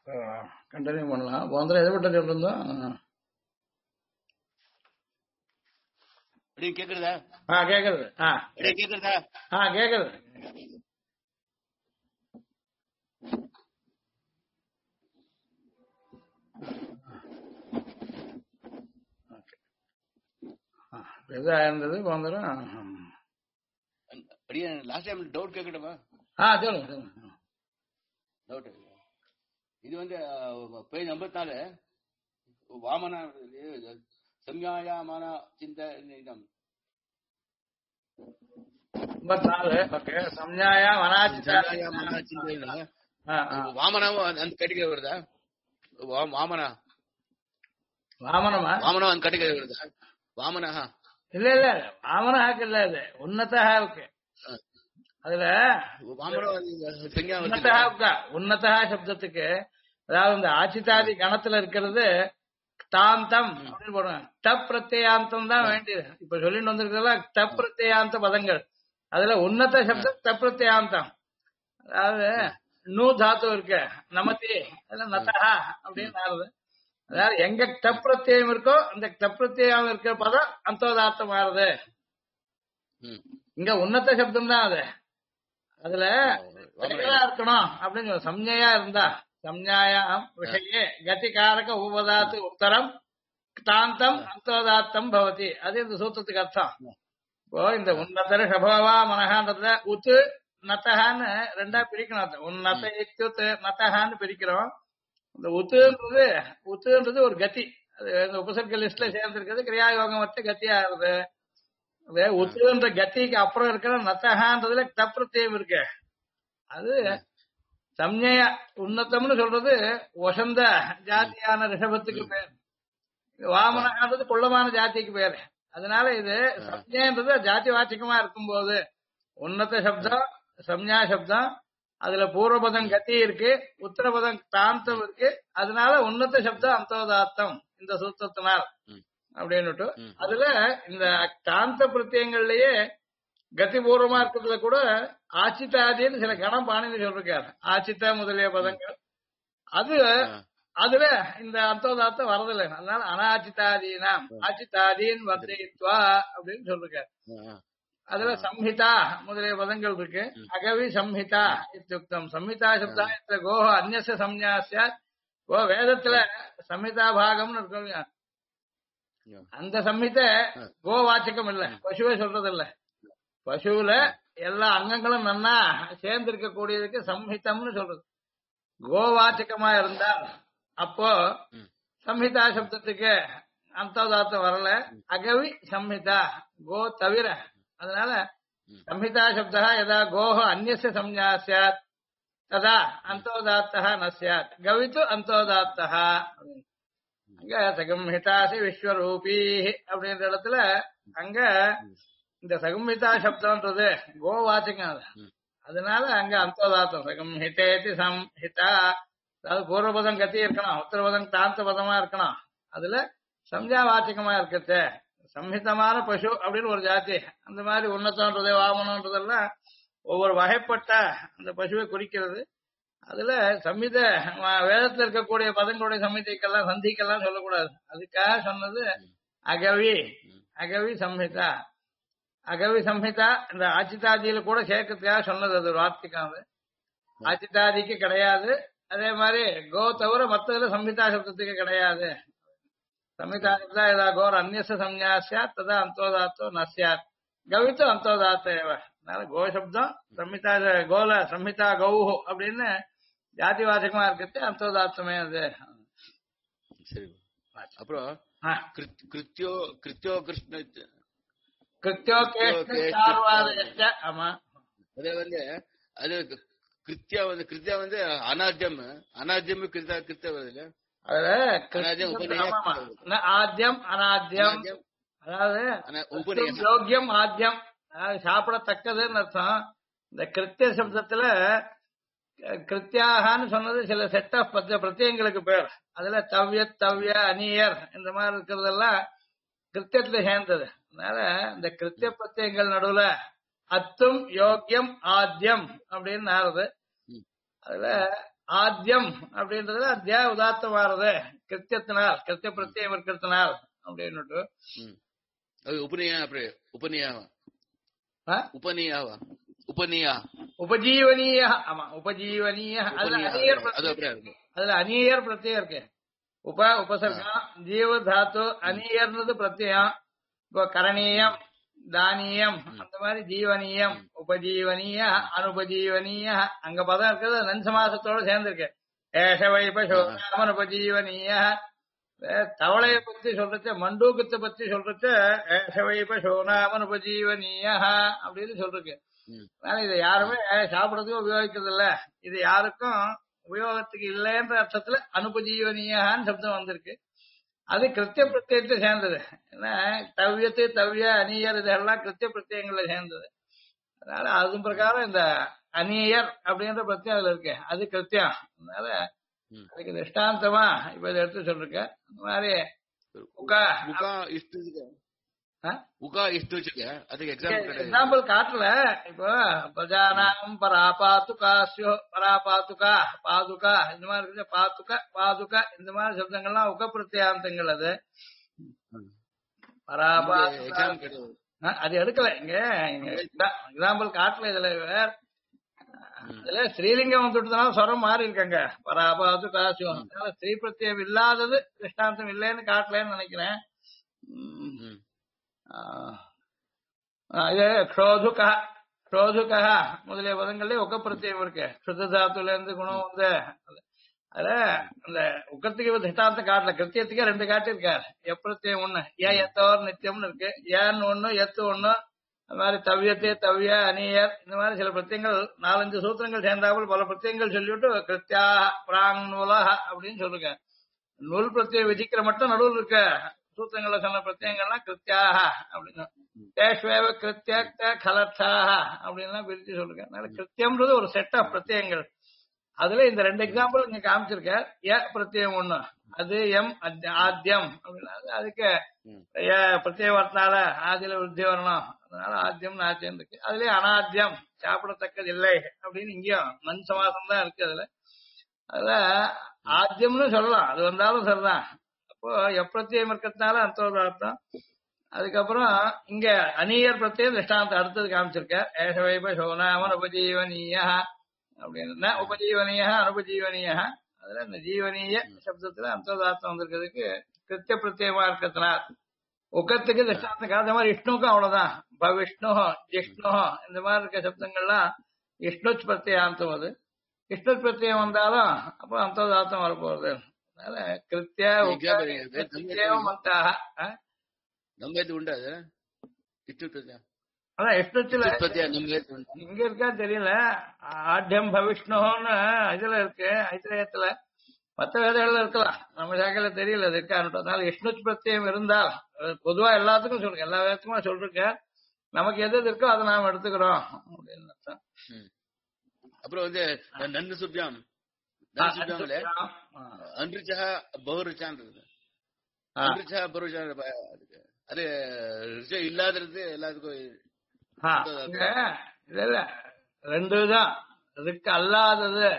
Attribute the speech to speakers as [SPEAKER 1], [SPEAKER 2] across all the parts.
[SPEAKER 1] Continue பண்ணலாம். போந்திரம் எதை விட்டு சொல்லிருந்தோம்?
[SPEAKER 2] கேக்குறதா?
[SPEAKER 1] கேக்குறது.
[SPEAKER 2] கேக்குறதா?
[SPEAKER 1] கேக்குறது. எதா இருந்தது போந்திரம்?
[SPEAKER 2] லாஸ்ட் டைம் டவுட் கேட்கட்டுமா?
[SPEAKER 1] சொல்லுங்க.
[SPEAKER 2] டவுட் இது பேஜ் 54 வாமன சம்யாயமான சிந்த
[SPEAKER 1] 54. ஓகே. சம்யாயா வனாச்சிதா
[SPEAKER 2] வாமனாவும் அந்த கேட்டகரி வருதா? வாமனா
[SPEAKER 1] வாமனமா?
[SPEAKER 2] வாமனம் அந்த கேட்டகரி வருதா? வாமனா
[SPEAKER 1] இல்ல வாமனாக்கு இல்ல, இது உன்னதாவுக்கு. அதுல உன்னதா சப்தத்துக்கு அதாவது இந்த ஆச்சிதாதி கணத்துல இருக்கிறது தாந்தம் அப்படின்னு போடுவாங்க. டப் பிரத்யாந்தம் தான் வேண்டியது. இப்ப சொல்லிட்டு வந்திருக்கிறதா டப் பிரத்யாந்த பதங்கள். அதுல உன்னத சப்தம் டப் பிரத்யாந்தம். அதாவது நூ தாத்து இருக்கு நமத்தி, அதுல நத்தஹா அப்படின்னு ஆறுது. அதாவது எங்க டப் பிரத்யம் இருக்கோ அந்த டப் பிரத்யம் இருக்கிற பதம் அந்தோதார்த்தம் ஆறுது. இங்க உன்னத சப்தம் தான் அது. அதுல இருக்கணும் அப்படின்னு சம்ஞையா இருந்தா சம்ஞாயாம் விஷயே கதிகாரக உபதாத்து உத்தரம் தாந்தம் அந்தோதாத்தம் பவதி. அது இந்த சூத்திரத்துக்கு அர்த்தம். இப்போ இந்த உன்னத சபவா மனஹான்றத உத்து நத்தஹான்னு ரெண்டா பிரிக்கணும். உன்னத இத்துத் நத்தஹான்னு பிரிக்கிறோம். இந்த உத்துன்றது ஒரு கதி. அது இந்த உபசர்க்க லிஸ்ட்ல சேர்ந்திருக்கிறது கிரியாயோகம் வச்சு கத்தியா ஆகுது. உத்துன்ற கத்திக்கு அப்புறம் இருக்கிற நத்தஹான்றதுல தப்பிரத்தியம் இருக்கு. அது சம்ஞையா உன்னதம்னு சொல்றது வசந்த ஜாதியான ரிஷபத்துக்கு பேர். வாமனன்றது குள்ளமான ஜாதிக்கு பேரு. அதனால இது சம்ஞைன்றது ஜாதி வாச்சகமா இருக்கும்போது உன்னத சப்தம் சம்ஞா சப்தம், அதுல பூர்வபதம் கத்தி இருக்கு, உத்தரபதம் தாந்தம் இருக்கு. அதனால உன்னத சப்தம் அந்தோதாத்தம் இந்த சூத்திரத்தினால் அப்படின்னுட்டு அதுல இந்த தாந்த பிரத்யங்கள்லயே கதிபூர்வமா இருக்கிறதுல கூட ஆச்சிதாதின்னு சில கணம் பாணினி சொல்லிருக்காரு. ஆச்சிதா முதலிய பதங்கள் அதுல இந்த அந்தோதாத்தம் வரதில்லை. அதனால அனாச்சிதாதீனா ஆச்சிதாதீன் வர்த்தித்வா அப்படின்னு சொல்லிருக்காரு. அதுல சம்ஹிதா முதலிய பதங்கள் இருக்கு. அகவி சம்ஹிதா இத்தியுக்தம். சம்ஹிதா சப்தா இத்த கோஹ அந்நிய சம்ஞாஸ்யா. கோ வேதத்துல சம்ஹிதா பாகம்னு இருக்கு. அந்த சம்ஹித கோவாச்சகம் இல்ல, பசுவை சொல்றது இல்ல. பசுவுல எல்லா அங்கங்களும் நன்னா சேர்ந்து இருக்க கூடியதுக்கு சம்ஹிதம்னு சொல்றது. கோவாச்சகமா இருந்தா அப்போ சம்ஹிதா சப்தத்துக்கு அந்தோதாத்தம் வரல. அகவி சம்ஹிதா கோ தவிர. அதனால சம்ஹிதா சப்தா யதா கோஹ அந்நிய சம்ஞா ஸ்யாத் ததா அந்தோதாத்தः ந ஸ்யாத். கவித்து அந்தோதாத்தः. அங்க சகம்ஹிதாசி விஸ்வரூபி அப்படின்ற இடத்துல அங்க இந்த சகம்ஹிதா சப்தம்ன்றது கோவாச்சகம் அது. அதனால அங்க அந்தோதாத்தம் சகம்ஹிதேதி சம்ஹிதா. அதாவது பூர்வபதம் கத்தி இருக்கணும், உத்தரபதம் தாந்த பதமா இருக்கணும். அதுல சம்ஞா வாச்சகமா இருக்கிறது சம்ஹிதமான பசு அப்படின்னு ஒரு ஜாதி. அந்த மாதிரி உன்னதன்றது வாமனன்றதெல்லாம் ஒவ்வொரு வகைப்பட்ட அந்த பசுவை குறிக்கிறது. அதுல சம்ஹித வேதத்துல இருக்கக்கூடிய பதங்களுடைய சம்ஹிதைக்கெல்லாம் சந்திக்கெல்லாம் சொல்லக்கூடாது. அதுக்காக சொன்னது அகவி அகவி சம்ஹிதா. அகவி சம்ஹிதா இந்த ஆச்சிதாதியில கூட சேர்க்கறதுக்காக சொன்னது. அது ஒரு வார்த்தைக்கானது. ஆச்சிதாதிக்கு கிடையாது. அதே மாதிரி கோ தவிர மற்றதுல சம்ஹிதா சப்தத்துக்கு கிடையாது. சம்ஹிதா சப்தா ஏதா கோர் அந்நிய சம்ஞா ஸ்யாத் ததா அந்தோதாத்தோ ந ஸ்யாத். கவித்து அந்தோதாத்த ஏவ. அதனால கோ சப்தம் சம்ஹிதா கோல சம்ஹிதா கௌஹு அப்படின்னு ஜாதிவாச்சகமா இருக்கிறது அந்தோதாத்தமே அது.
[SPEAKER 2] சரி. அப்புறம் கிருத்தியோ கிருஷ்ண
[SPEAKER 1] கிருத்தியோ ஆமா.
[SPEAKER 2] அது அது கிருத்தியா அனாத்தியம் கிருத்திய வருது.
[SPEAKER 1] ஆத்தியம் அனாத்தியம் அதாவது யோக்கியம் ஆத்தியம் அதாவது சாப்பிடத்தக்கதுன்னு அர்த்தம். இந்த கிருத்திய சப்தத்துல கிருத்தியாகான்னு சொன்னது சில செட் ஆஃப் பிரத்யங்களுக்கு பேர். அதுல தவ்ய அநியர் இந்த மாதிரி இருக்கிறதெல்லாம் கிருத்தியத்துல சேர்ந்தது. அதனால இந்த கிருத்திய பிரத்யங்கள் நடுவுல அத்தும் யோக்கியம் ஆத்தியம் அப்படின்னு ஆறுது. அதுல ஆத்தியம் அப்படின்றது அத்தியா உதாத்தமானது கிருத்தியத்தினால் கிருத்திய பிரத்யம் இருக்கிறதுனால் அப்படின்னுட்டு
[SPEAKER 2] அது உபநியா அப்படி உபநியா
[SPEAKER 1] ஆ?
[SPEAKER 2] உபநியாவா உபநியா
[SPEAKER 1] உபஜீவனீய ஆமா உபஜீவனீய அதுல அநீயர்
[SPEAKER 2] அது
[SPEAKER 1] பிரத்யம்
[SPEAKER 2] அப்படியே இருக்கு.
[SPEAKER 1] அதுல அநீயர் பிரத்யம் இருக்கு உபசர்க்கம் ஜீவ தாத்து அநீயர்ன்றது பிரத்யம் இப்போ கரணீயம் தானியம் அந்த மாதிரி ஜீவனீயம் உபஜீவனீய அனுபஜீவனீய அங்க பதம் இருக்கிறது நன் சமாசத்தோட சேர்ந்திருக்கு ஏஷ வைபசோ உபஜீவனீய தவளைய பத்தி சொல்றச்ச மண்டூக்கத்தை பத்தி சொல்றச்ச ஏஷ வைபசோ உபஜீவனீய அப்படின்னு சொல்றேன். அதனால இதை யாருமே சாப்பிடறதுக்கும் உபயோகிக்கிறது இல்ல, இது யாருக்கும் உபயோகத்துக்கு இல்லைன்ற அர்த்தத்துல அனுபஜீவனீயான்னு சப்தம் வந்திருக்கு. அது கிருத்திய பிரத்யத்தை சேர்ந்தது. ஏன்னா தவ்யத்து தவ்ய அநீயர் இதெல்லாம் கிருத்திய பிரத்யங்கள்ல சேர்ந்தது. அதனால அது பிரகாரம் இந்த அநீயர் அப்படின்ற பிரத்யம் அதுல இருக்கு, அது கிருத்தியம். அதனால அதுக்கு திருஷ்டாந்தமா இப்ப இதை எடுத்து சொல்லிருக்க. அந்த மாதிரி
[SPEAKER 2] அதுக்கு
[SPEAKER 1] எக்ஸாம்பிள் காட்டல. இப்போ பிரஜானாம் பராபாத்துகாஸ்யோ பராபாத்துகா பாதுகா இந்த மாதிரி இருக்கு. பாத்துக பாதுகா இந்த மாதிரி சப்தங்கள்லாம் உக பிரத்யாந்தங்கள். அது பராபாத்துகா அது எடுக்கல இங்க எக்ஸாம்பிள் காட்டல. இதுல வேற இதுல ஸ்ரீலிங்கம் வந்துட்டுனால சொரம் மாறி இருக்காங்க. பராபாது காசியம் ஸ்ரீ பிரத்யம் இல்லாதது திருஷ்டாந்தம் இல்லைன்னு காட்டலன்னு நினைக்கிறேன். இது க்ஷோதுகா முதலிய பதங்கள்ல உக்க பிரத்யம் இருக்கு. சுத்த தாத்துல இருந்து குணம் வந்து அதுல அந்த உக்கத்துக்கு திருஷ்டாந்தம் காட்டல, கிருத்தியத்துக்கே ரெண்டு காட்டிருக்காரு. எப்பிரத்தியம் ஒண்ணு எத்தோர் நித்தியம்னு இருக்கு, ஏன்னு ஒண்ணு எத்து ஒண்ணு. அது மாதிரி தவ்யத்தே தவ்ய அநீயர் இந்த மாதிரி சில பிரத்யங்கள் 4-5 சூத்திரங்கள் சேர்ந்தாப்புல பல பிரத்யங்கள் சொல்லிவிட்டு கிருத்தியா பிராங் நூலா அப்படின்னு சொல்லுங்க. நூல் பிரத்யம் விதிக்கிற மட்டும் நடுவில் இருக்க சூத்திரங்கள்ல சொன்ன பிரத்யங்கள்லாம் கிருத்தியாக அப்படின்னு தேஷ்வேவ கிருத்திய கலர்த்தாக அப்படின்லாம் பிரிச்சு சொல்லுங்க. அதனால கிருத்தியம்ன்றது ஒரு செட் ஆஃப் பிரத்யங்கள். அதுல இந்த 2 எக்ஸாம்பிள் இங்க காமிச்சிருக்க. பிரத்யம் ஒண்ணு அது எம் ஆத்தியம் அப்படின்னா அதுக்கு பிரத்யேக வரனால ஆதியில விருத்தி வரணும். அதனால ஆத்தியம் ஆத்தியம் இருக்கு. அதுலயே அனாத்தியம் சாப்பிடத்தக்கது இல்லை அப்படின்னு இங்கேயும் மண் சமாசம் தான் இருக்கு. அதுல ஆத்தியம்னு சொல்லலாம், அது வந்தாலும் சரிதான். அப்போ எப்பிரத்தியம் இருக்கிறதுனால அர்த்தம். அதுக்கப்புறம் இங்க அநீயர் பிரத்யம் திருஷ்டாந்தம் அடுத்தது காமிச்சிருக்க. ஏஷவைப சோனாமன் உபஜீவனீய அப்படின்னா உபஜீவனீய அனுபஜீவனீய. அதுல இந்த ஜீவனீய சப்தத்துல அந்தர்தாத்தம் வந்திருக்கிறதுக்கு கிருத்திய பிரத்யமா இருக்கிறதுனால உக்கத்துக்கு திருஷ்டாந்தம் காத்த மாதிரி விஷ்ணுக்கும் அவ்வளவுதான். பவிஷ்ணு ஜிஷ்ணு இந்த மாதிரி இருக்க சப்தங்கள்லாம் விஷ்ணுச் பிரத்யாந்தம். அது விஷ்ணுச் பிரத்யம் வந்தாலும் அப்போ அந்தர்தாத்தம் வரப்போகுது. அதனால கிருத்திய மந்தாக
[SPEAKER 2] உண்டு.
[SPEAKER 1] அதான் இஷ்டத்துல இங்க இருக்கா தெரியல. ஆட்யம் பவிஷ்ணுன்னு இதுல இருக்கு ஐத்திரேயத்துல. மற்ற வேதைகள்ல இருக்கலாம், நம்ம சாக்கையில தெரியல அது இருக்கான்னு. அதனால விஷ்ணுச் பிரத்யம் இருந்தால் பொதுவா எல்லாத்துக்கும் சொல்றேன், எல்லா வேதத்துக்குமே சொல்றேன். நமக்கு எது இருக்கோ அதை நாம எடுத்துக்கிறோம் அப்படின்னு அர்த்தம்.
[SPEAKER 2] அப்புறம் வந்து நன்னு சுப்யாம் அன்றிச்சா பௌருச்சான்றது அது இல்லாதது எல்லாத்துக்கும்
[SPEAKER 1] இல்ல ரெண்டுதான் அதுக்கு அல்லாதது.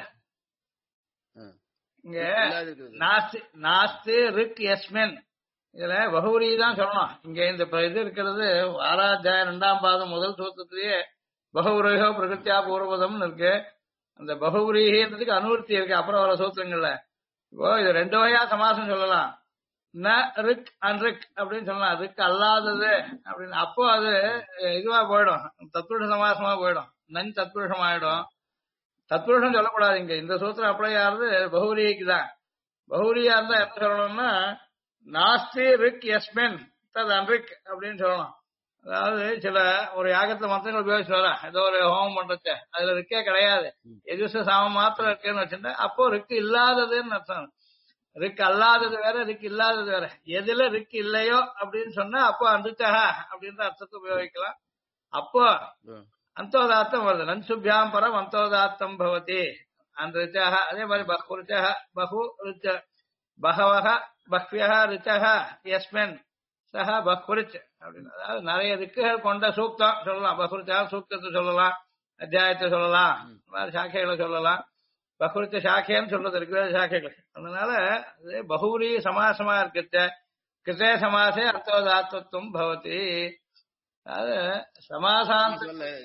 [SPEAKER 1] இங்க நாஸ்தி ரிக் யஸ்மின் இதுல பகுரி தான் சொல்லணும். இங்க இந்த இது இருக்கிறது 6ஆம் 2ஆம் பாதம் முதல் சூத்திரத்திலேயே பகுரீகோ பிரகிருத்தியா பூர்வதம்னு இருக்கு. அந்த பகுரீகன்றதுக்கு அனுவர்த்தி இருக்கு அப்புறம் வர சூத்திரங்கள்ல. இப்போ இது 2 வகையா சமாசம் சொல்லலாம். ந ரிக் அன்ரிக் அப்படின்னு சொல்லலாம், ரிக் அல்லாதது அப்படின்னு. அப்போ அது இதுவா போயிடும், தத்புருஷ சமாசமா போயிடும், நன் தத்புருஷம் ஆயிடும். தத்புருஷம் சொல்லக்கூடாது இங்க. இந்த சூத்திரம் அப்ளை ஆகுது பகுரிக்கு தான். பகுரியா இருந்தா என்ன சொல்லணும்னா நாஸ்தி ரிக் யஸ்மின் தத் அன்ரிக் அப்படின்னு சொல்லணும். அதாவது சில ஒரு யாகத்துல மந்திரங்கள் உபயோகிச்சு வரலாம், ஏதோ ஒரு ஹோமம் பண்றச்ச அதுல ரிக்கே கிடையாது, எதிர்ச சாமம் மாத்திரம் இருக்குன்னு வச்சுட்டா அப்போ ரிக்கு இல்லாததுன்னு அர்த்தம். ரிக்கு அல்லாதது வேற ரிக்கு இல்லாதது வேற. எதுல ரிக்கு இல்லையோ அப்படின்னு சொன்னா அப்போ அன்றிச்சா அப்படின்ற அர்த்தத்தை உபயோகிக்கலாம். அப்போ அந்தோதாத்தம் வருது. நன்சுபியாம் பரம் அந்தோதாத்தம் பவதி அன்றிச்சாக. அதே மாதிரி பகுரிச்சா பகு ரிச்ச பகவக பஹ்வியா ரிச்சக யஸ்மின் சஹ பஹ்ரிச் அப்படின்னு. அதாவது நிறைய ரிக்குகள் கொண்ட சூக்தம் சொல்லலாம். பஹ்ரிச்சா சூக்தத்தை சொல்லலாம், அத்தியாயத்தை சொல்லலாம், சாக்கைகளை சொல்லலாம். பகுரித்த சாக்கைன்னு சொல்றது ரிக்வேத சாக்கைகள். அதனால அது பகுரி சமாசமா இருக்கிற கிருதே சமாசே அர்த்தோதாத்தத்துவம் பவதி. அது சமாசாந்த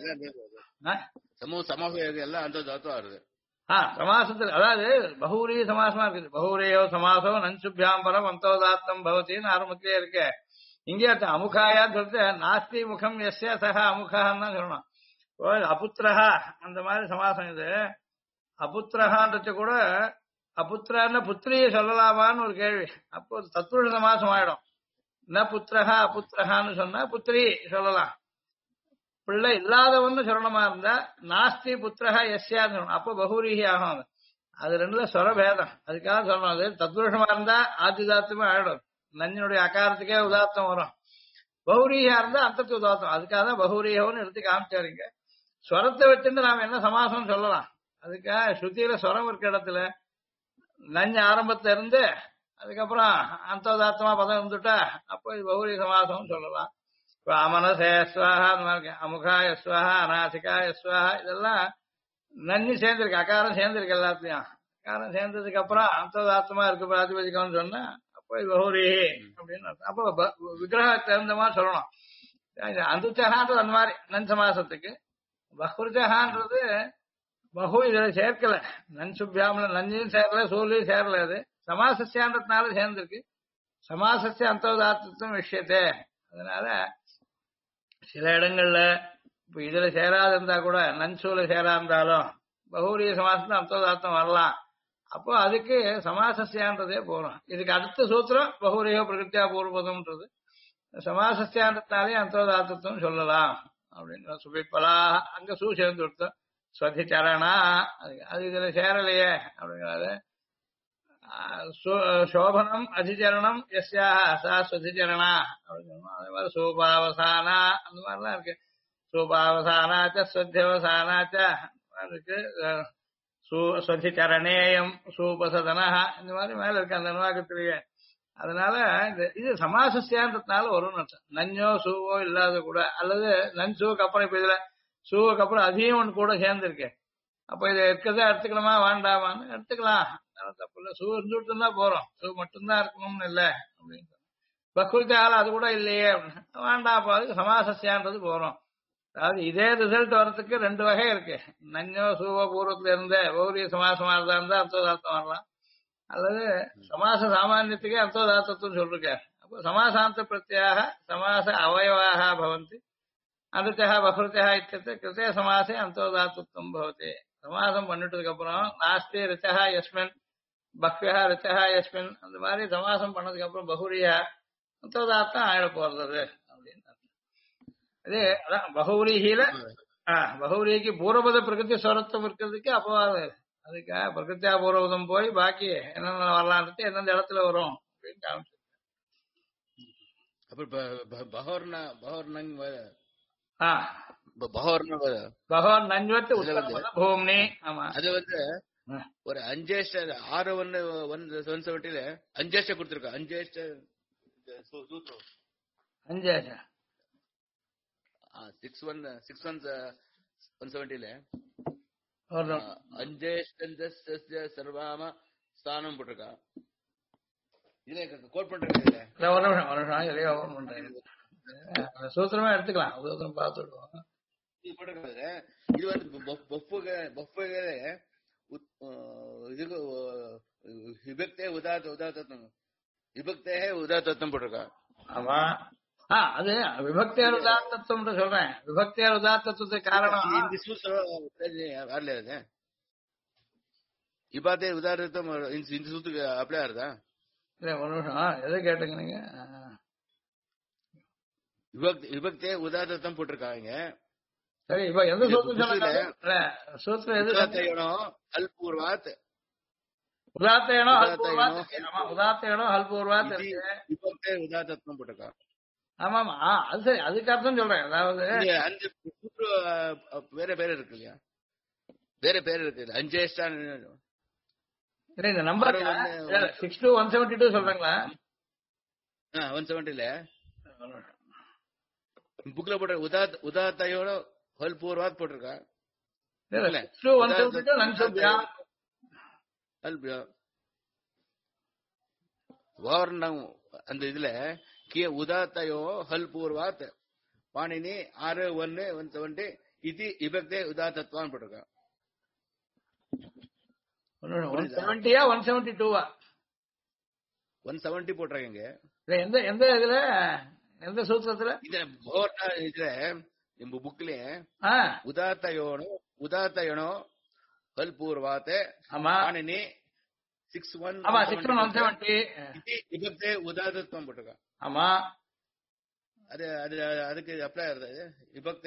[SPEAKER 2] சமூக எல்லாம் அந்த தாத்துவா வருது.
[SPEAKER 1] சமாசத்துல அதாவது பகுரி சமாசமா இருக்குது. பகுரியோ சமாசோ நஞ்சுபியாம்பரம் அந்தோதாத்தம் பவத்தின்னு ஆரம்பத்திலே இருக்கு. இங்கே அமுகாயான்னு சொல்லிட்டு நாஸ்தி முகம் எஸ்ய சக அமுகான்னு தான் சொல்லணும். அபுத்திரஹா அந்த மாதிரி சமாசம் இது. அபுத்திரஹான்றது கூட அபுத்திரன்னு புத்திரியை சொல்லலாமான்னு ஒரு கேள்வி. அப்போ தத்துவ சமாசம் ஆயிடும். ந புத்திரஹா அபுத்திரஹான்னு சொன்னா புத்திரி சொல்லலாம். பிள்ளை இல்லாதவன்னு சொல்லணுமா இருந்தா நாஸ்தி புத்திரஹா எஸ்யான்னு சொல்லணும். அப்போ பகுரீகி ஆகும். அது ரெண்டுல சொர பேதம். அதுக்காக சொல்லணும். அது தத்புருஷமா இருந்தா ஆதிதாத்தமே ஆயிடும். நஞ்சனுடைய அகாரத்துக்கே உதாத்தம் வரும். பௌரீகா இருந்தா அந்தத்துக்கு உதாத்தம். அதுக்காக தான் பௌரீகம்னு எடுத்து காமிச்சாருங்க. ஸ்வரத்தை வச்சுட்டு நாம என்ன சமாசம் சொல்லலாம். அதுக்காக ஸ்ருதியில ஸ்வரம் இருக்க இடத்துல நஞ்ச ஆரம்பத்துல இருந்து அதுக்கப்புறம் அந்தோதாத்தமா பதம் இருந்துட்டா அப்போ இது பௌரி சமாசம் சொல்லலாம். இப்ப அமனசேஸ்வாகா அந்த மாதிரி அமுகா யஸ்வாகா அநாசிகா யஸ்வாகா இதெல்லாம் நஞ்சு சேர்ந்திருக்கு. அகாரம் சேர்ந்திருக்கு எல்லாத்தையும். அகாரம் சேர்ந்ததுக்கு அப்புறம் அந்தோதாத்தமா இருக்கு பிராதிபதிக்கம்னு சொன்னா அப்போ இது பௌரி அப்படின்னு அர்த்தம். அப்போ விக்கிரகத்தை தகுந்த மாதிரி சொல்லணும். அந்துச்சகான்றது அந்த மாதிரி நன் சமாசத்துக்கு. பகுர்ஜகான்றது பகு இதுல சேர்க்கல. நன்சுபியாமல நஞ்சையும் சேரல சூழ்லையும் சேரல. அது சமாசஸ்யான்றதுனால சேர்ந்திருக்கு. சமாசஸ்ய அந்தோதாத்தத்துவம் விஷயத்தே. அதனால சில இடங்கள்ல இப்ப இதுல சேராத இருந்தா கூட நன்சூல சேரா இருந்தாலும் பகுரிய சமாசத்துல அந்தோதாத்தம் வரலாம். அப்போ அதுக்கு சமாசஸ்யான்றதே போறோம். இதுக்கு அடுத்த சூத்திரம் பகுரியோ பிரகிருத்தியா பூர்வபதம்ன்றது. சமாசஸ்யான்றதுனாலே அந்தோதாத்தத்துவம் சொல்லலாம் அப்படின்னு சுபிப்பலா அங்க சூ சேர்ந்து கொடுத்தோம். ஸ்வதிச்சரணா அது இதுல சேரலையே அப்படிங்கிறது. சோபனம் அதிச்சரணம் எஸ்யாக சா ஸ்வதிச்சரணா அப்படின்னு. அதே மாதிரி சூபாவசானா அந்த மாதிரிலாம் இருக்கு. சூபாவசானாச்ச ஸ்வத்தியவசானாச்ச இருக்கு. ஸ்வதிச்சரணேயம் சூபசதனா இந்த மாதிரி மேல இருக்கு அந்த நிர்வாகத்திலேயே. அதனால இது சமாசஸ்யான்றதுனால வரும்னு அர்த்தம். நஞ்சோ சூவோ இல்லாத கூட அல்லது நஞ்சூக்கு அப்புறம் இப்ப இதுல சூவுக்கு அப்புறம் அதிகம் ஒன்று கூட சேர்ந்திருக்கு. அப்ப இதை இருக்கிறதா எடுத்துக்கணுமா வேண்டாமான்னு எடுத்துக்கலாம். தப்பு இல்லை. சூ இருந்துட்டு தான் போறோம். சூ மட்டும்தான் இருக்கணும்னு இல்லை அப்படின்னு. பக்குரித்தால அது கூட இல்லையே வேண்டாம். அப்ப அதுக்கு சமாசஸ்யான்றது போறோம். அதாவது இதே ரிசல்ட் வர்றதுக்கு ரெண்டு வகை இருக்கு. நஞ்சோ சூவோ பூர்வத்துல இருந்த பௌரிய சமாசமா இருந்தா அர்த்தோதார்த்தம் வரலாம். அல்லது சமாச சாமானியத்துக்கே அர்த்தோதார்த்தத்துவம் சொல்லிருக்காரு. அப்போ சமாசாந்த பிரத்யாக சமாச அவயவாக பவந்தி அனுத்தா பகுருத்தா இத்தியத்தை கிருத்தே சமாசே அந்தோதாத்தத்துவம் பவதி. சமாசம் பண்ணிட்டதுக்கு அப்புறம் நாஸ்தி ரிச்சா யஸ்மின் பக்யா ரிச்சா யஸ்மின் அந்த மாதிரி சமாசம் பண்ணதுக்கு அப்புறம் பகுரியா அந்தோதாத்தம் ஆயிட போறது அப்படின்னு. இது அதான் பகுரியில பகுரிக்கு பூர்வபத பிரகிருதி ஸ்வரத்துவம் இருக்கிறதுக்கு அப்பவாது. அதுக்காக பிரகிருத்தியா பூர்வபதம் போய் பாக்கி என்னென்ன வரலான்றது எந்தெந்த இடத்துல வரும் அப்படின்னு காமிச்சு. பூமி ஆமா
[SPEAKER 2] அது வந்து ஒரு 5 6 170 5 கொடுத்திருக்கா. 5 170 சர்வாம ஸ்தானம் போட்டிருக்கா. இதே கோட் பண்றேன்.
[SPEAKER 1] சூத்திரமா எடுத்துக்கலாம். சூத்திரம் பார்த்துடுவோம்.
[SPEAKER 2] இது வந்து இதுக்கு விபக்தே உதாத்தம் விபக்தே உதாத்தம் போட்டிருக்கா.
[SPEAKER 1] ஆமா அது விபக்தியார் உதாத்தத்துவம் சொல்றேன். விபக்தியார் உதாத்தத்துவத்துக்கு காரணம்
[SPEAKER 2] இந்த சூத்திரம் வரல. அது இப்பாத்தே உதாரணத்தம் இந்த சூத்துக்கு அப்ளை ஆகுதா?
[SPEAKER 1] இல்ல ஒரு நிமிஷம் எதை கேட்டுங்க நீங்க.
[SPEAKER 2] விபக்தே உதாரணம் போட்டிருக்காங்க.
[SPEAKER 1] சரி இப்ப எந்த சூத்திரம் சூத்திரம் எது
[SPEAKER 2] அல்பூர்வாத்
[SPEAKER 1] உதாத்தேனோ உதாத்தேனோ அல்பூர்வாத்
[SPEAKER 2] விபக்தே உதாத்தம் போட்டிருக்கா.
[SPEAKER 1] ஆமா ஆமா அது சரி. அதுக்கு அர்த்தம் சொல்றேன். அதாவது
[SPEAKER 2] அந்த வேற பேர் இருக்கு இல்லையா? வேற பேர் இருக்கு. 5
[SPEAKER 1] இந்த நம்பர் 6 to 172 சொல்றீங்களா?
[SPEAKER 2] 170 புக்ல போட்ட உதாத்தையோட ஹல்பூர்வாத் போட்டிருக்கா. வாரணம் அந்த இதுல உதாத்தயோ ஹல் பூர்வாத் பாணினி 6:1 இது விபக்தே உதாத்தத்வான்னு போட்டிருக்கான்.
[SPEAKER 1] 170 172
[SPEAKER 2] 170 போட்டிருக்கீங்க.
[SPEAKER 1] எந்த எந்த இதுல எந்த சூத்திரத்துல
[SPEAKER 2] இதுல நம்ம புக்ல உதாத்தயனோ ஹல் பூர்வாத் பாணினி
[SPEAKER 1] 6:170
[SPEAKER 2] விபக்தே உதாத்தத்வம் போட்டிருக்கான்.
[SPEAKER 1] ஆமா
[SPEAKER 2] அது அது அதுக்கு அப்ளை ஆகுது விபக்தி.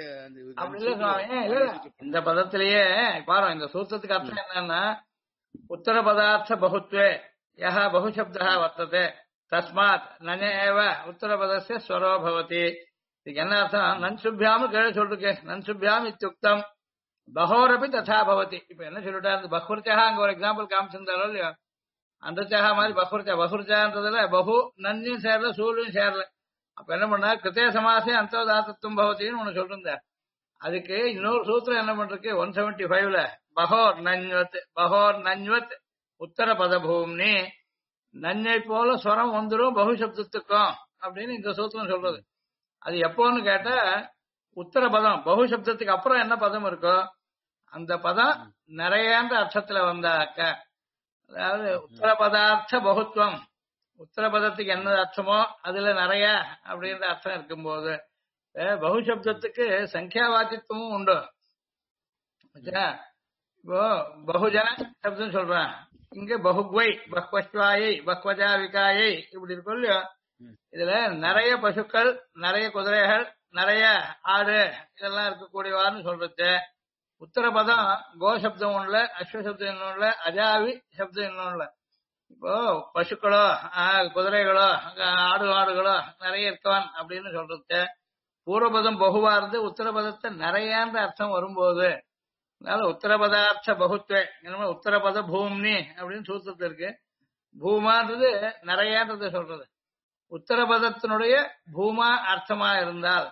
[SPEAKER 1] இந்த பதத்திலேயே பாரு இந்த சூத்திரத்துக்கு அர்த்தம் என்னன்னா உத்தர பதார்த்த பகுத்வே யஹ பகுசப்தः வர்த்ததே தஸ்மாத் நனேவ உத்தர பதஸ்ய ஸ்வரோ பவதி. இதுக்கு என்ன அர்த்தம்? நன்சுபியாம் கேள்வி சொல்லிருக்கு. நன்சுபியாம் இத்தியுக்தம் பகோரபி ததா பவதி. இப்ப என்ன சொல்லிட்டாரு? பஹுர்ச்சா அங்க ஒரு எக்ஸாம்பிள் காமிச்சிருந்தாரோ இல்லையா? அந்த சஹா மாதிரி பஹுர்ச்சான்றதுல பகு நன்னியும் சேரல சூழ்நிலையும் சேரல. அப்ப என்ன பண்ணா கிருத்தே சமாசே அந்தோதாத்தத்துவம் பவத்தின்னு ஒண்ணு சொல்லிருந்தார். அதுக்கு இன்னொரு சூத்திரம் என்ன பண்றது? 175ல பகோர் நன்வத் உத்தர பதபூம்னி நன்னை போல ஸ்வரம் வந்துடும் பகுசப்தத்துக்கும் அப்படின்னு இந்த சூத்திரம் சொல்றது. அது எப்போன்னு கேட்டா உத்தர பதம் பகுசப்தத்துக்கு அப்புறம் என்ன பதம் இருக்கோ அந்த பதம் நிறையன்ற அர்த்தத்துல வந்தாக்க, அதாவது உத்தர பதார்த்த பகுத்துவம் உத்தர பதத்துக்கு என்ன அர்த்தமோ அதுல நிறைய அப்படின்ற அர்த்தம் இருக்கும்போது பகுசப்தத்துக்கு சங்கியாவாச்சித்துவமும் உண்டு. இப்போ பகுஜன சப்தம் சொல்றேன், இங்க பகுக்வை பக்வஸ்வாயை பக்வஜாவிகாயை இப்படி இருக்கும் இல்லையோ. இதுல நிறைய பசுக்கள் நிறைய குதிரைகள் நிறைய ஆடு இதெல்லாம் இருக்கக்கூடியவான்னு சொல்றது. உத்தர பதம் கோ சப்தம் ஒண்ணுல அஸ்வசப்தம் இன்னொன்னுல அஜாவி சப்தம் இன்னொன்னுல. இப்போ பசுக்களோ குதிரைகளோ ஆடுகளோ நிறைய இருக்கவன் அப்படின்னு சொல்றது. பூர்வபதம் பகுவா இருந்து உத்தரபதத்தை நிறையான்ற அர்த்தம் வரும்போது அதனால உத்தரபதார்த்த பகுத்வே உத்தரபத பூம்னி அப்படின்னு சூத்திரத்து இருக்கு. பூமான்றது நிறையன்றது சொல்றது. உத்தரபதத்தினுடைய பூமா அர்த்தமா இருந்தால்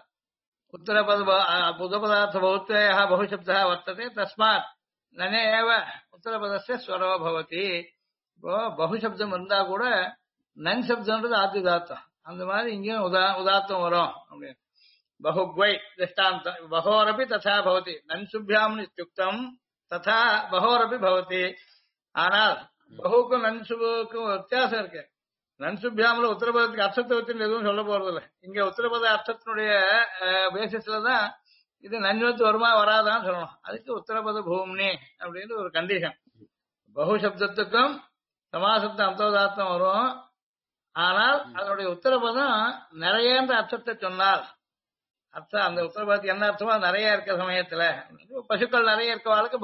[SPEAKER 1] உத்தரபதார்த்த பகுத்வே பகுசப்தா வர்த்ததே தஸ்மாத் நனே ஏவ உத்தரபதஸ்ய ஸ்வரோ பவதி. இப்போ பகுசப்தம் இருந்தா கூட நன் சப்தம்ன்றது ஆத்யுதார்த்தம். அந்த மாதிரி இங்கேயும் உதார்த்தம் வரும் அப்படின்னு. பகுக்வை திருஷ்டாந்தம் பகோரபி ததா பவதி நன்சுபியாம் இத்யுக்தம் ததா பகோரபி பவதி. ஆனால் பகுக்கும் நன்சுபுக்கும் வித்தியாசம் இருக்கு. நன்சுபியாமில் உத்தரபதத்துக்கு அர்த்தத்தை வச்சு எதுவும் சொல்ல போறது இல்லை. இங்க உத்தரபத அர்த்தத்தினுடைய பேசிஸ்ல தான் இது நன்வத்து வருமா வராதான்னு சொல்லணும். அதுக்கு உத்தரபத பூம்னி அப்படின்னு ஒரு கண்டிஷன். பகுசப்தத்துக்கும் சமாசப்த அந்தோதார்த்தம் வரும். ஆனால் அதனுடைய உத்தரபதம் நிறையன்ற அர்த்தத்தை சொன்னால் அர்த்தம் அந்த உத்தரபதத்துக்கு என்ன அர்த்தமோ நிறைய இருக்க சமயத்துல பசுக்கள் நிறைய இருக்கவாளுக்கு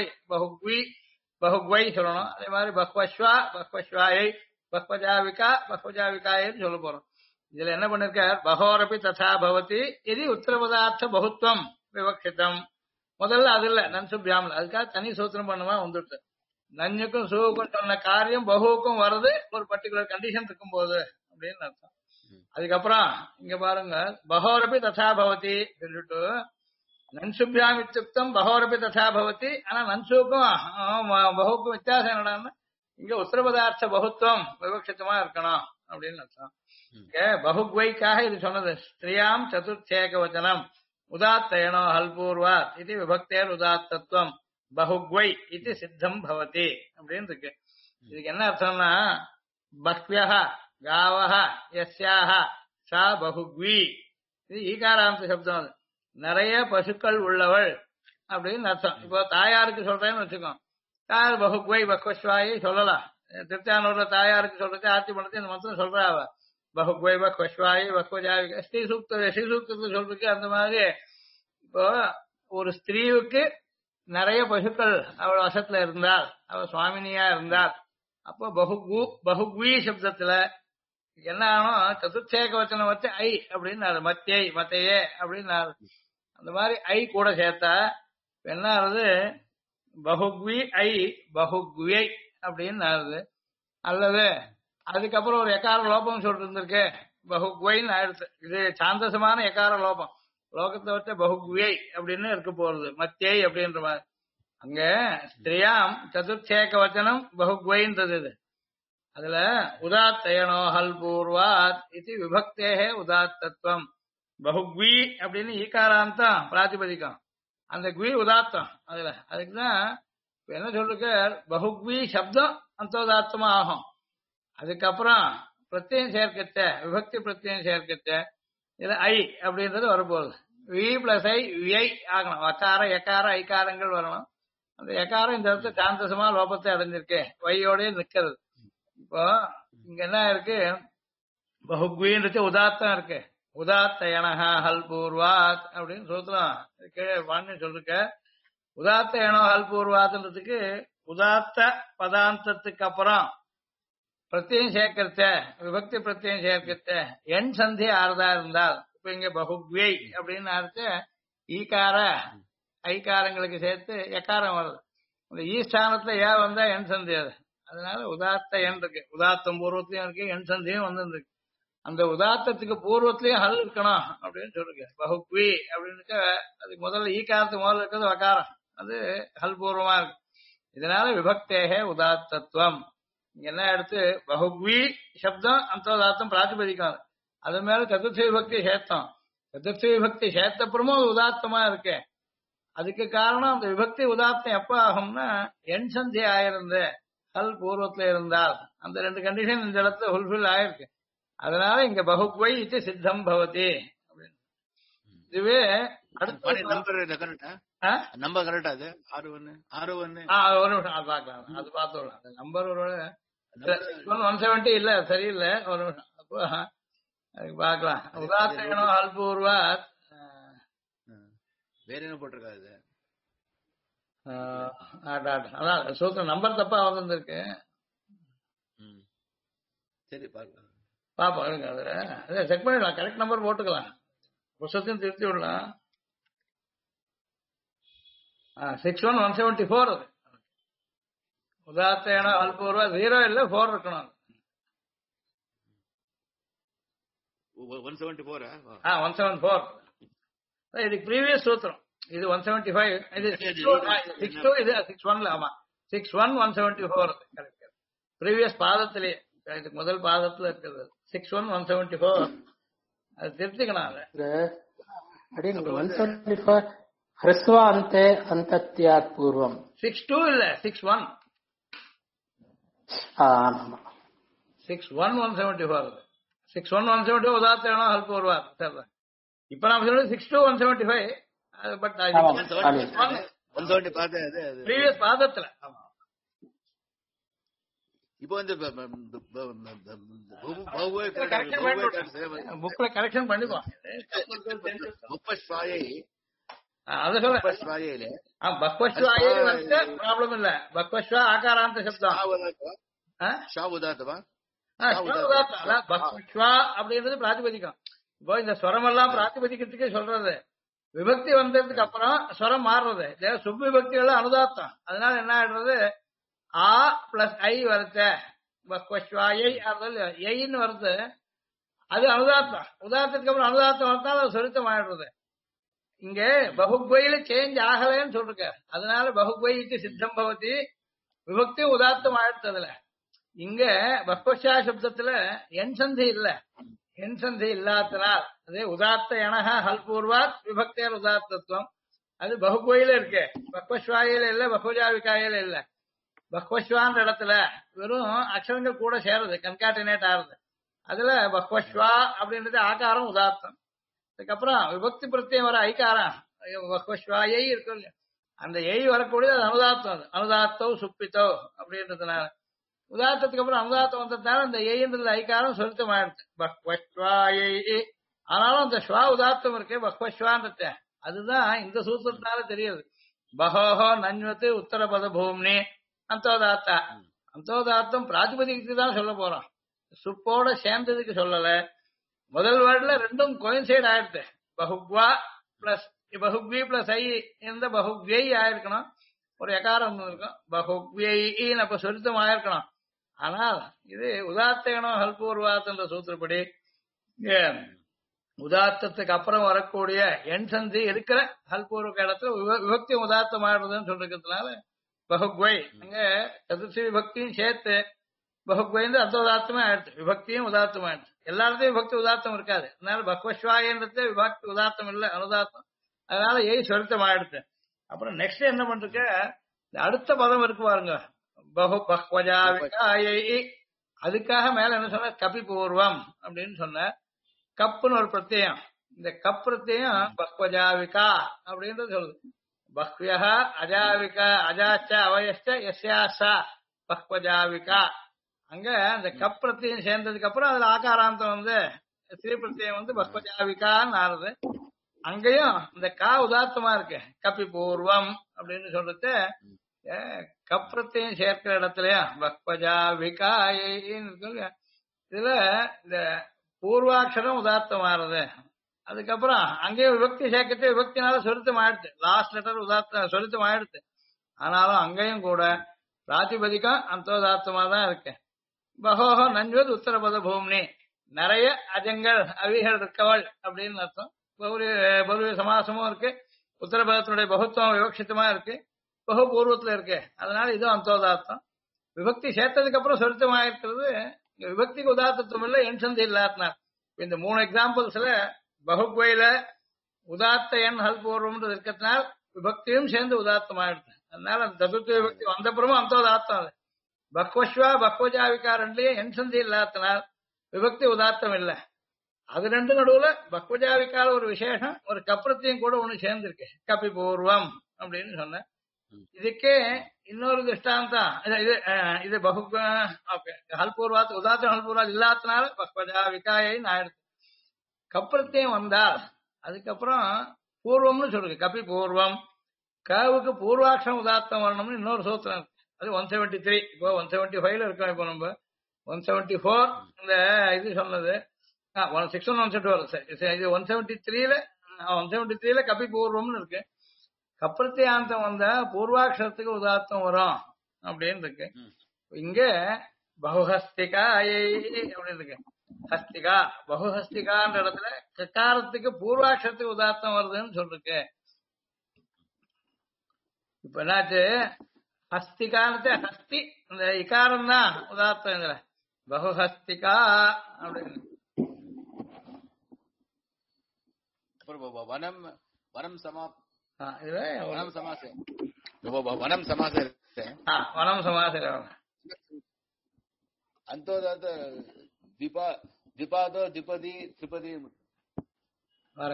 [SPEAKER 1] பகுக்வை சொல்லணும். அதே மாதிரி பக்வஸ்வாயை பக்வஜாவிகாயின்னு சொல்ல போறோம். இதுல என்ன பண்ணிருக்கார்? பகோரபி ததா பவதி இது உத்தரபதார்த்த பகுத்வம் விவக்ஷிதம். முதல்ல அது இல்ல நன்சுபியாமல் அதுக்காக தனி சூத்திரம் பண்ணுமா வந்துட்டு. நஞ்சுக்கும் சூவுக்கும் சொன்ன காரியம் பகுவுக்கும் வருது ஒரு பர்டிகுலர் கண்டிஷன் இருக்கும் போது அப்படின்னு அர்த்தம். அதுக்கப்புறம் இங்க பாருங்க பகோரபி ததா பவதி சொல்லிட்டு நன்சுபியாம் இத்தியுக்தம் பகோரபி ததா பவதி. ஆனா நன்சுக்கும் பகுவுக்கும் வித்தியாசம் என்னடான்னா இங்க உத்தரபதார்த்த பகுத்துவம் விவக்ஷிதமா இருக்கணும் அப்படின்னு அர்த்தம். பகுக்வைக்காக இது சொன்னது. ஸ்திரியாம் சதுர்த்தேக வச்சனம் உதாத்தயனோ ஹல்பூர்வா இது விபக்தேர் உதாத்தத்துவம் பகுக்வை இது சித்தம் பவதி அப்படின்னு இருக்கு. இதுக்கு என்ன அர்த்தம்னா பக்வியஹ காவஹ யஸ்யாஹ சா பகுக்வி. இது ஈகாராந்த சப்தம். நிறைய பசுக்கள் உள்ளவள் அப்படின்னு அர்த்தம். இப்போ தாயாருக்கு சொல்றேன்னு வச்சுக்கோ, தாயார் பகுக்வை பக்வஸ்வாயை சொல்லலாம். திருச்சானூர்ல தாயாருக்கு சொல்றது ஆர்த்தி பண்ணது இந்த மந்திரம் சொல்றா அவ பகுக்வை பக்வஸ்வாயை பக்வஜாவிகா. ஸ்ரீசூக்தத்தை சொல்றதுக்கு அந்த மாதிரி இப்போ ஒரு ஸ்திரீவுக்கு நிறைய பசுக்கள் அவள் வசத்துல இருந்தால் அவள் சுவாமினியா இருந்தால் அப்போ பகுக்வி சப்தத்துல என்ன ஆகும்? சதுர்த்தேக வச்சனம் வச்சு ஐ அப்படின்னு மத்தியை மத்தையே அப்படின்னு அந்த மாதிரி ஐ கூட சேர்த்தா என்ன ஆகுது? பகுக்வி ஐ பகுக்வியை அப்படின்னு ஆகுது. அல்லது அதுக்கப்புறம் ஒரு எக்கார லோபம் சொல்லிட்டு இருந்திருக்கு பகுக்வைன்னு ஆயிடுச்சு. இது சாந்தசமான எக்கார லோபம். லோகத்தை வச்ச பகுக்வியை அப்படின்னு இருக்க போறது மத்தியை அப்படின்ற மாதிரி. அங்க ஸ்திரியாம் சதுர்த்தேக வச்சனம் பகுக்வைன்றது இது. அதுல உதாத்தயனோ ஹல் பூர்வாத் இது விபக்தேகே உதாத்தத்துவம். பகுக்வி அப்படின்னு ஈகாராந்தம் பிராதிபதிக்கம், அந்த குவி உதாத்தம். அதுக்குதான் இப்ப என்ன சொல்லிருக்க, பகுக்வி சப்தம் அந்தோதாத்தமா ஆகும். அதுக்கப்புறம் பிரத்யம் சேர்க்கச்ச, விபக்தி பிரத்யம் சேர்க்கச்ச இதுல ஐ அப்படின்றது வரப்போகுது. வி பிளஸ் ஐ விஐ ஆகணும். அக்கார எக்கார ஐக்காரங்கள் வரணும். அந்த எக்காரம் இந்த இடத்துல சாந்தசமா லோபத்தை அடைஞ்சிருக்கு, வையோடய நிக்கிறது. இப்போ இங்க என்ன இருக்கு, பகுக்வின்றது உதாத்தம் இருக்கு. உதாத்தயனஹ ஹல் பூர்வாத் அப்படின்னு சூத்திரம் கீழே வான்னு சொல்லிருக்க. உதாத்தயனோ ஹல் பூர்வாத்ன்றதுக்கு உதாத்த பதாந்தத்துக்கு அப்புறம் பிரத்யம் சேர்க்கத்த, விபக்தி பிரத்யம் சேர்க்கத்த எண் சந்தி ஆறுதா இருந்தால், இப்ப இங்க பகுக்வை அப்படின்னு அர்த்த ஈகார ஐகாரங்களுக்கு சேர்த்து எக்காரம் வருது. இந்த ஈஸ்தானத்துல ஏன் வந்தா எண் சந்தி அது. அதனால உதாத்த எண் இருக்கு, உதாத்தம் பூர்வத்திலயும் இருக்கு, எண் சந்தியும் வந்து அந்த உதாத்தத்துக்கு பூர்வத்திலயும் ஹல் இருக்கணும் அப்படின்னு சொல்லுங்க. பகுக்வி அப்படின்னு அதுக்கு முதல்ல ஈகாரத்துக்கு முதல்ல இருக்கிறது வகாரம், அது ஹல் பூர்வமா இருக்கு. இதனால விபக்தேகே உதாத்தத்துவம். இங்க என்ன எடுத்து பகுக்வி சப்தம் அந்தோதாத்தம் பிராதிபதிக்கும், அது மேல சதுர்த்தி விபக்தி சேர்த்தோம். சதுர்த்தி விபக்தி சேர்த்தப்புறமும் அது உதாத்தமா இருக்கு. அதுக்கு காரணம் அந்த விபக்தி உதாத்தம் எப்ப ஆகும்னா எண் சந்தி ஆயிருந்து ஹல் பூர்வத்துல இருந்தால், அந்த ரெண்டு கண்டிஷன் இந்த இடத்துல ஃபுல்ஃபில் ஆயிருக்கு. அதனால இங்க பகுக்வை இது சித்தம் பவதி. இதுவே
[SPEAKER 2] நம்பர் கரெக்டா? அது 61 61
[SPEAKER 1] ஒரு நிமிஷம் அது பார்க்கலாம், அது பார்த்தோம். அந்த நம்பர் 170 இல்ல சரியில்லை, ஒரு நிமிஷம். அப்போ அதுக்கு பார்க்கலாம். உதாத்தேனோ ஹல் பூர்வாத்
[SPEAKER 2] வேற என்ன போட்டிருக்காது.
[SPEAKER 1] அதான் சூத்திரம் நம்பர் தப்பா வந்திருக்கு.
[SPEAKER 2] சரி பார்க்கலாம்,
[SPEAKER 1] பாப்போம். அதுல செக் பண்ணிடலாம், கரெக்ட் நம்பர் போட்டுக்கலாம், புத்தகத்தையும் திருத்தி விடலாம். 61,174 அது. உதாத்தேன அல்பூர்வா 0 இல்ல 4 இருக்கணும்.
[SPEAKER 2] 174
[SPEAKER 1] 174 இதுக்கு ப்ரீவியஸ் சூத்திரம். இது 175, இது 62, இது 61. ஆமா 61 174 கரெக்ட். ப்ரீவியஸ் பாதத்திலேயே இதுக்கு முதல் பாதத்துல இருக்குது 61 174. அது திருத்திக்கணும்.
[SPEAKER 3] அது 174 ஹ்ரஸ்வா அந்தே அந்தத்யாத் பூர்வம்
[SPEAKER 1] 62 இல்ல 61.
[SPEAKER 3] ஆமா
[SPEAKER 1] 61 174. 61 174 உதாத்தேனோ ஹல் பூர்வாத். சரி, இப்ப நாம சொல்றது 62 175. பட் ப்ரீவியஸ் பாதத்துல.
[SPEAKER 2] இப்போ வந்து
[SPEAKER 1] புக்ல கரெக்ஷன் பண்ணிப்போம். ப்ராப்ளம் இல்ல. பக்வஸ்வா ஆகாராந்த சப்தம் பக்வஸ்வா அப்படின்றது பிராதிபதிக்கும். இப்போ இந்த ஸ்வரம் எல்லாம் பிராதிபதிக்கிறதுக்கே சொல்றது. விபக்தி வந்ததுக்கு அப்புறம் ஸ்வரம் மாறுறது. சுப் விபக்திகள் அனுதாத்தம். அதனால என்ன ஆயிடுறது, ஆ பிளஸ் ஐ வருத்த பக்வஸ்வாயை ஐன்னு வருது, அது அனுதாத்தம். உதாரணத்துக்கு அப்புறம் அனுதாத்தம் வரத்தால் அது சொருத்தம் ஆயிடுறது. இங்க பகுக்வையில சேஞ்ச் ஆகலன்னு சொல்லிருக்க. அதனால பகுக்வைக்கு சித்தம் பவதி, விபக்தி உதாத்தம் ஆயிடுறதுல. இங்க பக்வஸ்யா சப்தத்துல என் சந்தி இல்ல. என் சந்தி இல்லாதனால் அதே உதாத்த எனக ஹல் பூர்வாத் விபக்தியர் உதாத்தத்துவம். அது பகுக்வையில இருக்கு, பக்வஸ்வாயில இல்ல, பகுஜாவிகாயில இல்ல. பக்வஸ்வான்ற இடத்துல வெறும் அக்ஷரங்கள் கூட சேருது, கன்காட்டினேட் ஆறுது. அதுல பக்வஸ்வா அப்படின்றது ஆகாரம் உதாத்தம். அதுக்கப்புறம் விபக்தி பிரத்யம் வர ஐகாரம் பக்வஸ்வாயை இருக்கு, அந்த எய் வரக்கூடியது அது அனுதாத்தம். அது அனுதாத்தோ சுப்பித்தோ அப்படின்றதுனால உதாத்தத்துக்கு அப்புறம் அனுதாத்தம் வந்ததுனால அந்த எய்ன்றது ஐகாரம் சொருத்தம் ஆயிடுச்சு பக்வஸ்வாயை. ஆனாலும் அந்த ஸ்வா உதாத்தம் இருக்கு பக்வஸ்வான்றத. அதுதான் இந்த சூத்திரத்தினால தெரியுது. பகோஹோ நன்வத்து உத்தரபத பூம்னி அந்தோதாத்தா. அந்தோதாத்தம் பிராதிபதிக்கு தான் சொல்ல போறோம், சுப்போட சேர்ந்ததுக்கு சொல்லல. முதல் வேர்ட்ல ரெண்டும் கோயின்சைட் ஆயிடுது. பகுக்வா பிளஸ் பகுக்வி பிளஸ் ஐ இந்த பகுக்வியை ஆயிருக்கணும், ஒரு எகாரம் இருக்கும் பகுக்வியின்னு அப்ப சொருத்தம் ஆயிருக்கணும். ஆனால் இது உதாத்தேனோ ஹல்பூர்வாத் என்ற சூத்திரப்படி உதாத்தத்துக்கு அப்புறம் வரக்கூடிய எண் சந்தி இருக்கிற ஹல்பூர்வக இடத்துல விபக்தி உதாத்தம் ஆடுறதுன்னு சொல்லிருக்கிறதுனால பகுக்வை அங்க சதுர்த்தி விபக்தியும் சேர்த்து பகுக்வைந்து அந்த உதாத்தமே ஆயிடுச்சு, விபக்தியும் உதாத்தம் ஆயிடுச்சு. எல்லாத்தையும் விபக்தி உதாத்தம் இருக்காது, அதனால பக்வஸ்வாயன்றது விபக்தி உதாத்தம் இல்லை, அனுதாத்தம். அதனால ஏய் சொருத்தம் ஆயிடுச்சு. அப்புறம் நெக்ஸ்ட் என்ன பண்றக்க அடுத்த பதம் இருக்கு பாருங்க, பகு பக்வஜாவிகாயை. அதுக்காக மேல என்ன சொன்ன, கபி பூர்வம் அப்படின்னு சொன்ன. கப்புன்னு ஒரு பிரத்யம், இந்த கப் பிரத்யம் பக்வஜாவிகா அப்படின்றது சொல்லுது. பக்வியா அஜாவிகா அஜாச்ச அவயஷ்ட எஸ்யாசா பக்வஜாவிகா. அங்க அந்த கப் பிரத்யம் சேர்ந்ததுக்கு அப்புறம் அதுல ஆகாராந்தம் வந்து ஸ்ரீ பிரத்யம் வந்து பக்வஜாவிகான்னு ஆறுது. அங்கேயும் இந்த கா உதாத்தமா இருக்கு, கப்பி பூர்வம் அப்படின்னு சொல்றது. கப்ரத்தையும் சேர்க்கிற இடத்துலயும் பக்வஜாவிகாயின்னு இருக்கு. இதுல இந்த பூர்வாட்சரம் உதாத்தம் ஆறுது. அதுக்கப்புறம் அங்கேயும் விபக்தி சேர்க்கறது, விபக்தினால சொருத்தம் ஆயிடுச்சு, லாஸ்ட் லெட்டர் உதாத்த சொருத்தம் ஆயிடுச்சு. ஆனாலும் அங்கேயும் கூட பிராதிபதிக்கம் அந்தோதாத்தமா தான் இருக்கு. பகோஹோ நன்வது உத்தரபத பூமி, நிறைய அஜங்கள் அவிகள் இருக்கவள் அப்படின்னு அர்த்தம். பகுவி சமாசமும் இருக்கு, உத்தரபதத்தினுடைய பகுத்துவம் விவக்ஷிதமா இருக்கு, பகு பூர்வத்துல இருக்கு. அதனால இதுவும் அந்தோதாத்தம். விபக்தி சேர்த்ததுக்கு அப்புறம் சொருத்தமா இருக்கிறது. விபக்திக்கு உதாத்தத்துவம் இல்லை, எண் சந்தி இல்லாத்தினார். இந்த 3 எக்ஸாம்பிள்ஸ்ல பகுக்வையில உதாத்த எண் ஹல்பூர்வம்ன்றது இருக்கிறதுனால விபக்தியும் சேர்ந்து உதாத்தம் ஆயிடுது. அதனால அந்த சதுர்த்தி விபக்தி வந்தப்புறமும் அந்தோதாத்தம். அது பக்வஸ்வா பக்வஜாவிகா ரெண்டுலயும் எண் சந்தி இல்லாத்தினால் விபக்தி உதாத்தம் இல்லை. அது ரெண்டு நடுவுல பக்வஜாவிக்கால ஒரு விசேஷம், ஒரு கப்ரத்தையும் கூட ஒண்ணு சேர்ந்திருக்கு, கபி பூர்வம் அப்படின்னு சொன்ன. இதுக்கே இன்னொரு திருஷ்டாந்தம் இது பகு ஹல்பூர்வாத் உதாத்தம் ஹல்பூர்வாத் இல்லாதனால பக்வஜாவிகாயின்னு ஆயிடுச்சு. கப்ரத்தையும் வந்தால் அதுக்கப்புறம் பூர்வம்னு சொல்லுங்க, கபி பூர்வம். கவுக்கு பூர்வாட்சம் உதாத்தம் வரணும்னு இன்னொரு சூத்திரம் இருக்கு. அது 173. இப்போ 175 இருக்கோம். இப்போ நம்ம 174 இந்த இது சொன்னது 161 174. இது 173ல கபி பூர்வம்னு இருக்கு. கப்ரத்தியாந்தம் வந்தா பூர்வாட்சரத்துக்கு உதாத்தம் வரும் அப்படின்னு இருக்கு. இங்க பகுஹஸ்திகாயை அப்படின்னு இருக்கு. ஹஸ்திகா பகுஹஸ்திகான்ற இடத்துல கக்காரத்துக்கு பூர்வாட்சரத்துக்கு உதாத்தம் வருதுன்னு சொல்லிருக்கு. இப்ப என்னாச்சு, ஹஸ்திகான்னு ஹஸ்தி இந்த இகாரம் தான் உதாத்தம். இதுல பகுஹஸ்திகா அப்படின்னு
[SPEAKER 2] வனம் வனம் சமா
[SPEAKER 1] வனம்
[SPEAKER 2] சமாச வனம் சமாச
[SPEAKER 1] வனம் சமாச
[SPEAKER 2] அந்தோதாத்த திபாதோ திபதி திபதி
[SPEAKER 1] வர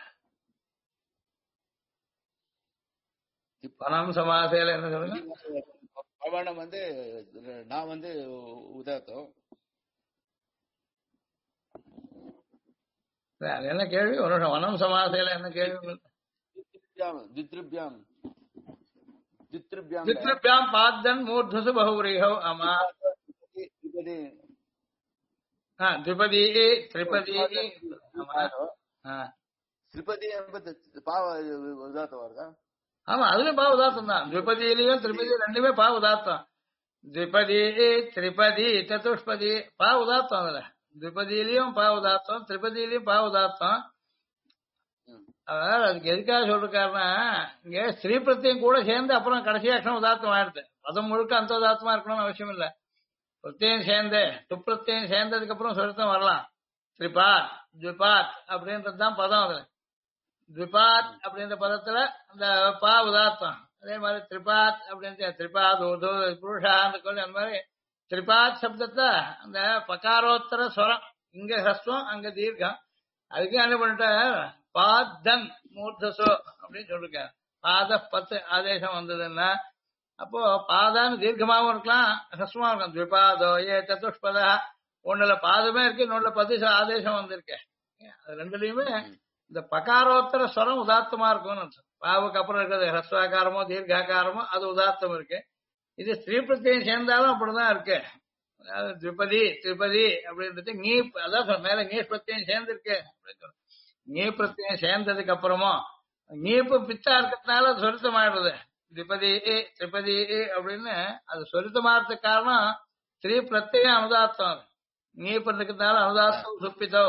[SPEAKER 1] வனம் சமாசையில என்ன சொல்லுங்க.
[SPEAKER 2] பவனம் வந்து நான் வந்து உதாத்தம்.
[SPEAKER 1] என்ன கேள்வி? ஒரு நிமிஷம். வனம் சமாசையில என்ன கேள்வி? தித்ருப்யாம் பாத்தன் மூர்தசு பகுரீஹௌ அமா திபதி திரிபதி
[SPEAKER 2] திரிபதி பாவ உதாத்தம் வருதா?
[SPEAKER 1] ஆமா, அதுலயும் பா உதாத்தம் தான். திரிபதியிலையும் திரிபதி ரெண்டுமே பா உதாத்தம். திரிபதி திரிபதி சதுஷ்பதி பா உதாத்தம். அதுல திரிபதியிலையும் பா உதாத்தம், திரிபதியிலையும் பா உதாத்தம். அதாவது அதுக்கு எதுக்காக சொல்லிருக்காருன்னா, இங்க ஸ்ரீ பிரத்தியம் கூட சேர்ந்து அப்புறம் கடைசி அக்ஷரம் உதாத்தம் ஆயிடுது. பதம் முழுக்க அந்த உதாத்தமா இருக்கணும்னு அவசியம் இல்லை. பிரத்தியம் சேர்ந்து துப்பிரத்தியம் சேர்ந்ததுக்கு அப்புறம் சொருத்தம் வரலாம். திரிபாத் த்விபாத் அப்படின்றதுதான் பதம். அதுல த்விபாத் அப்படின்ற பதத்துல அந்த பா உதாத்தம். அதே மாதிரி திரிபாத் அப்படின்ற திரிபாத் புருஷான்னு சொல்லி அந்த மாதிரி திரிபாத் சப்தத்தை அந்த பகாரோத்தர ஸ்வரம், இங்க ஹஸ்வம் அங்க தீர்க்கம். அதுக்கு என்ன பண்ணிட்ட பாத்தன் மூர்த்தசோ அப்படின்னு சொல்லிருக்காரு. பாத 10 ஆதேசம் வந்ததுன்னா அப்போ பாதான்னு தீர்க்கமாவும் இருக்கலாம், ஹஸ்வமா இருக்கும். த்விபாதோ ஏ சதுஷ்பதா, ஒண்ணுல பாதமே இருக்கு, இன்னொன்னுல 10 ஆதேசம் வந்திருக்கு. அது ரெண்டுலயுமே இந்த பகாரோத்தர ஸ்வரம் உதாத்தமா இருக்கும்னு அர்த்தம். பாவுக்கு அப்புறம் இருக்கிறது ஹஸ்வாகாரமோ தீர்க்காகாரமோ அது உதாத்தம் இருக்கு. இது ஸ்ரீ பிரத்தியம் சேர்ந்தாலும் அப்படிதான் இருக்கு. அதாவது திரிபதி திரிபதி அப்படின்றது நீ அதான் மேல நீ பிரத்தியம் சேர்ந்திருக்கு. நீ பிரத்தியம் சேர்ந்ததுக்கு அப்புறமும் நீப்பு பித்தா இருக்கிறதுனால அது சொருத்தம் ஆயிடுறது. திரிபதி திரிபதி அப்படின்னு அது சொருத்தமாறதுக்கு காரணம் ஸ்ரீ பிரத்தியம் அனுதாத்தம். நீப்பு இருக்கிறதுனால அனுதாத்தம் சுப்பித்தோ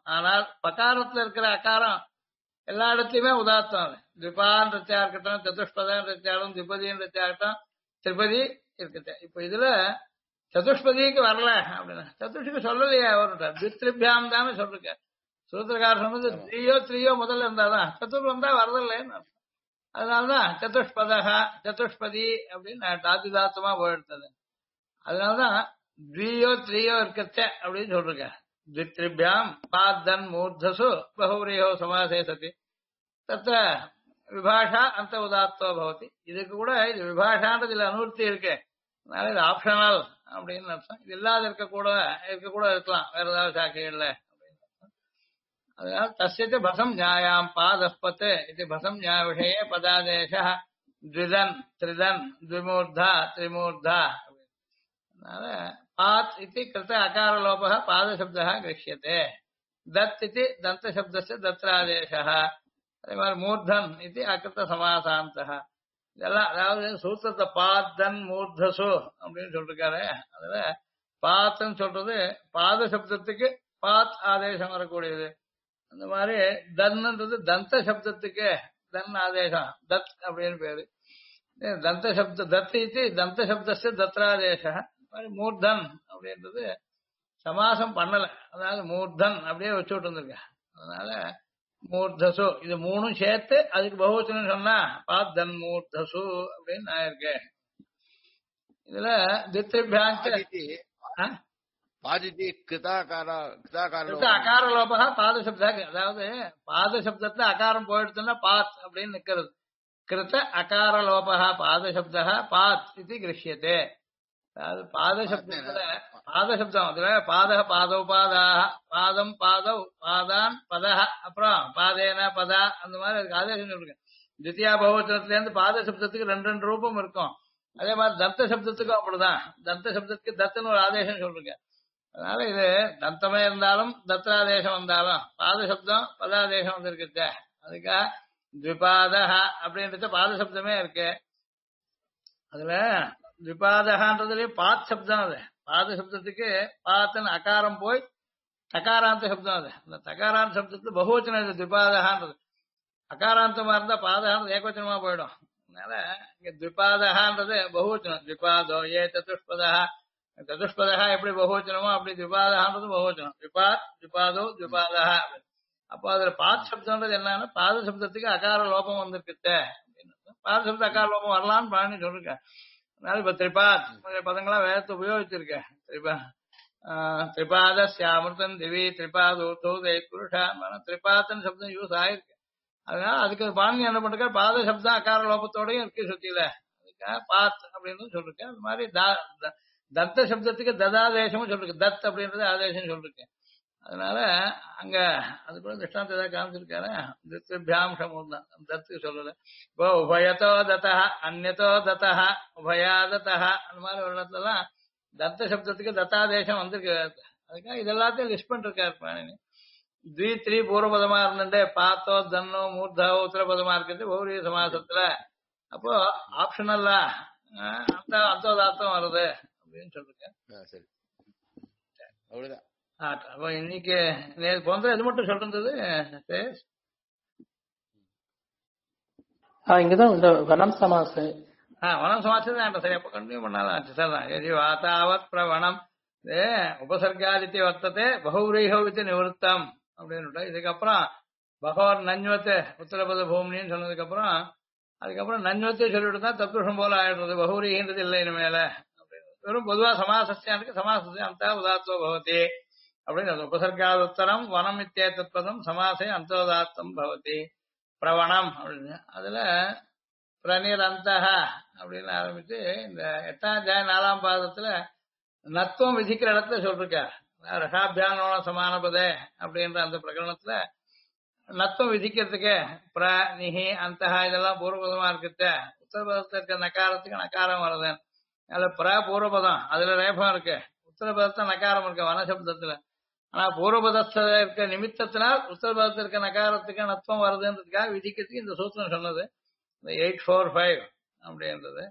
[SPEAKER 1] ஆனால் பகாரத்துல இருக்கிற அகாரம் எல்லா இடத்துலயுமே உதாத்தம் அது. திபான்றத்தியா இருக்கட்டும், சதுஷ்பதன்றத்தியாலும், திபதின்றத்தியா இருக்கட்டும், திரிபதி இருக்குது. இப்ப இதுல சதுஷ்பதிக்கு வரல அப்படின்னா சதுஷ்க்கு சொல்லலையே அவர்கிட்ட தித்ரிபியாம் தானே சொல்லிருக்க. சூத்திரக்காரர் சொன்னது த்ரீயோ த்ரீயோ முதல்ல இருந்தாதான் சதுர் வந்தா வரதில்லைன்னு அர்த்தம். அதனாலதான் சதுஷ்பதா சதுஷ்பதி அப்படின்னு தாத்துதாத்தமா போயிடுத்தது. அதனாலதான் த்வீயோ த்ரீயோ இருக்கச்ச அப்படின்னு சொல்லிருக்க. தித்ரிபியாம் பாத்தன் மூர்தசு பகுரியோ சமாசே சதி தத்த விபாஷா அந்த உதாத்தோ பவதி. இதுக்கு கூட இது விபாஷான்றது இதுல அனுவர்த்தி இருக்கு. அதனால இது ஆப்ஷனல் அப்படின்னு அர்த்தம். இது இல்லாத இருக்கக்கூட இருக்கலாம் வேற ஏதாவது சாக்கைகள்ல. அதனால தஸ்யத்து பசம் நியாயாம் பாதஸ்பத் இது பசம் நியாய விஷயே பதாதேச த்விதன் த்ரிதன் த்விமூர்தா திரிமூர்தா. அதனால பாத் இது கிருத்த அகாரலோபः பாதசப்தः கிருஷ்யते. தத் இது தந்தசப்தस्य தத்ராதேசः. அதே மாதிரி மூர்தன் இது அகிருத்த சமாசாந்தः. இதெல்லாம் அதாவது சூத்திரத்தை பாத்தன் மூர்தசு அப்படின்னு சொல்லிருக்காரு. அதுல பாத்துன்னு சொல்றது பாத சப்தத்துக்கு பாத் ஆதேசம் வரக்கூடியது. அந்த மாதிரி தன்ன்றது தந்த சப்தத்துக்கு தன் ஆதேசம் தத் அப்படின்னு பேரு. தந்த சப்த தத் இது தந்த சப்தस्य தத்ராதேச. மூர்தன் அப்படின்றது சமாசம் பண்ணல, அதாவது மூர்தன் அப்படியே வச்சு விட்டு இருந்திருக்க. அதனால மூர்தசு இது மூணும் சேர்த்து அதுக்கு பகுவச்சனம் சொன்னா பாத்தன் மூர்தசு அப்படின்னு ஆயிருக்கேன். இதுல தித்ரிபியாங்க
[SPEAKER 2] பாதிதி கிருதாகார
[SPEAKER 1] அகார லோபா பாதசப்தா. அதாவது பாதசப்தத்துல அகாரம் போயிடுச்சுன்னா பாத் அப்படின்னு நிக்கிறது. கிருத்த அகார லோபா பாதசப்தா பாத் இது கிருஷ்யத்தே. அதாவது பாதசப்தத்துல பாதசப்தம் அதுல பாத பாதவ் பாதாக பாதம் பாதவ் பாதான் பதஹ அப்புறம் பாதேன பதா அந்த மாதிரி அதுக்கு ஆதேசம் சொல்லிருக்கேன். தித்தியா பகவச்சனத்துல இருந்து பாதசப்தத்துக்கு ரெண்டு ரெண்டு ரூபம் இருக்கும். அதே மாதிரி தந்த சப்தத்துக்கும் அப்படிதான். தந்த சப்தத்துக்கு தத்துன்னு ஒரு ஆதேசம் சொல்லிருக்கேன். அதனால இது தந்தமே இருந்தாலும் தத்ராதேசம் வந்தாலும் பாதசப்தம் பதாதேசம் வந்திருக்கு. அதுக்காக த்விபாதஹ அப்படின்றது பாதசப்தமே இருக்கு. அதுல த்விபாதஹன்றதுலயே பாத் சப்தம். அது பாதசப்தத்துக்கு பாத்தன் அகாரம் போய் தகாராந்த சப்தம். அது அந்த தகாராந்த சப்தத்துக்கு பகுவச்சனம் இது த்விபாதஹன்றது. அகாராந்தமா இருந்தா பாதகான்றது ஏகவச்சனமா போயிடும். அதனால இங்க த்விபாதஹன்றது பகுவச்சனம். த்விபாதோ ஏ சதுஷ்பதா. சதுஷ்பதா எப்படி பகுவச்சனமோ அப்படி த்விபாதஹன்றது பகுவச்சனம். த்விபாத் த்விபாதோ த்விபாதஹ. அப்போ அதுல பாத் சப்தம்ன்றது என்னன்னா பாத சப்தத்துக்கு அகார லோபம் வந்திருக்கு. பாத சப்த அகார லோபம் வரலான்னு பாணி சொல்லிருக்கேன். அதனால இப்ப திரிபாத் பதங்களா வேதத்தை உபயோகிச்சிருக்கேன். திரிபாதஸ்யாமிருதம் திவி திரிபாதூர்த்தோ புருஷா திரிபாத்தன் சப்தம் யூஸ் ஆயிருக்கு. அதனால அதுக்கு பாணி என்ன பண்றாரு பாத சப்தம் அகார லோபத்தோடயும் இருக்கு சுத்தியில. அதுக்காக பாத் அப்படின்னு சொல்லிருக்கேன். அது மாதிரி தத்த சப்தத்துக்கு ததாதேசமும் சொல்லிருக்கு. தத் அப்படின்றது ஆதேசம் சொல்லிருக்கேன். அதனால அங்க அது கூட திருஷ்டாந்த ஏதாவது காமிச்சிருக்காரு. தித்ரிபியாம்சம் தான் தத்துக்கு சொல்லல. இப்போ உபயத்தோ தத்தா அந்நதோ தத்தா உபயா தத்தா அந்த மாதிரி ஒரு இடத்துலலாம் தத்த சப்தத்துக்கு தத்தாதேசம் வந்திருக்கு. அதுக்காக இதெல்லாத்தையும் லிஸ்ட் பண்ணிருக்காரு பாணினி. த்வி பூர்வபதமா இருந்துட்டு பாத்தோ தன்னோ மூர்தாவோ உத்தரபதமா இருக்கிறது பௌரிய சமாசத்துல. அப்போ ஆப்ஷனல்லா அந்த அர்த்தோதார்த்தம் வருது அப்படின்னு சொல்லிருக்கேன்.
[SPEAKER 2] சரி அவ்வளவுதான்.
[SPEAKER 1] அப்ப இன்னைக்கு போன்ற இது மட்டும் சொல்றது
[SPEAKER 3] இங்கதான் இந்த வனம் சமாசம்
[SPEAKER 1] வனம் சமாசம் சரி. அப்ப கண்டினியூ பண்ணாதான் சரிதான். எதி வாத்தாவத் பிரவணம் உபசர்காதித்ய வர்த்தத்தை பகுரீகவித்து நிவர்த்தம் அப்படின்னு. இதுக்கப்புறம் பகவான் நன்வத்து உத்தரபத பூமின்னு சொன்னதுக்கு அப்புறம் அதுக்கப்புறம் நன்வத்தே சொல்லிட்டு தான் தத்துவம் போல ஆயிடுறது. பகுரீகின்றது இல்லை இனிமேல அப்படின்னு. வெறும் பொதுவா சமாசஸ்யானுக்கு சமாசத்தை அந்த உதாத்தோ பவதி அப்படின்னு. உபசர்காத உத்தரம் வனம் இத்தியேதத்பதம் சமாசே அந்தோதாத்தம் பவதி பிரவணம் அப்படின்னு. அதுல பிரநிரந்தஹ அப்படின்னு ஆரம்பிச்சு இந்த 8ஆம் அத்தியாயம் 4ஆம் பாதத்துல நத்துவம் விதிக்கிற இடத்துல சொல்லிருக்கார். ரசாபியானோட சமானபதே அப்படின்ற அந்த பிரகரணத்துல நத்துவம் விதிக்கிறதுக்கு பிர நிஹி அந்த இதெல்லாம் பூர்வபதமா இருக்குது. உத்தரபதத்துல இருக்க நக்காரத்துக்கு நக்காரம் வருது. அதுல பிர பூர்வபதம் அதுல ரேபம் இருக்கு. உத்தரபதத்துல நக்காரம் இருக்கு வனசப்தத்துல. ஆனா பூர்வபதத்துல இருக்க நிமித்தத்தினால் உத்தரபதத்துல இருக்க நகாரத்துக்கு நத்துவம் வருதுன்றதுக்காக விதிக்கிறதுக்கு இந்த சூத்திரம் சொன்னது. இந்த 845 அப்படின்றது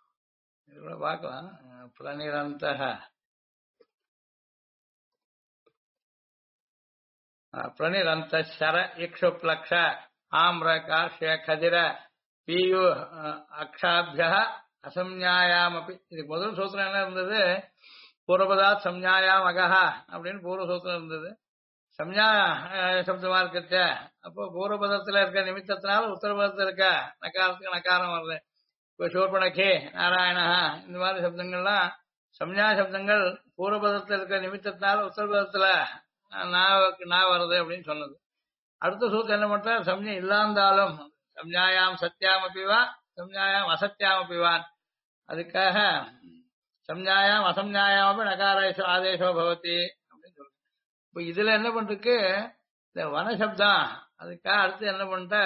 [SPEAKER 1] இது கூட பார்க்கலாம். பிரநிரந்தஹ பிரணிரந்த சர இக்ஷுப்லக்ஷ ஆம்ர கார்ஷ்ய கதிர பீயு அக்ஷாபிய அசம்ஞாயாமப்பி. இதுக்கு முதல் சூத்திரம் என்ன இருந்தது? பூர்வபதாத் சம்ஞாயாம் அகஹா அப்படின்னு பூர்வ சூத்திரம் இருந்தது. சம்ஞா சப்தமா இருக்கச்ச அப்போ பூர்வபதத்துல இருக்க நிமித்தத்தினால உத்தரபதத்துல இருக்க நகாரத்துக்கு நகாரம் வருது. இப்போ சூர்பணகே நாராயணா இந்த மாதிரி சப்தங்கள்லாம் சம்ஞா சப்தங்கள் பூர்வபதத்துல இருக்க நிமித்தத்தினால உத்தரபதத்துல நான் வருது அப்படின்னு சொன்னது. அடுத்த சூத்திரம் என்ன பண்ற? சம்ஞை இல்லாந்தாலும் சம்ஞாயாம் சத்தியாம் அப்பிவா சம்ஞாயாம் அசத்தியாம் அப்பிவான். அதுக்காக சம்ஞாயாம் அசம்ஞாயாம் அப்படி நகாரேஷோ ஆதேசோ பவதி அப்படின்னு சொல்றேன். இப்போ இதுல என்ன பண்றதுக்கு இந்த வனசப்தம் அதுக்காக அடுத்து என்ன பண்ணிட்ட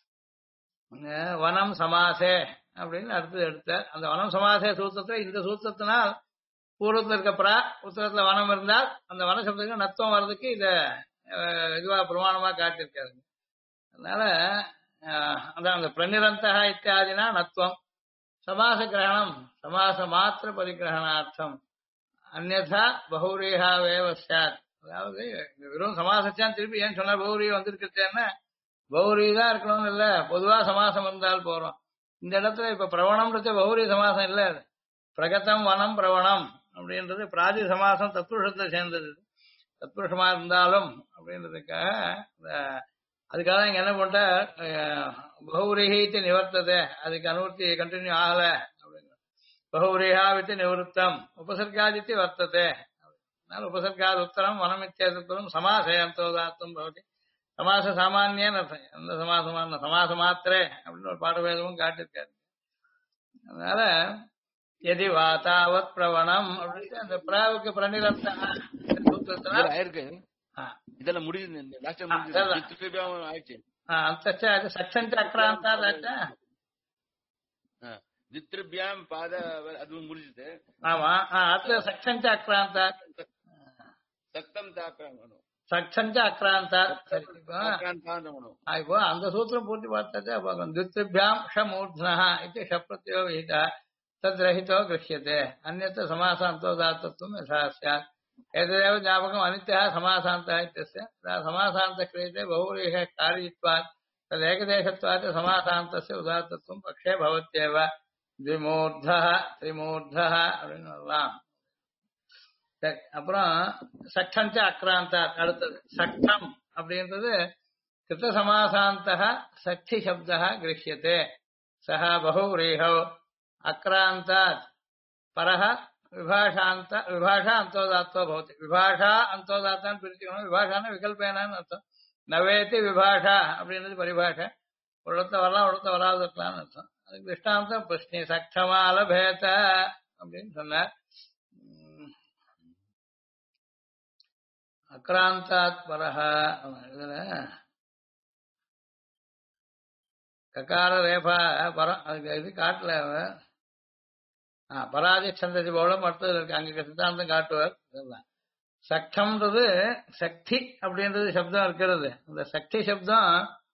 [SPEAKER 1] வனம் சமாசே அப்படின்னு அடுத்தது எடுத்த அந்த வனம் சமாசே சூத்திரத்தை இந்த சூத்திரத்தினால் பூர்வத்தில் இருக்க பிரா உத்தரத்துல வனம் இருந்தால் அந்த வனசப்தத்துக்கு நத்துவம் வர்றதுக்கு இத இதுவா பிரமாணமா காட்டியிருக்காரு. அதனால அதான் அந்த பிரநிரந்தா இத்தியாதினா நத்துவம் சமாச கிரகணம் சமாச மாத்திர பரிகிரகணார்த்தம் அந்நதா பௌரீகாவேவ சாத். அதாவது வெறும் சமாசத்தான் திருப்பி ஏன் சொன்னா பௌரி வந்திருக்கேன்னா பௌரி தான் இருக்கணும்னு இல்ல, பொதுவா சமாசம் இருந்தால் போறோம். இந்த இடத்துல இப்ப பிரவணம்ன்றது பௌரி சமாசம் இல்ல, பிரகதம் வனம் பிரவணம் அப்படின்றது பிராதி சமாசம் தத்புருஷத்தை சேர்ந்தது. தத்புருஷமா இருந்தாலும் அப்படின்றதுக்காக அதுக்காக இங்க என்ன பண்ற பௌரிஹித்து நிவர்த்ததே அதுக்கு அனுவர்த்தி கண்டினியூ ஆகல அப்படின்னு பௌரிஹா வித்து நிவருத்தம் உபசர்காதித்து வர்த்ததே. அதனால உபசர்காத உத்தரம் வனமித்தியம் சமாசயந்தோதாத்தம் பவதி. சமாச சாமானியன்னு அர்த்தம். எந்த சமாசமான சமாச மாத்திரே அப்படின்னு ஒரு பாடவேதமும் காட்டிருக்காரு. அதனால எதி வாத்தாவத் பிரவணம் அப்படின்னு அந்த பிராவுக்கு பிரநிரந்தா
[SPEAKER 2] ஆயிருக்கு. இதெல்லாம் முடியுது ஆயிடுச்சு.
[SPEAKER 1] அந்த சக்ஷன் அக்ராந்தா
[SPEAKER 2] தித்ருபியாம் பாத அதுவும் முடிஞ்சது.
[SPEAKER 1] ஆமா அடுத்த சக்ஷன் அக்ராந்தா
[SPEAKER 2] சக்தம் தாக்கணும்
[SPEAKER 1] சக்ஷன் அக்ராந்தா. இப்போ அந்த சூத்திரம் பூர்த்தி பார்த்தாச்சா தித்ருபியாம் ஷமூர்த்னா இது ஷப்ரத்யோ விஹிதா தத்ரஹிதோ கிருஷ்யते अन्यत्र समासान्तोदात्तत्वं यथा स्यात् एतदेव ज्ञापकम् अनित्यः समासान्तः इत्यस्य समासान्तः क्रियते बहुव्रीः कार्यत्वात् तदेकदेशत्वात् समासान्तस्य उदात्तत्वं पक्षे भवत्येव द्विमूर्धः त्रिमूर्धः அப்படின்னு சொல்லலாம். அப்புறம் சக்ஷம் அக்ராந்தாத் அடுத்தது சக்ஷம் அப்படின்றது கிருத்த சமாசாந்தः சக்தி சப்தः கிருஷ்யते सः बहुव्रीहौ अक्रांतात् परः विभाषांत विभाषा अंतोदात्तो भवति. विभाषा अंतोदात्तान பிரிச்சுக்கணும். விபாஷான விகல்பேனான்னு அர்த்தம். நவேதி விபாஷா அப்படின்றது பரிபாஷை. ஒரு இடத்துல வரலாம் ஒரு இடத்துல வராது இருக்கலாம்னு அர்த்தம். அதுக்கு திருஷ்டாந்தம் பிரஷ்னி சக்ஷமால பேத அப்படின்னு சொன்னார். அக்ராந்தாத் பரஹ இதுல ககார ரேபா பரம் அதுக்கு இது காட்டல பராதி சந்ததி பௌலம் அடுத்தது இருக்கு. அங்க சித்தாந்தம் காட்டுவார். சக்ஷம்ன்றது சக்தி அப்படின்றது சப்தம் இருக்கிறது. அந்த சக்தி சப்தம்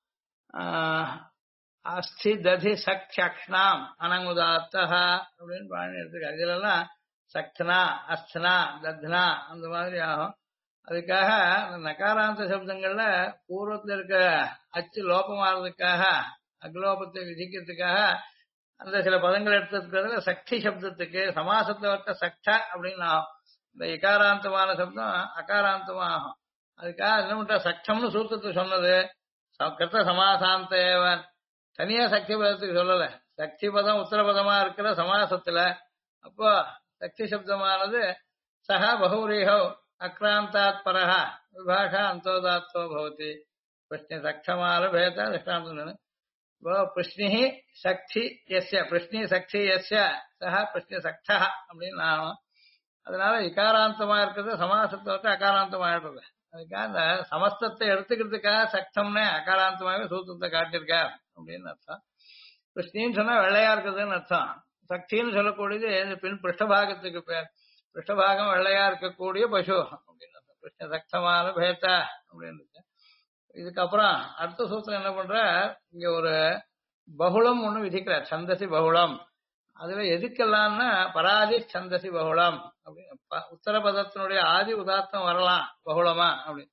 [SPEAKER 1] அஸ்தி ததி சக்ஷக்ஷ்ணாம் அனங்குதாத்தா அப்படின்னு பாணி எடுத்துக்காரு. இதுல எல்லாம் சக்தனா அஸ்தனா தத்னா அந்த மாதிரி ஆகும். அதுக்காக நகாராந்த சப்தங்கள்ல பூர்வத்தில் இருக்க அச்சு லோபமாறதுக்காக அக்லோபத்தை விதிக்கிறதுக்காக அந்த சில பதங்கள் எடுத்ததுக்கு சக்தி சப்தத்துக்கு சமாசத்துல வர்த்த சக்த அப்படின்னு ஆகும். இந்த இகாராந்தமான சப்தம் அகாராந்தமா ஆகும். அதுக்காக என்ன பண்ற சக்தம்னு சூத்திரத்தை சொன்னது கிருத்த சமாசாந்தேவன் தனியா சக்தி பதத்துக்கு சொல்லல. சக்தி பதம் உத்தரபதமா இருக்கிற சமாசத்துல அப்போ சக்தி சப்தமானது சஹ பகுரீஹோ அக்ராந்தாத் பரஹ விபாஷா அந்தோதாத்தோ பவதி. பிரஷ்னி சக்ஷமால பேத திருஷ்டாந்தம் பிரஷ்னி சக்தி எஸ்ய பிரஷ்னி சக்தி எஸ்ய சஹ பிரஷ்னி சக்தா அப்படின்னு ஆகும். அதனால இகாராந்தமா இருக்கிறது சமாசத்தை அகாராந்தமாயிடுறது. அதுக்காக அந்த சமஸ்தத்தை எடுத்துக்கிறதுக்காக சக்தம்னு அகாராந்தமாவே சூத்திரத்தை காட்டியிருக்கா அப்படின்னு அர்த்தம். பிரஷ்னின்னு சொன்னா வெள்ளையா இருக்குதுன்னு அர்த்தம். சக்தின்னு சொல்லக்கூடியது இந்த பின் பிருஷ்டபாகத்துக்கு பேர். பிருஷ்டபாகம் வெள்ளையா இருக்கக்கூடிய பசு அப்படின்னு அர்த்தம். கிருஷ்ண சக்தமான பேத்த அப்படின்னு. இதுக்கப்புறம் அடுத்த சூத்திரம் என்ன பண்ற இங்க ஒரு பகுளம் ஒண்ணு விதிக்கிறார். சந்தசி பகுளம். அதுல எதுக்கெல்லாம்னா பராதி சந்தசி பகுளம் அப்படின்னு உத்தரபதத்தினுடைய ஆதி உதாத்தம் வரலாம் பகுளமா அப்படின்னு.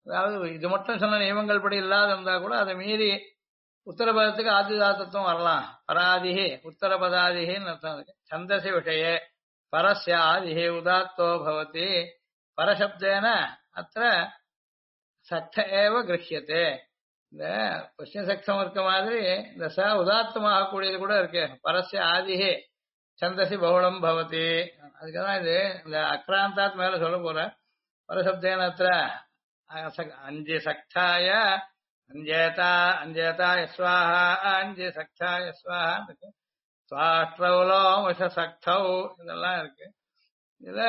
[SPEAKER 1] அதாவது இது மட்டும் சொன்ன நியமங்கள் படி இல்லாத இருந்தா கூட அதை மீறி உத்தரபதத்துக்கு ஆதிதாத்தத்துவம் வரலாம். பராதிஹி உத்தரபதாதிஹின்னு அர்த்தம் இருக்கு. சந்தசி விஷய பரஸ்ய ஆதிஹி உதாத்தோ பவதி பரசப்தேன அத்த சக்த ஏவ கிரஹியத்தே. இந்த பிரஷ்ன சக்தம் இருக்க மாதிரி இந்த ச உதாத்தமாக கூடியது கூட இருக்கு. பரஸ்ய ஆதிஹி சந்தசி பகுளம் பவதி. அதுக்குதான் இது இந்த அக்ராந்தாத் மேல சொல்ல போற. பரசப்தேன அத்த அஞ்சு சக்தாய அஞ்சேதா அஞ்சேதா யஸ்வாஹா அஞ்சு சக்தா யஸ்வாஹா இருக்கு. சுவாஷ்டவுலோ சக்தௌ இதெல்லாம் இருக்கு. இதுல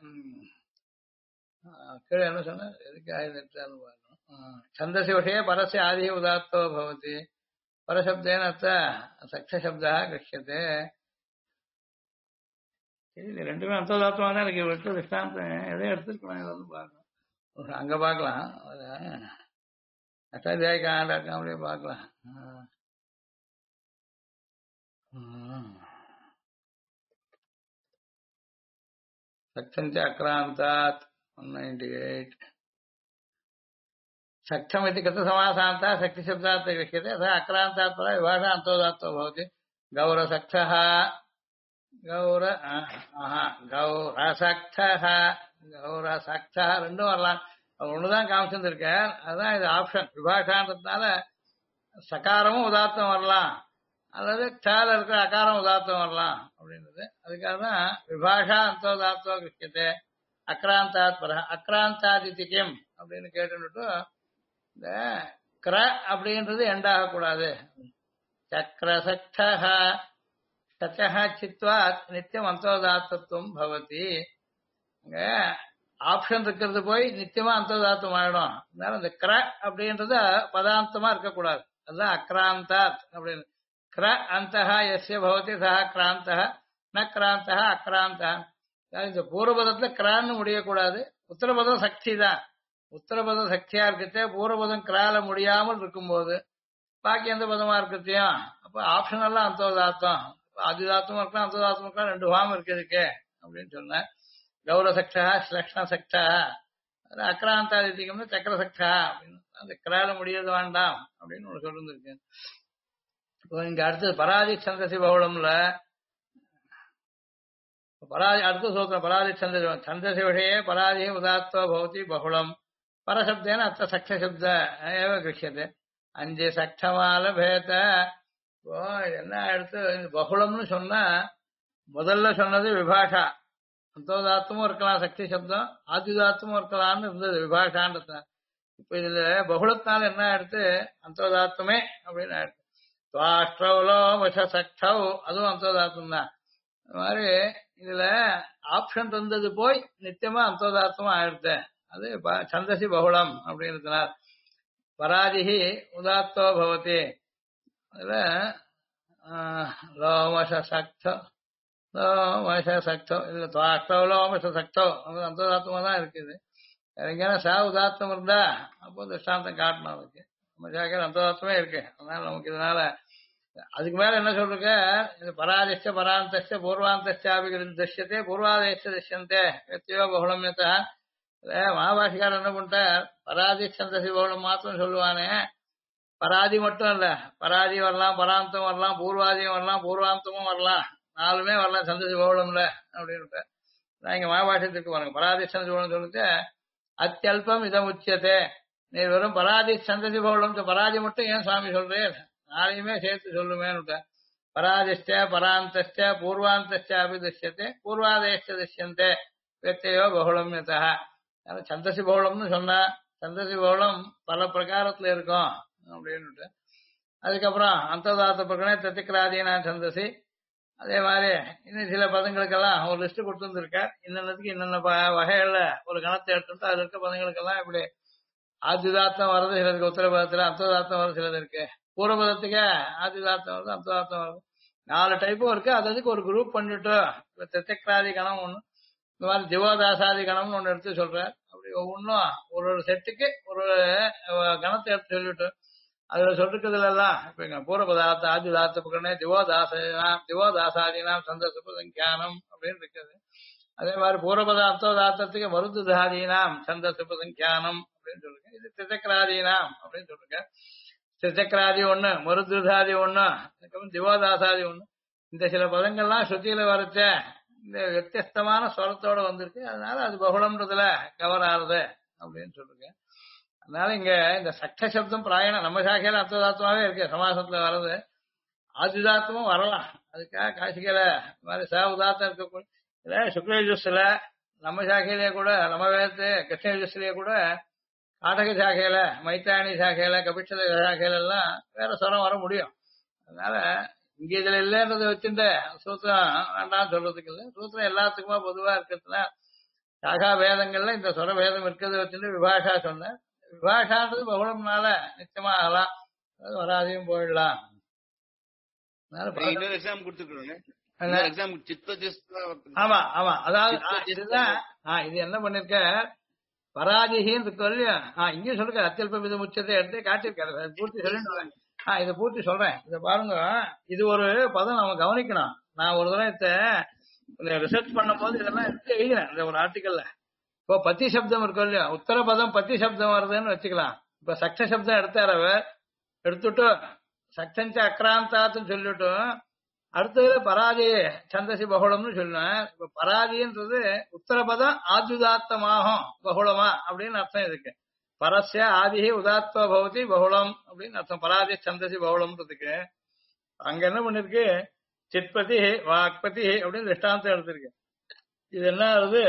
[SPEAKER 1] கீழே என்ன சொன்ன எதுக்கு ஆயுதம் சந்தசி விஷய பரஸ்ய ஆதி உதாத்தோ பவதி பரசப்தேன சக்ஷசப்தா கிருஷ்யதே. இது ரெண்டுமே அந்தோதாத்தமா தான் இருக்கு. வெட்டு திஷ்டாந்தம் எதையும் எடுத்துருக்கணும். இதை வந்து பார்க்கணும். அங்க பார்க்கலாம். அட்டாத்தியாயிக்காண்டாக்கம் அப்படியே பார்க்கலாம். சக்தஞ்ச அக்ராந்தாத் 198 सक्षम इति कृत समासान्ता शक्ति शब्दार्थ गृह्यते अतः अक्रान्तात् परा विभाषा अन्तोदात्तो भवति गौरसक्तः गौरसक्तः गौरसक्तः ரெண்டும் வரலாம். ஒண்ணுதான் காமிச்சிருக்கார். அதான் இது ஆப்ஷன். விபாஷான்றதுனால சகாரமும் உதாத்தம் வரலாம் அல்லது க்ஷால இருக்கிற அகாரம் உதாத்தம் வரலாம் அப்படின்றது. அதுக்காக தான் விபாஷா அந்தோதாத்தோ கிருஷ்யத்தை அக்ராந்தாத் பர அக்ராந்தாதித்தியம் அப்படின்னு கேட்டுட்டு இந்த கிர அப்படின்றது எண்டாக கூடாது. சக்கரசக்தஹ சச்சஹ சித்வாத் நித்தியம் அந்தோதாத்தத்துவம் பவதி. அங்க ஆப்ஷன் இருக்கிறது போய் நித்தியமா அந்தோதாத்தம் ஆயிடும். அதனால இந்த கிர அப்படின்றது பதாந்தமா இருக்கக்கூடாது. அதுதான் அக்ராந்தாத் அப்படின்னு. கிர அந்தஹ எஸ்ய பவதி சஹ கிராந்தஹ ந கிராந்தஹ அக்ராந்தஹ. இந்த பூர்வபதத்துல கிரான்னு முடியக்கூடாது. உத்தரபதம் சக்தி தான். உத்தரபதம் சக்தியா இருக்கச்சே பூர்வபதம் கிரால முடியாமல் இருக்கும்போது பாக்கி எந்த பதமா இருக்கத்தையும் அப்ப ஆப்ஷன் எல்லாம் அந்தோதாத்தம். அதிதாத்தமும் இருக்கலாம் அந்தோதாத்தமும் இருக்கலாம். ரெண்டு பாவம் இருக்கிறதுக்கு அப்படின்னு சொன்ன. கௌரசக்தா ஸ்லக்ஷண சக்தா அக்ராந்தாதித்திகம்னு சக்கரசக்தா அப்படின்னு அந்த கிரால முடியாது வேண்டாம் அப்படின்னு ஒண்ணு சொல்லிருக்கு. இப்போ இங்க அடுத்தது பராதி சந்தசி பகுளம்ல பராதி அடுத்த சூத்திரம் பராதி சந்தசி விஷயே பராதி உதாத்தோ பவதி பகுளம் பரசப்தேன அத்த சக்ஷசப்த ஏவ கிருஷ்யத்தை அஞ்சு சக்ஷமால பேத. இப்போ என்ன எடுத்து பகுளம்னு சொன்னா முதல்ல சொன்னது விபாஷா. அந்தோதாத்தமும் இருக்கலாம் சக்தி சப்தம் ஆதிதாத்தமும் இருக்கலாம்னு இருந்தது விபாஷான்றது. இப்ப இதுல பகுளத்தினால என்ன எடுத்து அந்தோதாத்தமே அப்படின்னு ஆயிடுச்சு. துவாஷ்டவுலோ சக்தவ் அதுவும் அந்தோதாத்தம் தான். அது மாதிரி இதுல ஆப்ஷன் இருந்தது போய் நித்தியமா அந்தோதாத்தமா ஆயிடுச்சு. அது சந்தசி பகுளம் அப்படின்றதுனால பராதிஹி உதாத்தோ பவதி. அதுல லோமச சக்தோ லோமச சக்தோ இல்ல துவாஷ்டவ் லோமச சக்தோ அந்தோதாத்தமா தான் இருக்குது. எங்கேனா சா உதாத்தம் இருந்தா அப்போ திருஷ்டாந்தம் காட்டணும். அதுக்கு நம்ம ஜாக்கிர அந்தோதாத்தமே இருக்கு. அதனால நமக்கு இதனால அதுக்கு மேல என்ன சொல்றீங்க, இது பராதிஷ்ட பராந்தஸ்ட பூர்வாந்தஸ்டாபிகிருஷ்யத்தே பூர்வாதேஷ்ட திஷ்யந்தே வெத்தியோ பகுளம் மகாபாஷிகாரர் என்ன பண்ணிட்டார், பராதி சந்தசி பகுளம் மாத்திரம் சொல்லுவானே. பராதி மட்டும் இல்ல, பராதி வரலாம், பராந்தம் வரலாம், பூர்வாதியம் வரலாம், பூர்வாந்தமும் வரலாம், நாலுமே வரலாம் சந்தசி பகுளம்ல அப்படின்னு. நான் இங்க மகாபாஷத்துக்கு பாருங்க பராதி சந்தசி பகுளம் சொல்லிட்டு அத்தியல்பம் இதம் உச்சியத்தே. நீ வெறும் பராதி சந்தசி பகுளம் பராதி மட்டும் ஏன் சுவாமி சொல்றேன், நாளையுமே சேர்த்து சொல்லுமேன்னு. பராதிஷ்ட பராந்தஸ்ட பூர்வாந்தஸ்ட அபிதிஷ்யத்தை பூர்வாதேஷ்ட திஷ்யந்தே வெத்தையோ பகுளம் யதா. சந்தசி பகுளம்னு சொன்னா சந்தசி பகுளம் பல பிரகாரத்துல இருக்கும் அப்படின்னு. அதுக்கப்புறம் அந்ததாத்த பிரகடனை தத்திக்கிராதீனா சந்தசி. அதே மாதிரி இன்னும் சில பதங்களுக்கெல்லாம் ஒரு லிஸ்ட் கொடுத்துருக்கார். இன்னத்துக்கு இன்னென்ன வகைகள்ல ஒரு கணத்தை எடுத்துட்டு அதுல இருக்க பதங்களுக்கெல்லாம் இப்படி ஆதிதாத்தம் வருது சிலதுக்கு, உத்தரபதத்துல அந்ததாத்தம் வருது சிலது இருக்கு, பூர்வபதத்துக்கு ஆதிதாத்தம் வருது அந்ததாத்தம் வருது, 4 டைப்பும் இருக்கு. அதுக்கு ஒரு குரூப் பண்ணிட்டு தித்திக்ராதி கணம் ஒண்ணு, இந்த மாதிரி திவோதாசாதி கணம்னு ஒண்ணு எடுத்து சொல்றார். அப்படி ஒவ்வொன்றும் ஒரு செட்டுக்கு ஒரு கணத்தை எடுத்து சொல்லிட்டு அதுல சொல்லிருக்கிறதுல எல்லாம் இப்ப இங்க பூர்வபதாத்த ஆதிதாத்த பக்கமே திவோதாசாதீனாம் சந்தசுப சங்கியானம் அப்படின்னு இருக்குது. அதே மாதிரி பூர்வபத அந்தோதாத்தத்துக்கு மருத்துதாதீனாம் சந்தசுப சங்கியானம் அப்படின்னு அப்படின்னு சொல்லுங்க. இது திசக்கராதீனாம் அப்படின்னு சொல்லுங்க. திசக்கராதி ஒண்ணு, மருதுதாதி ஒண்ணு, அதுக்கப்புறம் திவோதாசாதி ஒண்ணு. இந்த சில பதங்கள்லாம் ஸ்ருதியில வரைச்ச இந்த வித்தியஸ்தமான ஸ்வரத்தோட வந்திருக்கு. அதனால அது பகுளம்ன்றதுல கவர் ஆறுது அப்படின்னு சொல்லுங்க. அதனால இங்க இந்த சட்ட சப்தம் பிராயணம் நம்ம சாக்கையில அர்த்ததாத்மாவே இருக்கு, சமாசத்துல வர்றது. ஆதிதாத்தமும் வரலாம். அதுக்காக காசிக்கல இந்த மாதிரி உதாத்தம் இருக்கக்கூடிய சுக்லயுஜஸ்ல நம்ம சாக்கையிலேயே கூட, நம்ம வேதத்து கிருஷ்ணயுஜஸ்லயே கூட காட்டக சாக்கையில, மைத்தாணி சாக்கையில, கபிட்சத சாக்கையில எல்லாம் வேற ஸ்வரம் வர முடியும். அதனால இங்க இதுல இல்லைன்றதை வச்சுட்டு சூத்திரம் வேண்டாம் சொல்றதுக்கு இல்லை. சூத்திரம் எல்லாத்துக்குமா பொதுவா இருக்கிறதுனா சாகா வேதங்கள்ல இந்த சொர வேதம் இருக்கிறத வச்சுட்டு விபாஷா சொன்ன. விபாஷான்றது பகுளம்னால நிச்சயமா ஆகலாம், அது வராதையும் போயிடலாம்.
[SPEAKER 2] இன்னொரு எக்ஸாம் கொடுத்துருக்கோங்க. எக்ஸாம்
[SPEAKER 1] ஆமா ஆமா, அதாவது இதுதான் இது என்ன பண்ணிருக்க பராஜிகின்னு இருக்கு இல்லையா? இங்கேயும் சொல்லுங்க, அத்தியல்ப வித முச்சத்தை எடுத்து காட்டிருக்காரு. பூர்த்தி சொல்லிட்டு இதை பூர்த்தி சொல்றேன். இத பாருங்க, இது ஒரு பதம் நம்ம கவனிக்கணும். நான் ஒரு தடவை ரிசர்ச் பண்ணும் போது இதெல்லாம் எடுத்து எழுதினேன் இந்த ஒரு ஆர்டிக்கல்ல. இப்போ பத்தி சப்தம் இருக்கும் இல்லையா, உத்தர பதம் பத்தி சப்தம் வருதுன்னு வச்சுக்கலாம். இப்ப சக்ஷ சப்தம் எடுத்தார் அவர், எடுத்துட்டு சக்ஷஞ்ச அக்ராந்தாத்துன்னு சொல்லிட்டு அடுத்தது பராதி சந்தசி பகுளம்னு சொன்னேன். இப்ப பராதின்றது உத்தரபதம் ஆத்யுதாத்தமாகும் பகுளமா அப்படின்னு அர்த்தம் இதுக்கு. பரஸ்ய ஆதிஹி உதாத்வ பவதி பகுளம் அப்படின்னு அர்த்தம். பராதி சந்தசி பகுளம்ன்றதுக்கு அங்க என்ன பண்ணிருக்கு, சித்பதி வாக்பதி அப்படின்னு திருஷ்டாந்தம் எடுத்திருக்கு. இது என்ன ஆகுது,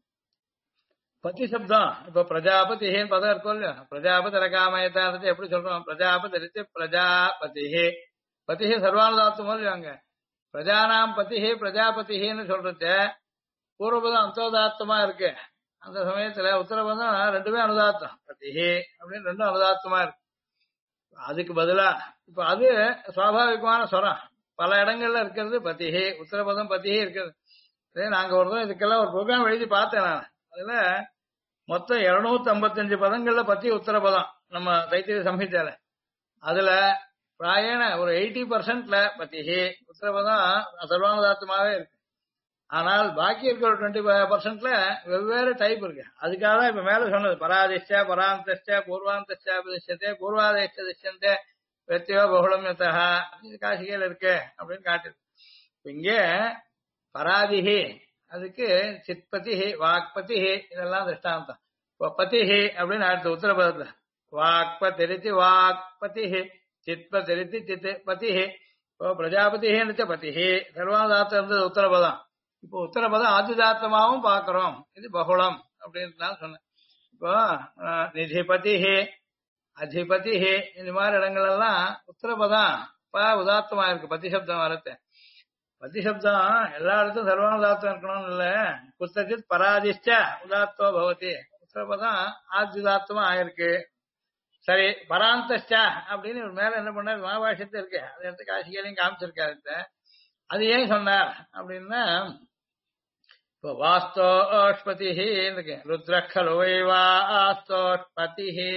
[SPEAKER 1] பதி சப்தம். இப்ப பிரஜாபதின்னு பதம் இருக்கும் இல்லையா, பிரஜாபதி ரகாமயத்தானது எப்படி சொல்றோம், பிரஜாபதி பிரஜாபதி பதி சர்வானுதாத்தமும் இல்லையா. அங்க பிரஜானாம் பதி பிரஜாபதின்னு சொல்றது பூர்வபதம் அந்தோதாத்தமா இருக்கு. அந்த சமயத்துல உத்தரபதம் ரெண்டுமே அனுதாத்தம், பதிஹி அப்படின்னு ரெண்டும் அனுதாத்தமா இருக்கு. அதுக்கு பதிலா இப்ப அது சுவாபாவிகமான ஸ்வரம் பல இடங்கள்ல இருக்கிறது பதிஹி, உத்தரபதம் பதிஹி இருக்கிறது. நாங்க ஒரு இதுக்கெல்லாம் ஒரு ப்ரோக்ராம் எழுதி பார்த்தேன் நான். அதுல மொத்தம் 255 பதங்கள்ல பத்தி உத்தரபதம் நம்ம தைத்திரிய சம்ஹிதையில. அதுல பிராயண ஒரு 80% பத்திஹி உத்தரபதம் சர்வானுதாத்தமாவே இருக்கு. ஆனால் பாக்கி இருக்கிற 20% வெவ்வேறு டைப் இருக்கு. அதுக்காக தான் இப்ப மேல சொன்னது பராதிஷ்ட பராந்தஷ்ட பூர்வாந்தே பூர்வாதேஷ்டே வெத்தியோ பகுளம் யதா இது காசிகையில இருக்கு அப்படின்னு காட்டுது. இங்க பராதிஹி அதுக்கு சித்பதிஹி வாக்பதிஹி இதெல்லாம் திருஷ்டாந்தம். இப்போ பதிஹி அப்படின்னு அடுத்த உத்தரபதத்துல வாக்பதிரிதி வாக்பதிஹி சித்பதிரிதி சித் பதிஹி. இப்போ பிரஜாபதிஹின்னு பதிஹி சர்வாதாத்தம் இருந்தது உத்தரபதம். இப்போ உத்தரபதம் ஆதிதாத்தமாவும் பாக்குறோம், இது பகுளம் அப்படின்னு நான் சொன்னேன். இப்போ நிதிபதிஹி அதிபதிஹி இந்த மாதிரி இடங்கள் எல்லாம் உத்தரபதம் உதாத்தமா இருக்கு. பதி சப்தம் வரது, பதி சப்தம் எல்லா இடத்தும் சர்வானுதாத்தம் இருக்கணும்னு இல்ல. குத்தச்சித் பராதிஷ்ட உதாத்தோ பவதி உத்தரபதம் ஆத்யுதாத்தமா ஆயிருக்கு. சரி, பராந்தஷ்டா அப்படின்னு ஒரு மேல என்ன பண்ணார், மகாபாஷ்யத்து இருக்கு, அதை எடுத்து காசிகையிலையும் காமிச்சிருக்காரு. அது ஏன் சொன்னார் அப்படின்னா, இப்போ வாஸ்தோஷ்பதிஹி இருக்கு, ருத்ரக்கலு வாஸ்தோஷ்பதிஹி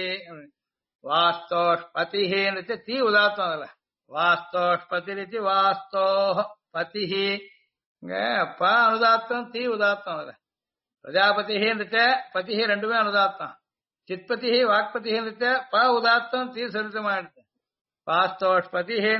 [SPEAKER 1] வாஸ்தோஷ்பதிஹி தீ உதாத்தம். அதுல வாஸ்தோஷ்பதி வாஸ்தோஹ பதிஹி இங்க அனுதாத்தம், தீ உதாத்தம். அதுல பிரஜாபதிஹி பதிஹி ரெண்டுமே அனுதாத்தம். சித்பதிஹி வாக்பதிஹி உதாத்தம், தீ சரித்தமா எடுத்து. வாஸ்தோஷ்பதிஹி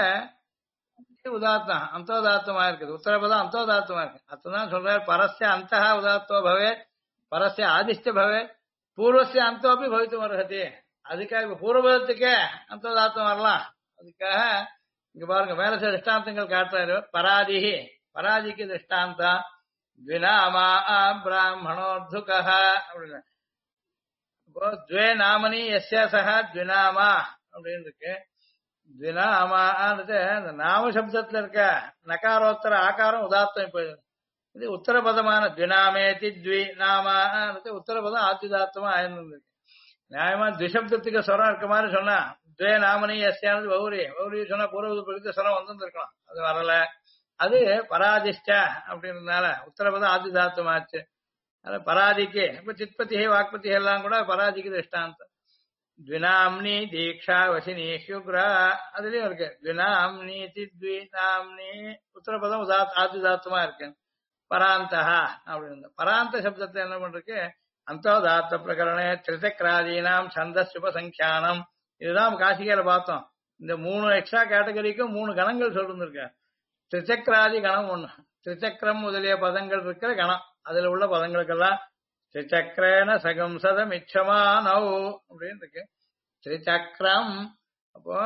[SPEAKER 1] உதாத்தம் அந்தோதாத்தமா இருக்குது. உத்தரபதம் அந்தோதாத்தமா இருக்கு. அதுதான் சொல்றாரு பரஸ்ய அந்த உதாத்தோ பவே பரஸ்ய ஆதிஷ்ட பவே பூர்வசிய அந்தோப்பி பவித்து வருகதி. அதுக்காக இப்ப பூர்வபதத்துக்கே அந்தோதாத்தம் வரலாம். அதுக்காக இங்க பாருங்க மேல சில திருஷ்டாந்தங்கள் காட்டுறாரு. பராதிஹி பராதிக்கு திருஷ்டாந்தம் த்விநாமா பிராமணோர்துக அப்படின்னா, இப்போ த்வே நாமனி எஸ்ய சஹ த்விநாமா அப்படின்னு இருக்கு. த்விநாமான்றது அந்த நாம சப்தத்துல இருக்க நகாரோத்தர ஆகாரம் உதாத்தம். இப்ப இது உத்தரபதமான த்விநாமேதி த்வி நாமான்றது உத்தரபதம் ஆத்யுதாத்தமா ஆயிருந்திருக்கு. நியாயமா த்விசப்தத்துக்கு ஸ்வரம் இருக்க மாதிரி சொன்னா த்வே நாமனி எஸ்யானது பௌரி பௌரி சொன்னா பூர்வ பிரகிருத ஸ்வரம் வந்துருக்கலாம், அது வரல. அது பராதிஷ்ட அப்படின்றதுனால உத்தரபதம் ஆத்யுதாத்தமாச்சு. அது பராதிக்கு இப்ப சித்பதி வாக்பதி எல்லாம் கூட பராதிக்கு திருஷ்டாந்தம். த்விநாம்னி தீக்ஷா வசினி சுக்ரா அதுலயும் இருக்கு. த்விநாம்னி த்விநாம்னி உத்தரபதம் ஆத்யுதாத்தமா இருக்கு. பராந்தஹா அப்படின்னு பராந்த சப்தத்தை என்ன பண்றதுக்கு அந்தோதாத்த பிரகரணே திரிசக்கராதீனாம் சந்தஸ்யுபசங்கியானம். இதுதான் காசிகையில பார்த்தோம். இந்த 3 எக்ஸ்ட்ரா கேட்டகரிக்கும் 3 கணங்கள் சொல்லிருக்க. திரிசக்கராதி கணம் ஒண்ணு, திரிசக்கரம் முதலிய பதங்கள் இருக்கிற கணம். அதுல உள்ள பதங்களுக்கெல்லாம் திரிசக்கரேன சகம் சதம் இச்சமானௌ அப்படின்னு இருக்கு. திரிசக்கரம் அப்போ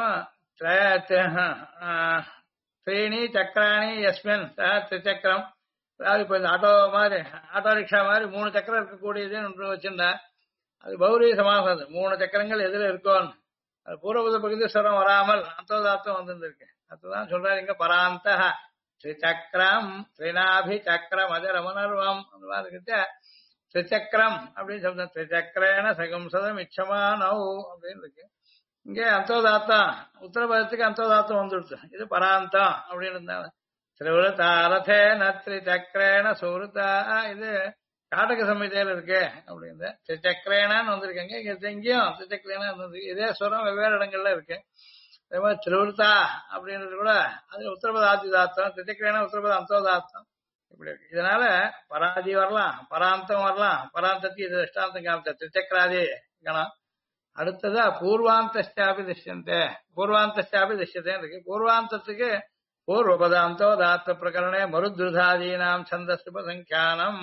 [SPEAKER 1] த்ரீணி சக்கராணி யஸ்மின் திரிசக்கரம். அதாவது இப்ப இந்த ஆட்டோ மாதிரி ஆட்டோ ரிக்ஷா மாதிரி 3 சக்கரம் இருக்கக்கூடியதுன்னு வச்சிருந்தா அது பௌரி சமாசம். அது 3 சக்கரங்கள் எதுல இருக்கோன்னு அது பூர்வபத பகுதி ஸ்வரம் வராமல் அந்தோதாத்தம் வந்திருக்கு. அதுதான் சொல்றாரு இங்க பராந்த திரிசக்கரம் திரிநாபி சக்கரம் அஜரமனர்வம் அந்த மாதிரி கிட்ட திரிசக்கரம் அப்படின்னு சொல்ற. திரிசக்கரேன சகம்சதம் இச்சமானௌ அப்படின்னு இருக்கு. இங்கே அந்தோதாத்தம் உத்தரபதத்துக்கு அந்தோதாத்தம் வந்துடுச்சு. இது பராந்தம் அப்படின்னு இருந்தாங்க. திருவிழத்தாரதேன திரிசக்கரேன சுருத்தா இது காட்டக சம்ஹிதையில இருக்கு அப்படின்னு திரிசக்கரேனான்னு வந்திருக்காங்க. இங்கேயும் திரிசக்கரேனா வந்திருக்கு. இதே ஸ்வரம் வெவ்வேறு இடங்கள்ல இருக்கு. அதே மாதிரி திருவிழத்தா அப்படின்றது கூட அது உத்தரபத ஆதிதாத்தம், திரிசக்கரேனா உத்தரபத அந்தோதாத்தம் இப்படி இருக்கு. இதனால பராதி வரலாம், பராந்தம் வரலாம். பராந்தத்துக்கு இது திஷ்டாந்தம் காமிச்ச திரிசக்கராதி கணம். அடுத்ததா பூர்வாந்தாபி திஷ்யந்தே, பூர்வாந்தாபி திஷ்யத்தே இருக்கு. பூர்வாந்தத்துக்கு பூர்வபதாந்தோதாத்த பிரகரணே மருத்ருதாதீனாம் சந்தஸ்யுபசங்கியானம்.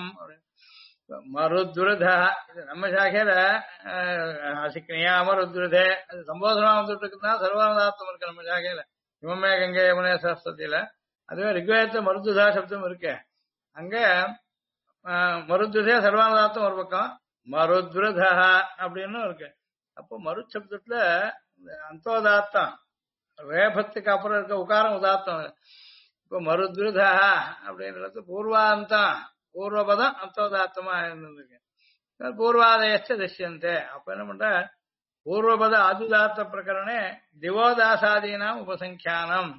[SPEAKER 1] மருத்ருதா இது நம்ம சாக்கையில அசிக்னியா மருத்ருதே அது சம்போதனமா வந்துட்டு இருக்குன்னா சர்வானதாத்தம் இருக்கு நம்ம சாக்கையில. இமமே கங்கை யமுனே சரஸ்வதியில. அதுவே ரிக்வேதத்துல மருத்ருதா சப்தம் இருக்கு. அங்க மருத்ருதே சர்வானதாத்தம் ஒரு பக்கம், மருத்ருதா அப்படின்னு இருக்கு. அப்போ மரு சப்தத்துல அந்தோதாத்தம் ரேபத்துக்கு அப்புறம் இருக்க உகாரம் உதாத்தம். இப்போ மருத்ருதா அப்படின்றது பூர்வாந்தம் பூர்வபதம் அந்தோதாத்தமா இருந்திருக்கு. பூர்வாதயச்ச திஷ்யந்தே. அப்ப என்ன பண்ற பூர்வபத அதுதாத்த பிரகரணே திவோதாசாதீனாம் உபசங்கியானம்.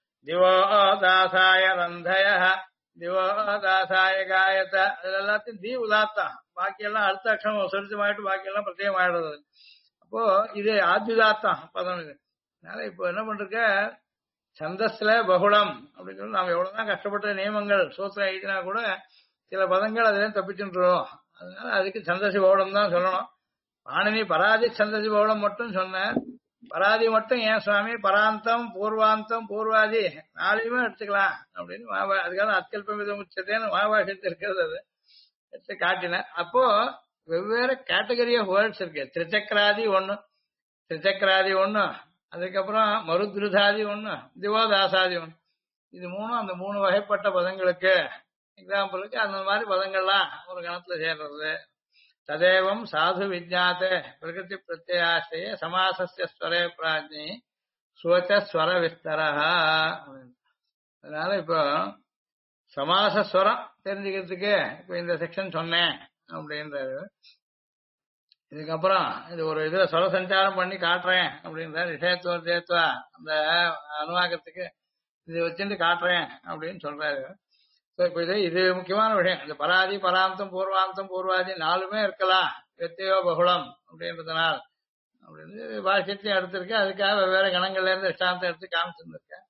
[SPEAKER 1] திவோதாசாய ரந்தய திவோதாசாய காயத்த அதுல எல்லாத்தையும் தி உதாத்தம். பாக்கியெல்லாம் அடுத்த அக்ஷரம் சொரிச்சமாயிட்டு பாக்கியெல்லாம் பிரத்யேகம் ஆயிடுறது. அப்போ இது ஆத்யுதாத்தம் பதம். இது அதனால இப்போ என்ன பண்றக்க சந்தஸ்ல பகுளம் அப்படின்னு சொல்லி நாம எவ்வளவுதான் கஷ்டப்பட்ட நியமங்கள் சூத்திரம் எழுதினா கூட சில பதங்கள் அதுல தப்பிச்சுன்றோம். அதனால அதுக்கு சந்தசி பௌடம் தான் சொல்லணும். பாணினி பராதி சந்தசி பௌடம் மட்டும் சொன்னேன். பராதி மட்டும் ஏன் சுவாமி பராந்தம் பூர்வாந்தம் பூர்வாதி 4 எடுத்துக்கலாம் அப்படின்னு அதுக்காக அத்தியல்பம் விதம் உச்சத்தேன்னு மகாபாஷ்யத்தில் இருக்கிறது அது எடுத்து காட்டினேன். அப்போ வெவ்வேறு கேட்டகரி ஆஃப் வேர்ட்ஸ் இருக்கு. திரிசக்கராதி ஒண்ணு, திரிசக்கராதி ஒண்ணு, அதுக்கப்புறம் மருத்ருதாதி ஒண்ணு, திவோதாசாதி ஒண்ணு. இது 3 அந்த 3 வகைப்பட்ட பதங்களுக்கு எக்ஸாம்பிளுக்கு அந்த மாதிரி பதங்கள்லாம் ஒரு கணத்துல சேர்றது. ததேவம் சாது விஜாத்தே பிரகிருதி பிரத்யாசய சமாசஸ்ய ஸ்வரே பிராஜ்ஞி சுவச்ச ஸ்வர விஸ்தரா. அதனால இப்போ சமாசஸ்வரம் தெரிஞ்சுக்கிறதுக்கு இப்ப இந்த செக்ஷன் சொன்னேன் அப்படின்றாரு. இதுக்கப்புறம் இது ஒரு இதுல சொல சஞ்சாரம் பண்ணி காட்டுறேன் அப்படின்றாரு. விஷயத்துவ தேத்துவா அந்த அனுவாகத்துக்கு இது வச்சுட்டு காட்டுறேன் அப்படின்னு சொல்றாரு. இப்ப இது முக்கியமான விஷயம். இந்த பராதி பராந்தம் பூர்வாந்தம் பூர்வாதி 4 இருக்கலாம் வெத்தையோ பகுளம் அப்படின்றதுனால அப்படின்னு பாஷ்யத்தையும் எடுத்திருக்கேன். அதுக்காக வெவ்வேறு கணங்கள்ல இருந்து இஷ்டாந்தம் எடுத்து காமிச்சிருந்திருக்கேன்.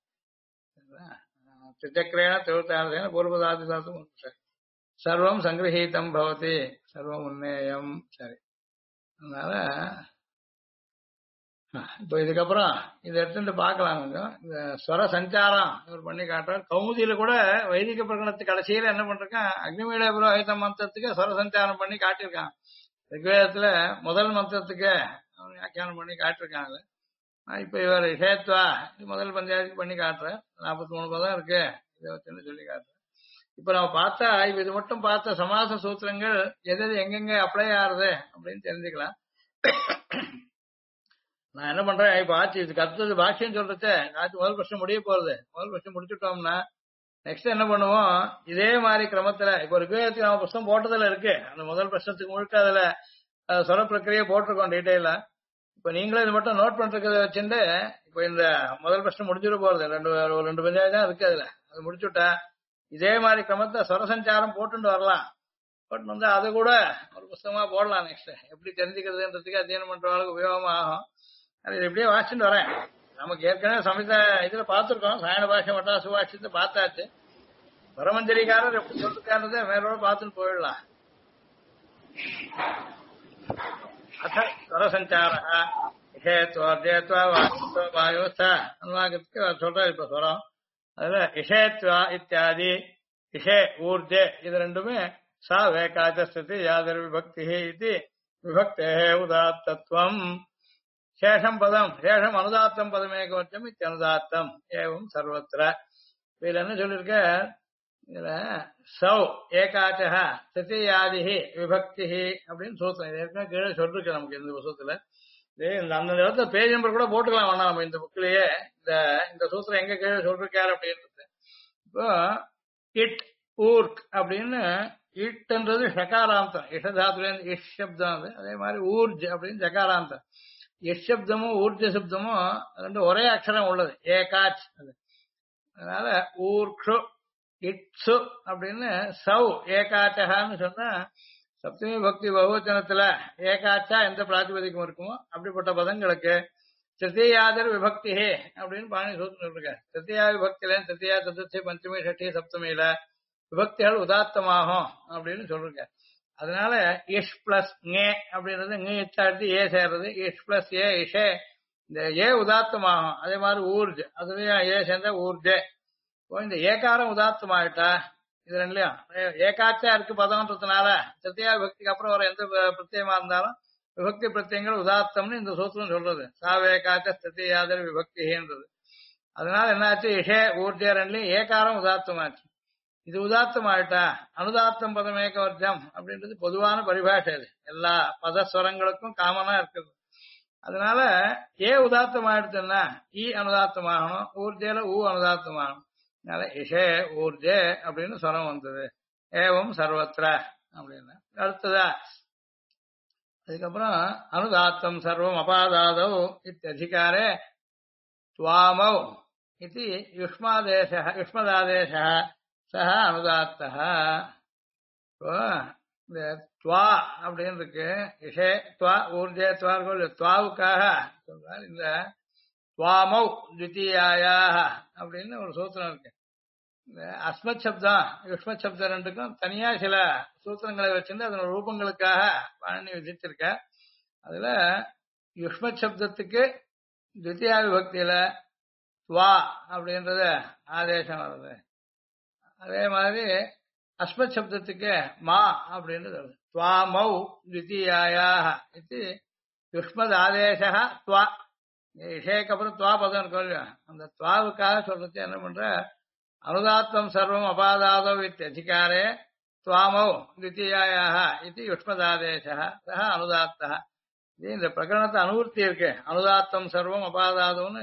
[SPEAKER 1] திரிசக்கரேன திருத்தாரதேன பூர்வதாதிதாத்தும் சர்வம் சங்கிரஹீதம் பவதி சர்வம் உன்னேயம். சரி, அதனால இப்ப இதுக்கப்புறம் இதை எடுத்துட்டு பார்க்கலாம். கொஞ்சம் இந்த ஸ்வர சஞ்சாரம் இவர் பண்ணி காட்டுறார். கௌமுதியில கூட வைதிக பிரகடனத்துக்கு கடைசியில என்ன பண்றான் அக்னிமீட புரோஹித மந்திரத்துக்கு ஸ்வர சஞ்சாரம் பண்ணி காட்டியிருக்கான். ரிக்வேதத்துல முதல் மந்திரத்துக்கு வியாக்கியானம் பண்ணி காட்டிருக்காங்க. இப்ப இவர் ஹேத்வா முதல் பஞ்சாயத்துக்கு பண்ணி காட்டுற 43 பதம் இருக்கு. இதை வச்சுன்னு சொல்லி காட்டுற. இப்ப நம்ம பார்த்தா இப்ப இது மட்டும் பார்த்த சமாச சூத்திரங்கள் எது எங்கெங்க அப்ளை ஆறுது அப்படின்னு தெரிஞ்சுக்கலாம். நான் என்ன பண்றேன் இப்ப ஆச்சு இதுக்கு அடுத்தது பாஷ்யம் சொல்றது ஆச்சு முதல் வருஷம் முடிய போறது. முதல் வருஷம் முடிச்சுட்டோம்னா நெக்ஸ்ட் என்ன பண்ணுவோம் இதே மாதிரி கிரமத்துல இப்ப ரிக்வேதத்துக்கு நம்ம புத்தகம் போட்டதுல இருக்கு. அந்த முதல் வருஷத்துக்கு முழுக்க அதுல சொல பிரக்கிரியை போட்டிருக்கோம் டீட்டெயிலா. இப்ப நீங்களும் இது மட்டும் நோட் பண்றத வச்சுட்டு இப்ப இந்த முதல் வருஷம் முடிஞ்சிட போறது. 2 பஞ்சாயத்து தான் இருக்கு அதுல. அது முடிச்சுட்டா இதே மாதிரி கிரமத்தை சொரசஞ்சாரம் போட்டுட்டு வரலாம். போட்டு வந்து அது கூட ஒரு புத்தகமா போடலாம். நெக்ஸ்ட் எப்படி தெரிஞ்சுக்கிறதுன்றதுக்கு அத்தியனம் பண்றவங்களுக்கு உபயோகமா ஆகும். அது எப்படியே வாசிச்சுட்டு வரேன். நமக்கு ஏற்கனவே சமித இதுல பார்த்திருக்கோம். சாயன பாஷை மட்டும் சுபாஷித்து பார்த்தாச்சு. பரமஞ்சரிக்காரர் எப்படி சொல்லிருக்காருன்றதை மேலோட பார்த்துட்டு போயிடலாம். அத ஸ்வரசஞ்சாரः இஷேத்வா வாயுஸ்த அனுவாகத்துக்கு சொல்றாரு இப்ப ஸ்வரம். அதுல இஷேத்வா இத்தியாதி இஷே ஊர்ஜே இது ரெண்டுமே சா வேகாச்ச ஸ்திதி யாதர் விபக்தி இது விபக்தே உதாத்தத்வம். சேஷம் பதம் சேஷம் அனுதாத்தம் பதமேகவச்சம் இத்தியனுதாத்தம் ஏவம் சர்வத்திர. இதுல என்ன சொல்லிருக்க, இதுல சௌ ஏகாச்சா ஸ்திதியாதிஹி விபக்திஹி அப்படின்னு சூத்திரம் இது ஏற்கனவே கீழே சொல்லிருக்கு நமக்கு இந்த புத்தகத்துல. அந்த இடத்துல பேஜ் நம்பர் கூட போட்டுக்கலாம் வேணாம் நம்ம இந்த புக்லயே இந்த சூத்திரம் எங்க கீழே சொல்லிருக்காரு அப்படின்றது. இப்போ இட் ஊர்க் அப்படின்னு இட்ன்றது ஷகாராந்தம், இஷதாத்துல இஷ் சப்தம் அது. அதே மாதிரி ஊர்ஜ் அப்படின்னு ஜகாராந்தம். இஷ் சப்தமும் ஊர்ஜ சப்தமும் ரெண்டு ஒரே அக்ஷரம் உள்ளது, ஏகாச் அது. அதனால ஊர்க்ஷு இட்சு அப்படின்னு சௌ ஏகாச்சகான்னு சொன்னா சப்தமி பக்தி பகுவச்சனத்துல ஏகாச்சா எந்த பிராதிபதிக்கும் இருக்குமோ அப்படிப்பட்ட பதங்களுக்கு திருத்தியாதர் விபக்தி அப்படின்னு பாணி சூத்திரம் சொல்லிருக்காரு. திருத்தியா விபக்தியில திருத்தியா சதுர்த்தி பஞ்சமி ஷஷ்டி சப்தமியில விபக்திகள் உதாத்தமாகும் அப்படின்னு சொல்லிருக்காரு. அதனால இஷ் பிளஸ் ஞே அப்படின்றது ஞாடுத்து ஏ சேர்றது, இஷ் பிளஸ் ஏ இஷே இந்த ஏ உதாத்தமாகும். அதே மாதிரி ஊர்ஜ் அதுலயும் ஏ சேர்ந்தா ஊர்ஜே. இந்த ஏகாரம் உதாத்தமாயிட்டா இது ரெண்டுலயும் ஏகாச்சா இருக்கு பதம்ன்றதுனால திருத்தியா விபக்திக்கு அப்புறம் வர எந்த பிரத்யமா இருந்தாலும் விபக்தி பிரத்யங்கள் உதாத்தம்னு இந்த சூத்திரம் சொல்றது. சாவேகாச்ச திருத்தியாதர் விபக்தின்றது. அதனால என்னாச்சு, இஷே ஊர்ஜே ரெண்டுலயும் ஏகாரம் உதாத்தமாச்சு. இது உதாத்தம் ஆயிட்டா அனுதாத்தம் பதம் ஏகவர்ஜம் அப்படின்றது பொதுவான பரிபாஷை. இது எல்லா பதஸ்வரங்களுக்கும் காமனா இருக்குது. அதனால ஏ உதாத்தம் ஆயிடுச்சுன்னா ஈ அனுதாத்தம் ஆகணும், ஊர்ஜேல ஊ அனுதாத்தம் ஆகணும். அதனால இஷே ஊர்ஜே அப்படின்னு ஸ்வரம் வந்தது. ஏவம் சர்வத்திர அப்படின்னு. அடுத்ததா அதுக்கப்புறம் அனுதாத்தம் சர்வம் அபாதாதௌ இத்தியதிகாரே துவாமௌ இது யுஷ்மதாதேச சஹ அனுதாத்தः. இந்த துவா அப்படின்னு இருக்கு, இஷே துவா ஊர்ஜே துவாவுக்காக சொல்றார். இந்த துவாமௌ த்விதீயாயாக அப்படின்னு ஒரு சூத்திரம் இருக்கு. இந்த அஸ்மத் சப்தம் யுஷ்மத் சப்தம் ரெண்டுக்கும் தனியா சில சூத்திரங்களை வச்சிருந்து அதனோட ரூபங்களுக்காக பழனி விதிச்சிருக்க. அதுல யுஷ்மத் சப்தத்துக்கு த்விதீயா விபக்தியில துவா அப்படின்றது ஆதேசம் வருது. அதே மாதிரி அஸ்மத் சப்தத்துக்கு மா அப்படின்றது வருது. துவாமௌ த்விதீயாயாக இது யுஷ்மத் ஆதேச துவா. இஷேக்கு அப்புறம் துவா பதம் இருக்கும் இல்லையா, அந்த துவாவுக்காக சொல்றது என்ன பண்ற, அனுதாத்தம் சர்வம் அபாதாதோ இத்தியதிகாரே துவாமௌ த்விதீயாயாக இது யுஷ்மதாதேச சஹ அனுதாத்தः. இது இந்த பிரகரணத்தை அனுவர்த்தி இருக்கு. அனுதாத்தம் சர்வம் அபாதாதோன்னு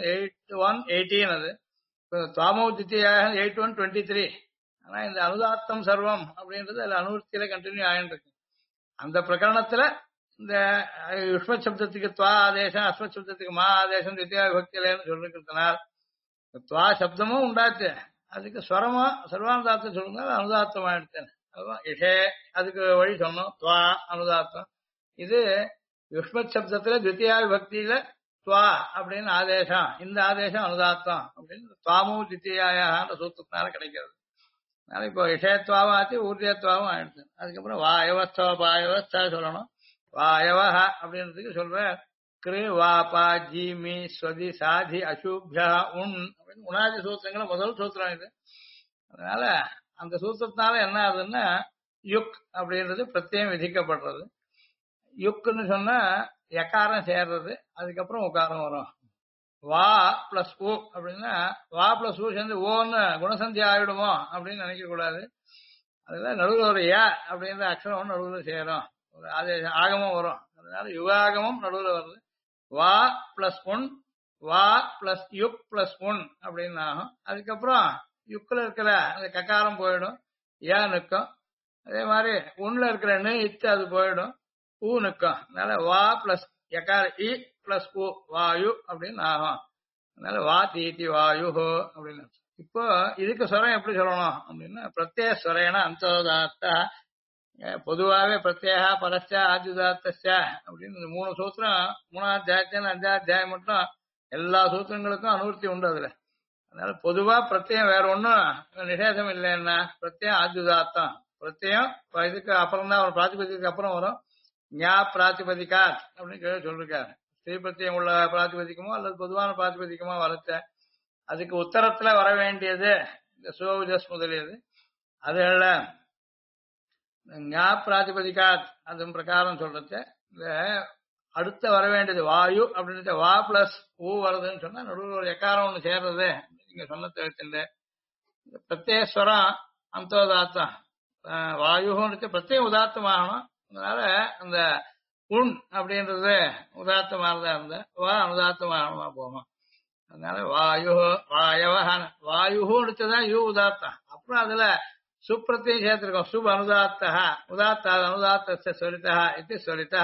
[SPEAKER 1] 8:1:18 அது. துவாமௌ த்விதீயாக 8:1:23. ஆனா இந்த அனுதாத்தம் சர்வம் அப்படின்றது அதுல அனுவர்த்தியில கண்டினியூ ஆயிட்டு இருக்கு. அந்த பிரகரணத்துல இந்த யுஷ்மத் சப்தத்துக்கு துவா ஆதேசம் அஸ்மத் சப்தத்துக்கு மா ஆதேசம் த்விதீயா விபக்தியிலன்னு சொல்லிருக்கிறதுனால துவா சப்தமும் உண்டாச்சு, அதுக்கு ஸ்வரமா சர்வானுதாத்தம் சொல்லுங்க அனுதாத்தம் ஆயிடுச்சேன். அதுதான் இஷே அதுக்கு வழி சொன்னோம், துவா அனுதாத்தம். இது யுஷ்மத் சப்தத்துல த்விதீயா விபக்தியில துவா அப்படின்னு ஆதேசம், இந்த ஆதேசம் அனுதாத்தம் அப்படின்னு துவாமு த்விதீயாயான்ற சூத்திரத்தினால கிடைக்கிறது. அதனால இப்போ இஷயத்வாவும் ஆச்சு ஊர்ஜயத்வாவும் ஆயிடுச்சு. அதுக்கப்புறம் வாயவஸ்தா பாயவஸ்தா சொல்லணும். வாயவஹ அப்படின்றதுக்கு சொல்ற கிரு வாபா ஜீமி ஸ்வதி சாதி அசுபியா உன் அப்படின்னு உணாதி சூத்திரங்கள முதல் சூத்திரம் இது. அதனால அந்த சூத்திரத்தினால என்ன ஆகுதுன்னா யுக் அப்படின்றது பிரத்யேகம் விதிக்கப்படுறது. யுக்குன்னு சொன்னா எக்காரம் சேர்றது, அதுக்கப்புறம் உக்காரம் வரும். வா பிளஸ் ஊ அப்படின்னா வா பிளஸ் ஊ சேர்ந்து ஓன்னு குணசந்தி ஆயிடுமோ அப்படின்னு நினைக்க கூடாது. அதுல நடுவில் ஒரு யா அப்படின்ற அக்ஷரம் நடுவில் சேரும், ஒரு ஆதேசம் ஆகமும் வரும். அதனால யுகாகமும் நடுவில் வருது. வா பிளஸ் ஒன் வா பிளஸ் யுக் பிளஸ் ஒன் அப்படின்னு ஆகும். அதுக்கப்புறம் யுக்கில் இருக்கிற அந்த கக்காரம் போயிடும், ஏ நிற்கும். அதே மாதிரி உன்ல இருக்கிற நு இத்து அது போயிடும், ஊ நிற்கும். அதனால வா பிளஸ் எக்கார இ பிளஸ் ஊ வாயு அப்படின்னு ஆகும். அதனால வா தீதி வாயு அப்படின்னு. இப்போ இதுக்கு ஸ்வரம் எப்படி சொல்லணும் அப்படின்னா பிரத்யேக ஸ்வரேன அந்தோதாத்த. பொதுவாகவே பிரத்யேகா பரஸ்யா ஆத்யுதாத்த அப்படின்னு 3 சூத்திரம் 3ஆம் அத்தியாயத்துல 5ஆம் அத்தியாயம் மட்டும் எல்லா சூத்திரங்களுக்கும் அனுவர்த்தி உண்டு அதுல. அதனால பொதுவா பிரத்யேகம் வேற ஒன்னும் நிஷேதம் இல்லைன்னா பிரத்யேகம் ஆத்யுதாத்தம் பிரத்யம் இதுக்கு அப்புறம் தான் ஒரு பிராதிபதிக்கு அப்புறம் வரும். ஞா பிராதிபதிகா அப்படின்னு சொல்லிருக்காரு. ஸ்ரீ பிரத்யம் உள்ள பிராதிபதிக்கமோ அல்லது பொதுவான பிராதிபதிக்கமோ வரச்ச அதுக்கு உத்தரத்துல வர வேண்டியது இந்த சுவஜஸ் முதலியது. அதுல ஞா பிராதிபதிகா அதன் பிரகாரம் சொல்றது இந்த அடுத்த வர வேண்டியது வாயு அப்படின்னு வா பிளஸ் ஊ வருதுன்னு சொன்னா நடுவில் ஒரு எக்காரம் ஒண்ணு சேர்றது. நீங்க சொன்ன தெரிவித்து பிரத்யேஸ்வரம் அந்தோதாத்தம் வாயுன்னு பிரத்யேக உதாத்தமாகணும். அதனால அந்த உண் அப்படின்றது உதாத்தமானதா இருந்தா வா அனுதாத்தமாகணுமா போகும். அதனால வாயு வாயவஹான வாயுன்னு யூ உதாத்தம். அப்புறம் அதுல சுப்பிரத்தையும் சேர்த்திருக்கோம். சுப் அனுதாத்தா உதாத்தா அனுதாத்த சொரித்தா இது சொரித்தா.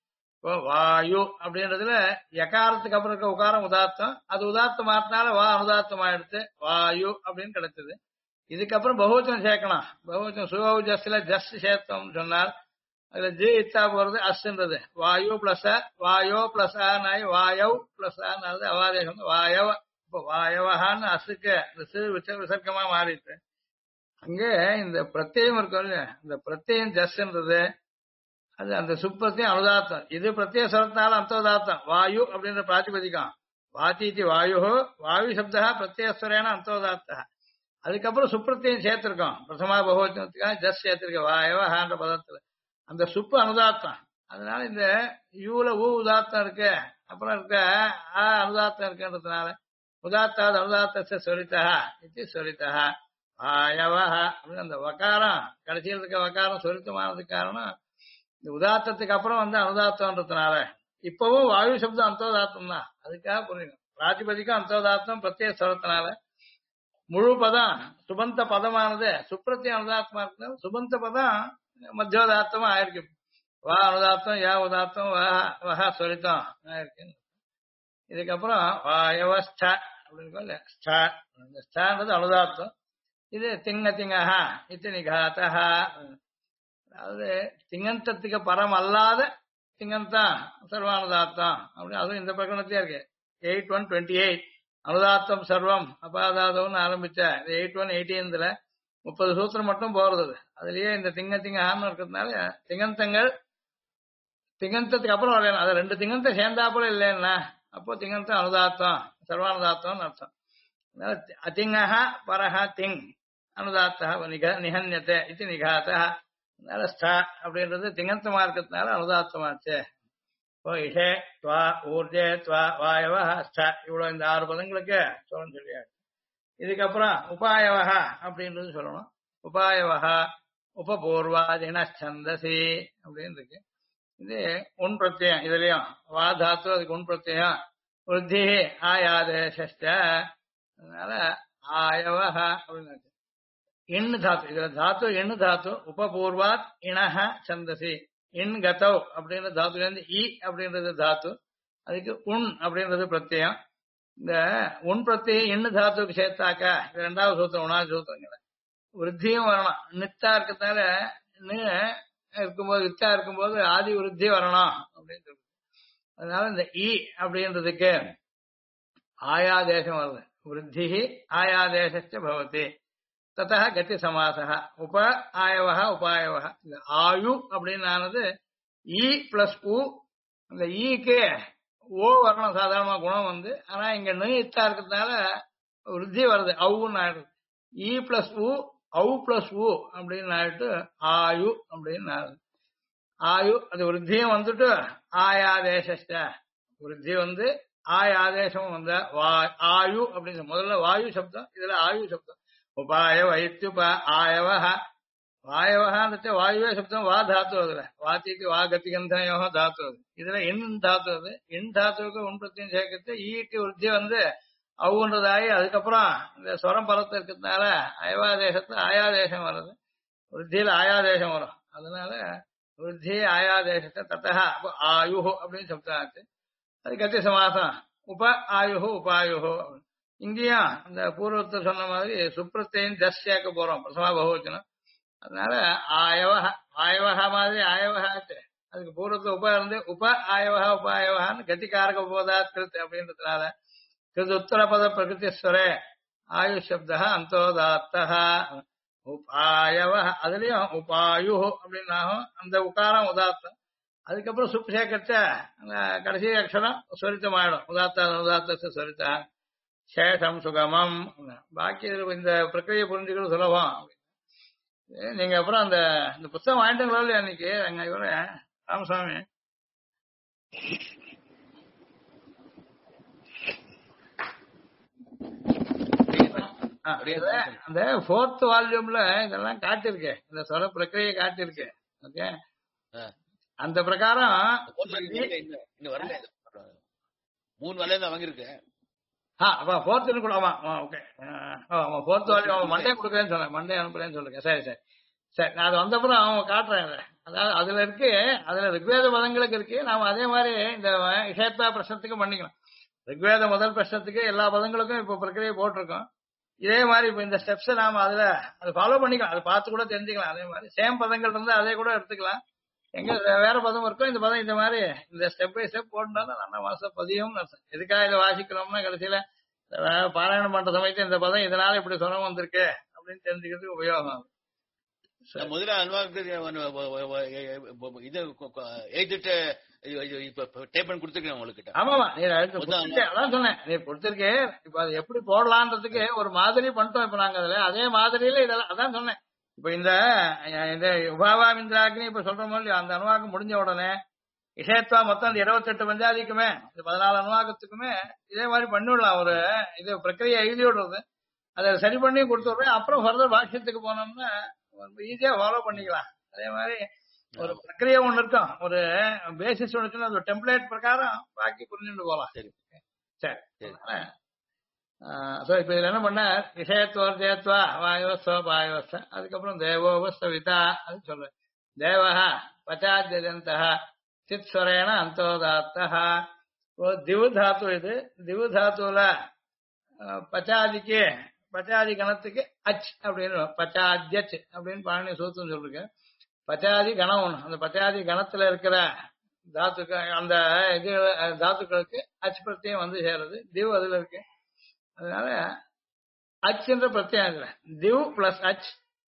[SPEAKER 1] வாயு அப்படின்றதுல எக்காரத்துக்கு அப்புறம் இருக்க உகாரம் உதாத்தம். அது உதாத்தம் மாத்தினால வா அனுதாத்தம் ஆயிடுத்து வாயு அப்படின்னு கிடைச்சது. இதுக்கப்புறம் பகுவச்சனம் சேர்க்கணும். பகுவச்சனம் சுவஜஸ்ல ஜஸ் சேர்த்தோம்னு சொன்னால் அதுல ஜி இத்தா போறது அஸ்ன்றது வாயு பிளஸ் வாயோ பிளஸ் ஆனாய் வாயவ் பிளஸ் ஆனது அவாதேசம் வாயவ. இப்போ வாயவஹான்னு அசுக்கு இந்த சிறு விசர்க்கமா மாறிட்டு அங்கே இந்த பிரத்யம் இருக்கும் இல்லையா, இந்த பிரத்யம் ஜஸ்ன்றது அது அந்த சுப்பிரத்தையும் அனுதாத்தம். இது பிரத்யேக ஸ்வரத்தினால அந்தோதாத்தம் வாயு அப்படின்ற பிராதிபதிக்கம். வாத்தீதி வாயு வாயு சப்தா பிரத்யேஸ்வரேன அந்தோதாத்த. அதுக்கப்புறம் சுப்பிரத்தையும் சேர்த்திருக்கோம். பிரதமா பகவச்சனத்துக்காக ஜஸ் சேர்த்திருக்க வாயவஹான்ற பதத்துல அந்த சுப்பு அனுதாத்தம். அதனால இந்த யூல ஊ உதாத்தம் இருக்கு, அப்புறம் இருக்க ஆ அனுதாத்தம் இருக்குன்றதுனால உதாத்தாது அனுதாத்த சொரித்தா இது சொரித்தா வாயவஹ அப்படின்னு அந்த வகாரம் கடைசியில் இருக்க வகாரம் சொரித்தமானதுக்கு காரணம் இந்த உதாத்தத்துக்கு அப்புறம் வந்து அனுதாத்தம்ன்றதுனால இப்பவும் வாயு சப்தம் அந்தோதாத்தம் தான். அதுக்காக புரியும் பிராதிபதிக்கும் அந்தோதாத்தம் பிரத்யேக ஸ்வரத்தினால முழு பதம் சுபந்த பதமானது சுப்பிரத்தியம் அனுதாத்தமா இருக்கிறது. சுபந்த பதம் மத்தியோதாத்தமா ஆயிருக்கு. வா அனுதாத்தம் யா உதாத்தம் வஹா சொரித்தம் ஆயிருக்கு. இதுக்கப்புறம் வாயவஸ்ட அப்படின்னு ஸ்டான்றது அனுதாத்தம். இது திங்க திங்கஹா இது நிகாத்தஹா. அதாவது திங்கந்தத்துக்கு பரம் அல்லாத திங்கந்தான் சர்வானுதாத்தம் அப்படி அதுவும் இந்த பிரகடனத்திலே இருக்கு. 8:128 அனுதாத்தம் சர்வம் அபாதாதம்னு ஆரம்பிச்ச இந்த 8:118 30 சூத்திரம் மட்டும் போறது. அதுலயே இந்த திங்கஹான்னு இருக்கிறதுனால திங்கந்தங்கள் திங்கந்தத்துக்கு அப்புறம் வரலாம். அது ரெண்டு திங்கந்தம் சேர்ந்தாப்புல இல்லைன்னா அப்போ திங்கந்தம் அனுதாத்தம் சர்வானுதாத்தம்னு அர்த்தம். அதனால அதிங்கஹ பரஹ திங் அனுதாத்தா நிகன்யத்தை இது நிகாத்தா. அதனால ஸ்டா அப்படின்றது திங்கந்தமா இருக்கிறதுனால அனுதாத்தமாச்சு. இப்போ இஷே துவா ஊர்ஜே துவா வாயவஹ ஸ்டா இவ்வளவு இந்த 6 பதங்களுக்கு சொல்லியாச்சு. இதுக்கப்புறம் உபாயவஹ அப்படின்றது சொல்லணும். உபாயவஹ உபபூர்வாதின சந்தசி அப்படின்னு இருக்கு. இது உன் பிரத்யம். இதுலயும் வா தாத்து அதுக்கு உன் பிரத்யம் விருத்தி ஆயாதேஷ்ட. அதனால ஆயவஹ அப்படின்னு எண்ணு தாத்து. இதுல தாத்து எண்ணு தாத்து உபபூர்வாத் இணஹ சந்தசி. இன் கதவ் அப்படின்ற தாத்துல இருந்து இ அப்படின்றது தாத்து, அதுக்கு உன் அப்படின்றது பிரத்யம். இந்த உன் பிரத்யம் எண்ணு தாத்துக்கு சேர்த்தாக்க இது 2வது சூத்திரம் 1வது சூத்திரங்கள விருத்தியும் வரணும். நித்தா இருக்கிறதுனால இருக்கும்போது வித்தா இருக்கும்போது ஆதி விருத்தி வரணும் அப்படின்னு சொல்லுது. அதனால இந்த இ அப்படின்றதுக்கு ஆயாதேசம் வருது. விருத்தி ஆயாதேச பவதி ததா கதி சமாசः உப ஆயவஹ உபாயவஹ. இந்த ஆயு அப்படின்னு ஆனது இ பிளஸ் உ. அந்த ஈக்கு ஓ வரணும் சாதாரண குணம் வந்து. ஆனா இங்க நீத்தா இருக்கிறதுனால விருத்தி வருது அவுன்னு ஆயிடுது. இ பிளஸ் உ அவு பிளஸ் உ அப்படின்னு ஆயிட்டு ஆயு அப்படின்னு ஆகுது. ஆயு அது விருத்தியும் வந்துட்டு ஆயாதேச விருத்தி வந்து ஆயாதேசமும் வந்த ஆயு அப்படின்னு முதல்ல வாயு சப்தம், இதுல ஆயு சப்தம். உபாயவ இத்யுப ஆயவஹ வாயவஹான்னு வாயுவே சப்தம் வா தாத்து. அதுல வாத்திக்கு வா கத்திகந்தனையோ தாத்து. அது இதுல எண் தாத்து. அது எண் தாத்துவுக்கு உன் பிரத்தியம் சேர்க்கிறது ஈக்கு விருத்தி வந்து அவுன்றதாகி அதுக்கப்புறம் இந்த ஸ்வரம் பரத்து இருக்கிறதுனால அயவாதேசத்துல ஆயாதேசம் வருது. விருத்தியில ஆயாதேசம் வரும். அதனால விருத்தி ஆயாதேசத்தை தத்தா ஆயு அப்படின்னு சப்தம் ஆச்சு. அது கத்தி சமாசம் உப ஆயு உபாயு. இங்கேயும் அந்த பூர்வத்தை சொன்ன மாதிரி சுப்ரத்தையும் ஜஸ் சேர்க்க போறோம் பிரசமா பகவச்சனம். அதனால ஆயவஹ ஆயவஹ மாதிரி ஆயவஹாச்சு. அதுக்கு பூர்வத்துல உப இருந்து உப ஆயவஹ உபாயவஹான்னு கத்திகாரக உபோதாத் கிருத் அப்படின்றதுனால கிருத் உத்தர பத பிரகிருத்தீஸ்வரே ஆயுஷ் சப்தா அந்தோதாத்தா. உபாயவ அதுலயும் உபாயு அப்படின்னு ஆகும். அந்த உகாரம் உதாத்தம். அதுக்கப்புறம் சுப்பு சேர்க்கச்ச அந்த கடைசி அக்ஷரம் ஸ்வரித்தம் ஆயிடும். உதாத்த ஸ்வரித்தா சேஷம் சுகமம். பாக்கி இந்த பிரக்கிரியை புரிஞ்சுக்கிறது சுலபம். நீங்க அப்புறம் அந்த இந்த புத்தகம் வாங்கிட்டு இல்லையா அன்னைக்கு அங்க இவர ராமசாமி அந்த 4th வால்யூம்ல இதெல்லாம் காட்டிருக்கேன். இந்த சொல பிரக்கிரியை காட்டிருக்கேன். ஓகே, அந்த பிரகாரம்
[SPEAKER 2] இன்னும் வரல. 3 வலையில தான் வாங்கியிருக்கேன்.
[SPEAKER 1] ஃபோர்த்து கூட. ஓகே, 4th வால்யூம் மண்டே கொடுக்குறேன்னு சொன்னேன். மண்டே அனுப்புறேன்னு சொல்லுங்க. சரி சரி சரி, நான் அது வந்தப்புறம் அவங்க காட்டுறேன். அதாவது அதுல இருக்கு, அதுல ரிக்வேத பதங்களுக்கு இருக்கு. நாம அதே மாதிரி இந்த இஷேத்தா பிரശ്னத்துக்கும் பண்ணிக்கணும். ரிக்வேத முதல் பிரശ്னத்துக்கு எல்லா பதங்களுக்கும் இப்ப பிரக்கிரியை போட்டிருக்கோம். இதே மாதிரி இப்ப இந்த ஸ்டெப்ஸ் நாம அதுல அது ஃபாலோ பண்ணிக்கலாம். அதை பார்த்து கூட தெரிஞ்சுக்கலாம். அதே மாதிரி சேம் பதங்கள் இருந்தா அதே கூட எடுத்துக்கலாம். எங்க வேற பதம் இருக்கும், இந்த பதம் இந்த மாதிரி இந்த ஸ்டெப் பை ஸ்டெப் போட்டுனாலும் நல்ல மாசம் பதியும். எதுக்காக இதை வாசிக்கிறோம்னா கடைசியில பாராயணம் பண்ற சமயத்துல இந்த பதம் இதனால இப்படி சொரம் வந்திருக்கு அப்படின்னு தெரிஞ்சுக்கிறதுக்கு உபயோகம்.
[SPEAKER 2] முதல்ல அனுபவத்துக்கு இது எழுதிட்டு டைப் பண்ணி கொடுத்துருக்கேன் உங்களுக்கு.
[SPEAKER 1] ஆமாமா, அதான் சொன்னேன், நீ கொடுத்திருக்கே. இப்ப அது எப்படி போடலான்றதுக்கு ஒரு மாதிரி பண்ணிட்டோம். இப்ப நாங்க அதுல அதே மாதிரியில இதெல்லாம் அதான் சொன்னேன். இப்ப இந்த உபாவாமிந்திராக்னி இப்ப சொல்ற மாதிரி அந்த அனுவாகம் முடிஞ்ச உடனே இஷயத்வா மொத்தம் அந்த 28 பஞ்சாதிக்குமே இந்த 14 அனுவாகத்துக்குமே இதே மாதிரி பண்ணிவிடலாம். ஒரு இது பிரக்கிரியை எழுதி விடுறது, அதை சரி பண்ணி கொடுத்துடுறேன். அப்புறம் ஃபர்தர் பாஷ்யத்துக்கு போனோம்னா ஈஸியா ஃபாலோ பண்ணிக்கலாம். அதே மாதிரி ஒரு பிரக்கிரியை ஒண்ணு இருக்கும், ஒரு பேசிஸ் ஒன்று இருக்குன்னு ஒரு டெம்ப்ளேட் பிரகாரம் பாக்கி புரிஞ்சுட்டு போகலாம். சரி சரி. இப்ப இதுல என்ன பண்ண விஷயத்துவா வாயுவஸ்வ பாயுவஸ்த, அதுக்கப்புறம் தேவோபஸ்தவிதா அது சொல்ற. தேவஹா பச்சாத்யந்தா சித்ஸ்வரேன அந்தோதாத்தா. திவு தாத்து, இது திவு தாத்துல பச்சாதிக்கு பச்சாதி கணத்துக்கு அச் அப்படின்னு பச்சாத்யச் அப்படின்னு பாணி சூத்திரம் சொல்லிருக்க. பச்சாதி கணம் ஒண்ணு, அந்த பச்சாதி கணத்துல இருக்கிற தாத்துக்கள் அந்த இது தாத்துக்களுக்கு அச் பிரத்தியம் வந்து சேருது. திவ் அதுல இருக்கு. அதனால அச்சுன்ற பிரத்தியம் இதுல திவ் பிளஸ் அச்.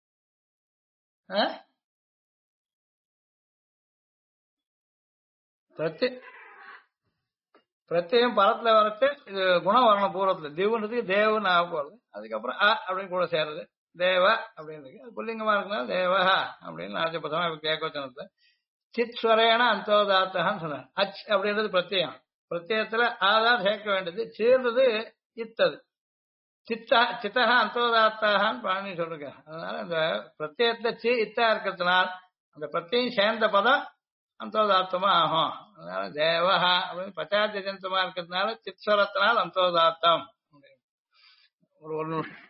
[SPEAKER 1] பிரத்தியம் பரத்துல வரட்டு இது குணம் வரணும். பூர்வத்துல திவ்ன்றதுக்கு தேவன்னு ஆக போறது. அதுக்கப்புறம் அ அப்படின்னு கூட சேர்றது தேவ அப்படின்னு புல்லிங்கமா இருக்குன்னா தேவஹா அப்படின்னு ஆச்சப்பதமா கேட்கவச்சனத்துல சித்ஸ்வரேன அந்தோதாத்தகான்னு சொன்னார். அச் அப்படின்றது பிரத்தியம். பிரத்தியத்துல ஆதான் சேர்க்க வேண்டியது. சேர்றது இத்தது சித்தகா அந்தோதாத்தாகான்னு பாணி சொல்லிருக்க. அதனால அந்த பிரத்தியத்துல சி இத்தா இருக்கிறதுனால் அந்த பிரத்தியம் சேர்ந்த பதம் அந்தோதாத்தமா ஆகும். அதனால தேவஹா அப்படின்னு பச்சாத்தியந்தமா இருக்கிறதுனால சித்ஸ்வரத்தினால் அந்தோதாத்தம். ஒரு நிமிஷம்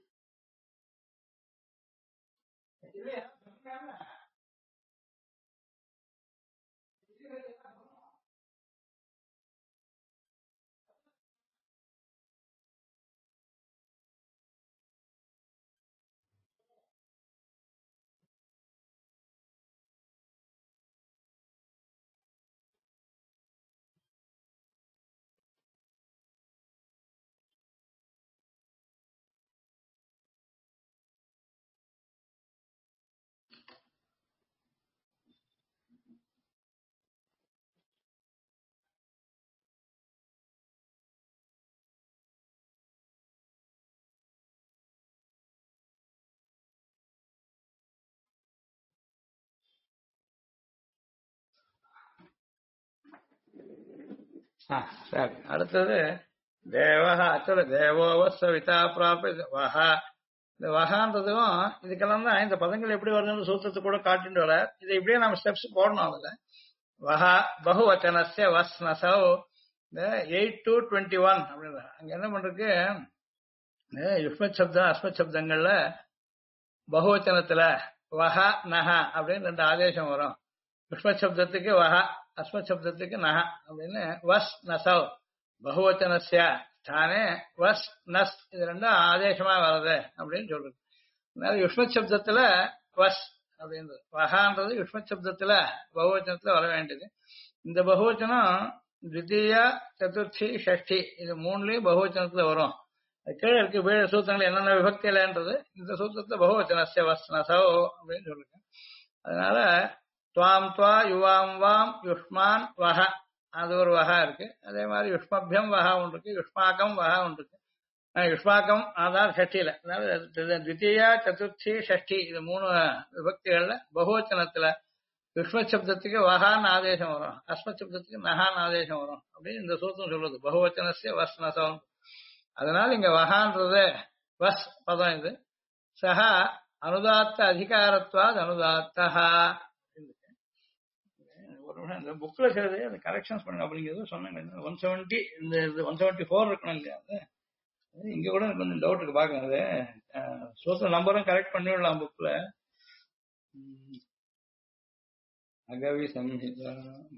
[SPEAKER 1] சரி. அடுத்தது தேவஹா அச்சல தேவோவஸ்விதா பிராப வஹா. இந்த வஹான்றதும் இதுக்கெல்லாம் தான் இந்த பதங்கள் எப்படி வருதுன்னு சூத்திரத்தை கூட காட்டிட்டு வர. இதை இப்படியே நம்ம ஸ்டெப்ஸ் போடணும். அதுல வஹா பகுவச்சனஸ்ய வஸ் நசௌ இந்த 8 to 21 அப்படின்ற அங்க என்ன பண்றதுக்கு யுஷ்மத் சப்தம் அஸ்மத் சப்தங்கள்ல பகுவச்சனத்துல வஹ நஹ அப்படின்னு 2 ஆதேசம் வரும். யுஷ்மத் சப்தத்துக்கு வஹ, அஸ்மத் சப்தத்துக்கு நஹ அப்படின்னு வஸ் நசௌ பகுவச்சனஸ்ய ஸ்தானே வஸ் நஸ் இது 2 ஆதேசமா வருது அப்படின்னு சொல்றது. அதனால யுஷ்மத் சப்தத்துல வஸ் அப்படின்றது வஹான்றது யுஷ்மத் சப்தத்துல பகுவச்சனத்துல வர வேண்டியது. இந்த பகுவச்சனம் த்விதீய சதுர்த்தி ஷஷ்டி இது 3லயும் பகுவச்சனத்துல வரும். கீழே இருக்கு வீழ சூத்திரங்கள் என்னென்ன விபக்தியிலன்றது இந்த சூத்திரத்தை பகுவச்சனஸ்ய வஸ்னசோ அப்படின்னு சொல்லுங்க. அதனால துவாம் துவா யுவாம் வாம் யுஷ்மான் வஹ அது ஒரு வகா இருக்கு. அதே மாதிரி யுஷ்மபியம் வகா ஒன்று இருக்கு, யுஷ்மாக்கம் வகா ஒன்று இருக்கு. யுஷ்மாக்கம் ஆதார் ஷஷ்டியில, அதாவது த்விதீயா சதுர்த்தி ஷஷ்டி இது 3 விபக்திகள்ல பகுவச்சனத்துல யுஷ்மத் சப்தத்துக்கு வஹான்னு ஆதேசம் வரும், அஸ்மத் சப்தத்துக்கு நகான்னு ஆதேசம் வரும் அப்படின்னு இந்த சூத்திரம் சொல்றது பகுவச்சனஸ்ய வஸ்னசம். அதனால இங்க வஹான்றது வஸ் பதம் இது. சஹ அனுதாத்த அதிகாரத்வாத் அனுதாத்தஹ. ஒரு நிமிஷம் இந்த புக்ல சேர்ந்து அந்த கரெக்ஷன்ஸ் பண்ணுங்க அப்படிங்கிறது சொன்னாங்க. 170 இந்த 174 இருக்கணும் இல்லையா? அது இங்க கூட எனக்கு கொஞ்சம் டவுட் இருக்கு பாருங்க. அது சூத்திர நம்பரும் கரெக்ட் பண்ணிவிடலாம் புக்ல. அகவி சம்ஹிதா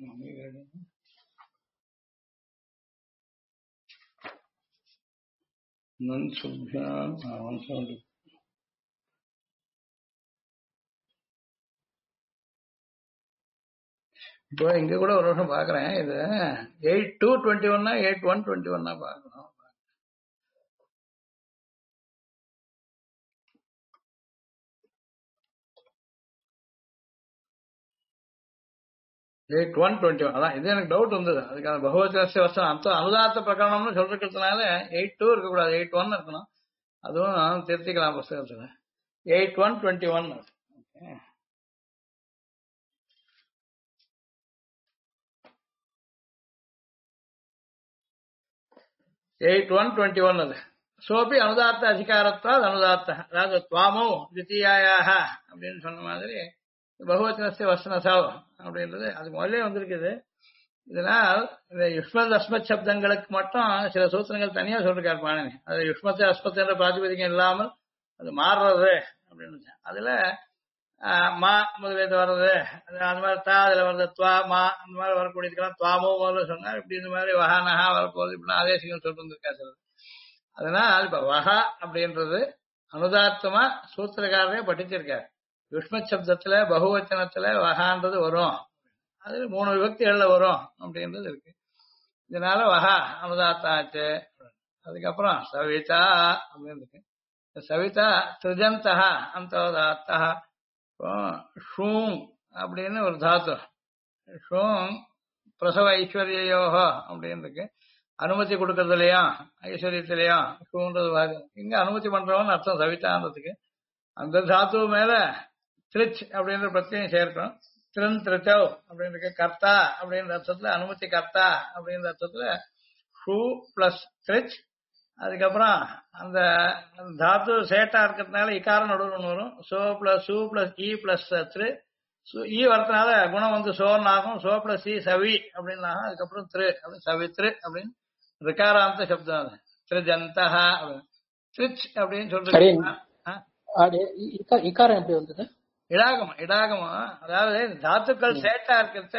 [SPEAKER 1] நன் சுப்யா 170. இப்போ இங்க கூட ஒரு வருஷம் பாக்குறேன். இது 8221 8121 பாக்கணும். 8121 அதான் இது எனக்கு டவுட் வந்தது. அதுக்கான பகவத்கீதை வசனம் அந்த அனுதாத்த பிரகரணம்னு சொல்றதுனால 82 இருக்கக்கூடாது, 81 இருக்கணும். அதுவும் திருத்திக்கலாம் புஸ்தகத்துல. 8121 8121 அது சோபி அனுதாத்த அதிகாரத்தா அனுதாத்த, அதாவது துவாமோ தித்தியாயாக அப்படின்னு சொன்ன மாதிரி பகவத்கீதை வசனசோ அப்படின்றது அது முதல்ல வந்திருக்குது. இதனால் இந்த யுஷ்மத் அஸ்மத் சப்தங்களுக்கு மட்டும் சில சூத்திரங்கள் தனியா சொல்லிருக்காரு பாணினி. அது யுஷ்மத் அஸ்மத் என்ற பிராதிபதிக்கம் இல்லாமல் அது மாறுறது அப்படின்னு. அதுல மா முதலீடு வர்றது அந்த மாதிரி தா அதுல வர்றது துவா மா அந்த மாதிரி வரக்கூடியதுக்கெல்லாம் துவாமோ முதல்ல சொன்னார். இப்படி இந்த மாதிரி வஹானஹா வரப்போகுது இப்படின்னா ஆதேசிகம் சொல்லிட்டு வந்திருக்கா சிலது. அதனால் இப்ப வஹா அப்படின்றது அனுதாத்தமா சூத்திரக்காரரே படிச்சிருக்காரு. யுஷ்மத் சப்தத்துல பகுவச்சனத்துல வஹான்றது வரும், அது 3 விபக்திகள்ல வரும் அப்படின்றது இருக்கு. இதனால வஹா அனுதாத்தாச்சு. அதுக்கப்புறம் சவிதா அப்படின்னு இருக்கு. சவிதா திரிஜந்தா அந்தோதாத்தா. ஷூங் அப்படின்னு ஒரு தாத்து, ஷூங் பிரசவ ஐஸ்வர்யோஹோ அப்படின்னு இருக்கு. அனுமதி கொடுக்கறதுலயும் ஐஸ்வர்யத்திலையும் ஷூன்றது வாங்க இங்க அனுமதி பண்றவன்னு அர்த்தம் சவிதான்றதுக்கு. அந்த தாத்து மேல திருச் அப்படின்ற பிரத்யம் சேர்க்கணும். திறன் திருச்சவ் அப்படின்னு இருக்கு. கர்த்தா அப்படின்ற அர்த்தத்துல அனுமதி கர்த்தா அப்படின்ற அர்த்தத்துல ஷூ பிளஸ் திருச். அதுக்கப்புறம் அந்த தாத்து சேட்டா இருக்கிறதுனால இக்காரம் நடுவில் வரும். சோ பிளஸ் சூ பிளஸ் இ பிளஸ் திரு. ஈ வரதுனால குணம் வந்து சோன்னு ஆகும். சோ பிளஸ் சி சவி அப்படின்னு ஆகும். அதுக்கப்புறம் திரு அப்படின்னு சவித்ரு அப்படின்னு ரிகாராந்த சப்தம். அது திருஜந்தா அப்படின்னு திருச் அப்படின்னு சொல்றீங்க.
[SPEAKER 3] இக்காரம் எப்படி வந்தது?
[SPEAKER 1] இடாகமம் இடாகமம் அதாவது தாத்துக்கள் சேட்டா இருக்கிறத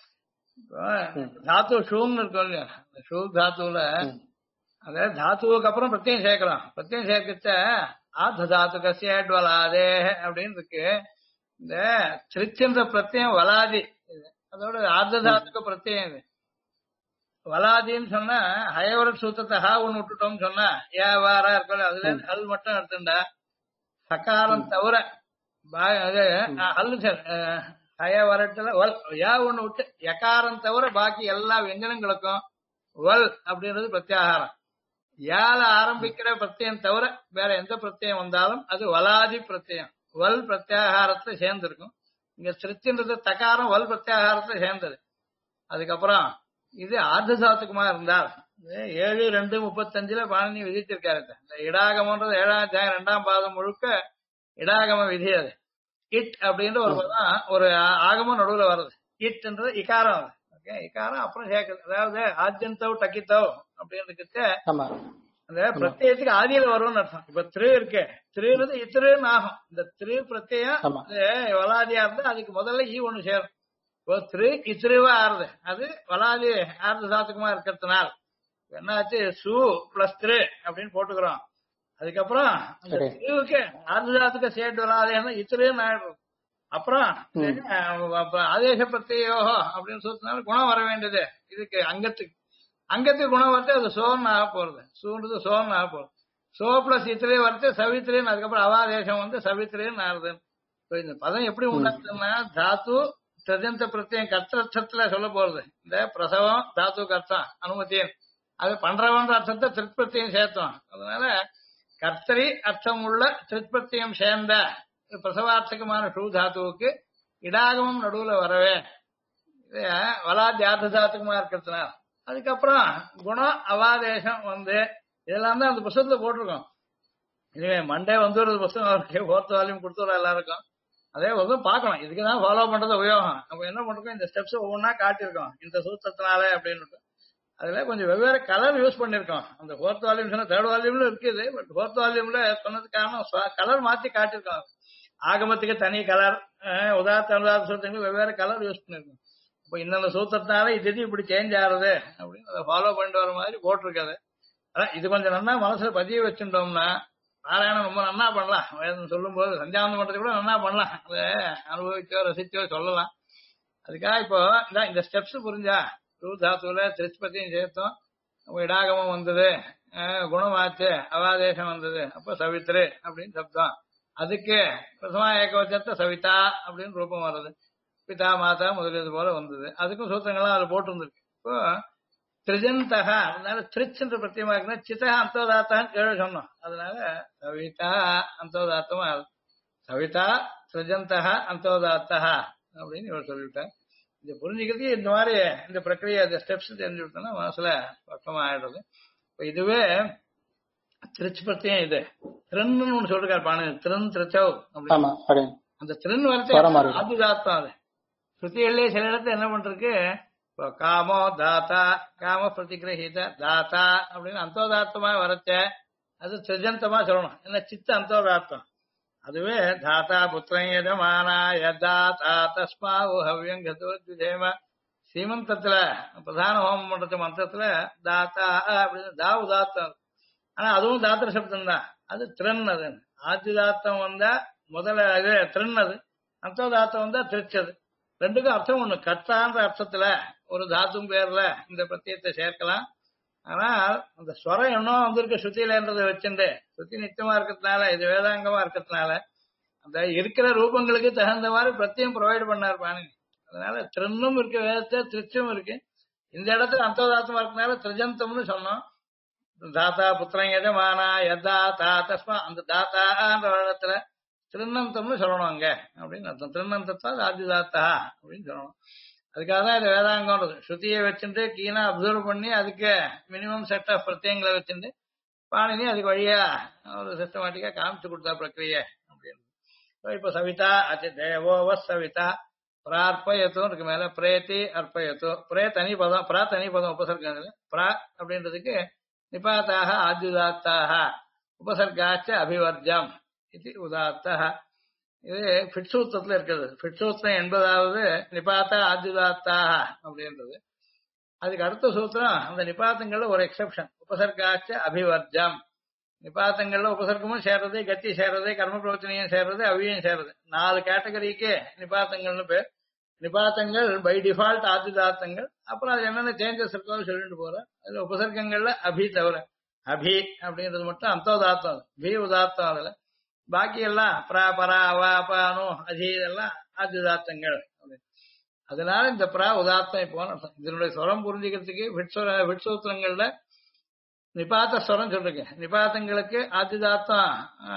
[SPEAKER 1] தாத்து ஷூன்னு இருக்கும் இல்லையா? ஷூ தாத்துல அதாவது தாத்துவுக்கு அப்புறம் பிரத்யம் சேர்க்கலாம். பிரத்யம் சேர்க்கச்ச ஆத்த தாத்துக்க சேட்வலாதே அப்படின்னு இருக்கு. இந்த திருச்சென்ற பிரத்யம் வலாதி, அதோட ஆர்த்த தாத்துக்க பிரத்யம் இது வலாதின்னு சொன்னா ஹயவர சூத்திரத்தை ஹா ஒண்ணு விட்டுட்டோம்னு சொன்னா ஏவாரா இருக்கல அதுல ஹல் மட்டும் எடுத்துட்டா சக்காரம் தவிர ஹல்லு சார் ஹயவரத்துல வல் யா ஒண்ணு விட்டு யகாரம் தவிர பாக்கி எல்லா வியஞ்சனங்களுக்கும் வல் அப்படின்றது பிரத்யாகாரம். யால ஆரம்பிக்கிற பிரத்யம் தவிர வேற எந்த பிரத்யம் வந்தாலும் அது வலாதி பிரத்யம், வல் பிரத்யாகாரத்துல சேர்ந்திருக்கும். இங்க திருச்சின்றது தகாரம் வல் பிரத்யாகாரத்துல சேர்ந்தது. அதுக்கப்புறம் இது ஆர்த்தசாத்துக்குமா இருந்தால் 7-2-35 பாணினி விதிச்சிருக்காரு. இந்த இடாகமன்றது 7ஆம் அத்தியாயம் 2ஆம் பாதம் முழுக்க இடாகம விதி. அது இட் அப்படின்ற ஒரு பதம் ஒரு ஆகமும் நடுவுல வருது. இட்ன்றது இக்காரம். ஓகே, இக்காரம் அப்புறம் சேர்க்குது. அதாவது ஆஜ்யந்தவ் டக்கித்தவ் அப்படின்னு அந்த பிரத்யத்துக்கு ஆதியில வரும்னு அர்த்தம். இப்ப திரு இருக்கு, திருன்றது இத்திருன்னு ஆகும். இந்த திரு பிரத்யம் வலாதியா இருந்தா அதுக்கு முதல்ல ஈ ஒண்ணு சேரும். இப்போ திரு இத்திருவா ஆறுது, அது வலாதி ஆர்த்த சாத்துக்குமா இருக்கிறதுனால என்னாச்சு சு பிளஸ் திரு அப்படின்னு போட்டுக்கிறோம். அதுக்கப்புறம் அந்த திருவுக்கு ஆர்த்தாத்துக்கு சேர்த்து வராதேன்னா இத்திருன்னு ஆயிடுறது. அப்புறம் ஆதேச பிரத்யோகோ அப்படின்னு சொல்றதுனால குணம் வர வேண்டியது இதுக்கு அங்கத்துக்கு குணம் வந்து அது சோன்னு ஆக போறது. சூன்றது சோன்னு ஆக போறது. சோ பிளஸ் இத்திலே வரது சவித்திரின்னு, அதுக்கப்புறம் அவாதேசம் வந்து சவித்திரின்னு ஆறுது. இந்த பதம் எப்படி உண்டாக்குதுன்னா தாத்து திரஜந்த பிரத்யம் கர்த்தத்துல சொல்ல போறது. இந்த பிரசவம் தாத்து கர்த்தம் அனுமதியன் அது பண்றவன்ற அர்த்தத்தை திருப்தியும் சேர்த்தோம். அதனால கர்த்தரி அர்த்தம் உள்ள திருப்தியம் சேர்ந்த பிரசவார்த்தகமான ஷூ தாத்துவுக்கு இடாகமும் நடுவுல வரவே வலாத்தியார்த்த தாத்துக்குமா இருக்கிறதுனால அதுக்கப்புறம் குணம் அவாதேசம் வந்து இதெல்லாம் தான் அந்த புத்தகத்துல போட்டிருக்கோம். இனிமே மண்டே வந்து ஒரு புத்தகம் அவருக்கு ஃபோர்த் வால்யூம் கொடுத்துறோம் எல்லாருக்கும். அதே வந்து பார்க்கணும், இதுக்குதான் ஃபாலோ பண்றது உபயோகம். நம்ம என்ன பண்றோம், இந்த ஸ்டெப்ஸ் ஒவ்வொன்றா காட்டியிருக்கோம் இந்த சூத்திரத்தினால அப்படின்னு. அதுல கொஞ்சம் வெவ்வேறு கலர் யூஸ் பண்ணிருக்கோம். அந்த ஃபோர்த் வால்யூம் சொன்னா தேர்ட் வால்யூம்ல இருக்குது, பட் ஃபோர்த் வால்யூம்ல சொன்னதுக்கு காரணம் கலர் மாத்தி காட்டியிருக்கோம். ஆகமத்துக்கு தனி கலர், உதாரண சூத்திரங்களுக்கு வெவ்வேறு கலர் யூஸ் பண்ணிருக்கோம். இப்போ இந்த சூத்திரத்தினால இது இப்படி சேஞ்ச் ஆகுது அப்படின்னு அதை ஃபாலோ பண்ணிட்டு வர மாதிரி போட்டிருக்காது. அதான் இது கொஞ்சம் நல்லா மனசுல பதிய வச்சுட்டோம்னா பாராயணம் ரொம்ப நன்னா பண்ணலாம். வேதம் சொல்லும் போது சந்தியாவந்தம் பண்றது கூட நன்னா பண்ணலாம். அதை அனுபவிச்சோ ரசிச்சோ சொல்லலாம். அதுக்காக இப்போ இந்த ஸ்டெப்ஸ் புரிஞ்சா ரூ தாத்துல திருஷ்பத்தியும் சேர்த்தோம், இடாகமும் வந்தது, குணமாச்சு, அவாதேசம் வந்தது, அப்போ சவித்ரு அப்படின்னு சப்தம். அதுக்கு பிரசமா ஏகவச்சத்தை சவிதா அப்படின்னு ரூபம் வருது. பிதா மாதா முதலியது போல வந்தது. அதுக்கும் சூத்திரங்கள்லாம் அதுல போட்டிருந்திருக்கு. இப்போ திரிஜந்தகா அதனால திருச்சென்ற பிரத்தியமா இருக்குன்னா சித்தா அந்தோதாத்தான்னு கேள்வி சொன்னோம். அதனால சவிதா அந்தோதாத்தமா சவிதா திரிஜந்தகா அந்தோதாத்தா அப்படின்னு இவர் சொல்லிவிட்டார். இதை புரிஞ்சுக்கிறதுக்கு இந்த மாதிரி இந்த பிரக்கிரியை இந்த ஸ்டெப்ஸ் தெரிஞ்சு விட்டோம்னா மனசுல பக்கமா ஆயிடுறது. இப்ப இதுவே திருச்சி பிரத்தியம் இது திறன்னு ஒண்ணு சொல்லிருக்காரு பாணி, திறன் திருச்சவ் அப்படின்னு. அந்த திறன் வரது ஆதிதாத்தம். அது ஸ்ருதிகள்லயே சில இடத்துல என்ன பண்றதுக்கு இப்போ காமோ தாத்தா காம பிரதிகிரகித தாத்தா அப்படின்னு அந்தோதாத்தமா வரச்ச அது திரிஜந்தமா சொல்லணும். என்ன சித்த அந்தோதாத்தம். அதுவே தாத்தா புத்திரம் எஜமானா யதாத்தா தஸ்மா ஹவ்யம் கதோத்விதேம சீமந்தத்துல பிரதான ஹோமம் பண்ற மந்திரத்துல தாத்தா அப்படின்னு தா உதாத்தம். ஆனா அதுவும் தாத்திர சப்தம் தான். அது திறன். அது ஆதிதாத்தம் வந்தா முதல்ல இது திறன், அது அந்தோதாத்தம் வந்தா திருச்சது. ரெண்டுக்கும் அர்த்தம் ஒண்ணு. கர்த்தான்ற அர்த்தத்துல ஒரு தாத்தும் பேர்ல இந்த பிரத்தியத்தை சேர்க்கலாம். ஆனால் அந்த ஸ்வரம் இன்னும் வந்திருக்க ஸ்ருதியிலன்றதை வச்சுட்டு ஸ்ருதி நிச்சயமா இருக்கிறதுனால இது வேதாங்கமா இருக்கிறதுனால அந்த இருக்கிற ரூபங்களுக்கு தகுந்த மாதிரி பிரத்தியம் ப்ரொவைட் பண்ணார் பாணினி. அதனால திறனும் இருக்கு வேதத்தை, திருச்சும் இருக்கு. இந்த இடத்துல அந்தோதாத்தமா இருக்கனால திரிஜந்தம்னு சொன்னோம். தாத்தா புத்திரம் எஜமானா யதா தா தஸ்மா அந்த தாத்தான்ற இடத்துல திருநந்தம்னு சொல்லணும் அங்க அப்படின்னு அர்த்தம். திருநந்தத்தா ஆதிதாத்தா அப்படின்னு சொல்லணும். அதுக்காக தான் இது வேதாங்கம்ன்றது. ஸ்ருதியை வச்சுட்டு கீனா அப்சர்வ் பண்ணி அதுக்கு மினிமம் செட் ஆஃப் பிரத்யங்களை வச்சுட்டு பாணினி அதுக்கு வழியா ஒரு சிஸ்டமேட்டிக்கா காமிச்சு கொடுத்தா பிரக்கிரியை அப்படின்னு. இப்ப சவிதா அச்சு தேவோவ சவிதா பிரார்ப்பயத்தும் இருக்கு மேல பிரேத்தி அர்ப்பயத்தும். பிரே தனி பதம், பிரா தனி பதம் உபசர்க்கங்கள். பிரா அப்படின்றதுக்கு நிபாத்தாக ஆத்யுதாத்தாக உபசர்காச்ச அபிவர்ஜம் இது உதாத்தः. இது ஃபிட்சூத்திரத்துல இருக்கிறது. ஃபிட்சூத்திரம் 80வது நிபாத்தா ஆத்யுதாத்தாக அப்படின்றது. அதுக்கு அடுத்த சூத்திரம் அந்த நிபாத்தங்கள்ல ஒரு எக்ஸெப்ஷன் உபசர்காச்ச அபிவர்ஜம். நிபாத்தங்கள்ல உபசர்க்கமும் சேர்றது, கத்தி சேர்றது, கர்ம பிரவச்சனையும் சேர்றது, அவியும் சேர்றது. 4 கேட்டகரிக்கு நிபாத்தங்கள்னு பேர். நிபாத்தங்கள் பை டிஃபால்ட் ஆதிதாத்தங்கள். அப்புறம் அது என்னென்ன சேஞ்சஸ் இருக்கோ சொல்லிட்டு போறோம். அதுல உபசர்க்கங்கள்ல அபி தவிர அபி அப்படின்றது மட்டும் அந்தோதாத்தம், பி உதாத்தம். அதுல பாக்கி எல்லாம் பிரா பரா அவா அபானு அதி இதெல்லாம் ஆதிதாத்தங்கள். அதனால இந்த பிரா உதாத்தம் இப்போ இதனுடைய ஸ்வரம் புரிஞ்சுக்கிறதுக்கு விட்சூத்திரங்கள்ல நிபாத்த ஸ்வரம் சொல்லிருக்கேன். நிபாத்தங்களுக்கு ஆதிதாத்தம்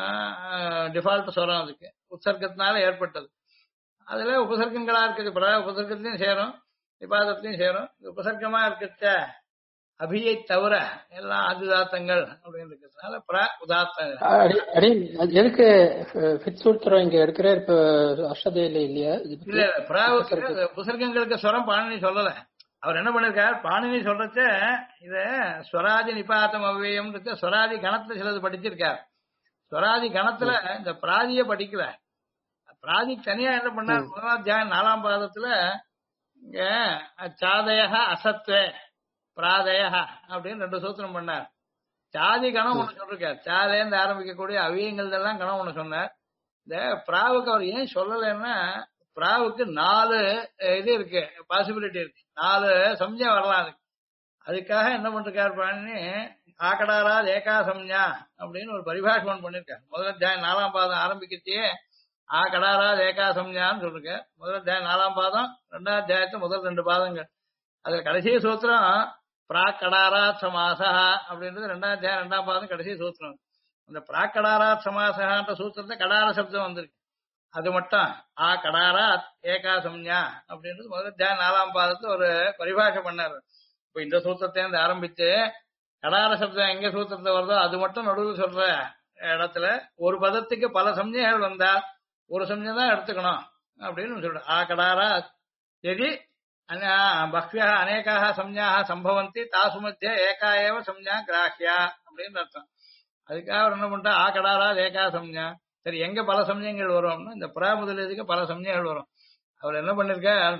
[SPEAKER 1] டிஃபால்ட் ஸ்வரம், அதுக்கு உற்சர்க்கத்தினால ஏற்பட்டது. அதுல உபசர்க்கங்களா இருக்குது. பிரா உபசர்க்கத்திலையும் சேரும், நிபாதத்திலையும் சேரும். உபசர்க்கமா இருக்கிற அபியை தவிர எல்லாம் ஆதிதாத்தங்கள் அப்படின்னு இருக்கிறதுனால பிரா உதாத்தங்கள்.
[SPEAKER 3] எதுக்கு சூத்திரம் இங்க எடுக்கிற இப்ப அஷ்டதேயில இல்லையா?
[SPEAKER 1] இல்ல பிராவுக்கு உபசர்க்கங்களுக்கு ஸ்வரம் பாணினி சொல்லல. அவர் என்ன பண்ணிருக்காரு, பாணினி சொல்றச்ச இத ஸ்வராதி நிபாத்தம் அவ்வியம் ஸ்வராதி கணத்துல சிலது படிச்சிருக்காரு. ஸ்வராதி கணத்துல இந்த பிராதிய படிக்கல. பிராதி தனியா என்ன பண்ணார், 1ஆம் அத்தியாயம் 4ஆம் பாதத்துல இங்க சாதய அசத்வே பிராதய அப்படின்னு 2 சூத்திரம் பண்ணார். சாதி கணம் ஒண்ணு சொல்லிருக்காரு. சாதேந்து ஆரம்பிக்கக்கூடிய அவியங்கள் எல்லாம் கணம் ஒண்ணு சொன்னார். இந்த பிராவுக்கு அவர் ஏன் சொல்லலைன்னா, பிராவுக்கு 4 இது இருக்கு, பாசிபிலிட்டி இருக்கு, 4 சம்ஜை வரலாம். அதுக்காக என்ன பண்றாரு பாருன்னு ஆகடாரா ஏகா சம்ஞா அப்படின்னு ஒரு பரிபாஷம் பண்ணிருக்காரு. முதல் அத்தியாயம் 4ஆம் பாதம் ஆரம்பிக்கச்சே ஆகடாரா ஏகா சம்ஞான்னு சொல்லிருக்க. முதல் அத்தியாயம் 4ஆம் பாதம், 2ஆம் அத்தியாயத்து முதல் 2 பாதங்கள். அதுல கடைசி சூத்திரம் பிராக்கடாராத் சமாசா அப்படின்றது 2ஆம் அத்தியாயம் 2ஆம் பாதம் கடைசி சூத்திரம். அந்த பிராக்கடாராத் சமாசகான்ற சூத்திரத்தை கடார சப்தம் வந்திருக்கு. அது மட்டும் ஆ கடாராத் ஏகா சம்ஞா அப்படின்றது முதல் அத்தியாயம் 4ஆம் பாதத்துல ஒரு பரிபாஷை பண்ணாரு. இப்ப இந்த சூத்திரத்தை ஆரம்பிச்சு கடார சப்தம் எங்க சூத்திரத்தை வருதோ அது மட்டும் நடுவில் சொல்ற இடத்துல ஒரு பதத்துக்கு பல சம்ஞைகள் வந்தா ஒரு சம்ஞை தான் எடுத்துக்கணும் அப்படின்னு சொல்ற. ஆ கடாராத் எதி பஹ்வியா அநேகாக சம்ஞாக சம்பவந்தி தாசு மத்திய ஏகா ஏவ சம்ஞா கிராஹ்யா அப்படின்னு அர்த்தம். அதுக்காக அவர் என்ன பண்ணிட்டா ஆ கடாரா ஏகா சம்ஞா. சரி, எங்க பல சமயங்கள் வரும்னா இந்த புறா முதலீதுக்கு பல சமயங்கள் வரும். அவர் என்ன பண்ணிருக்கார்,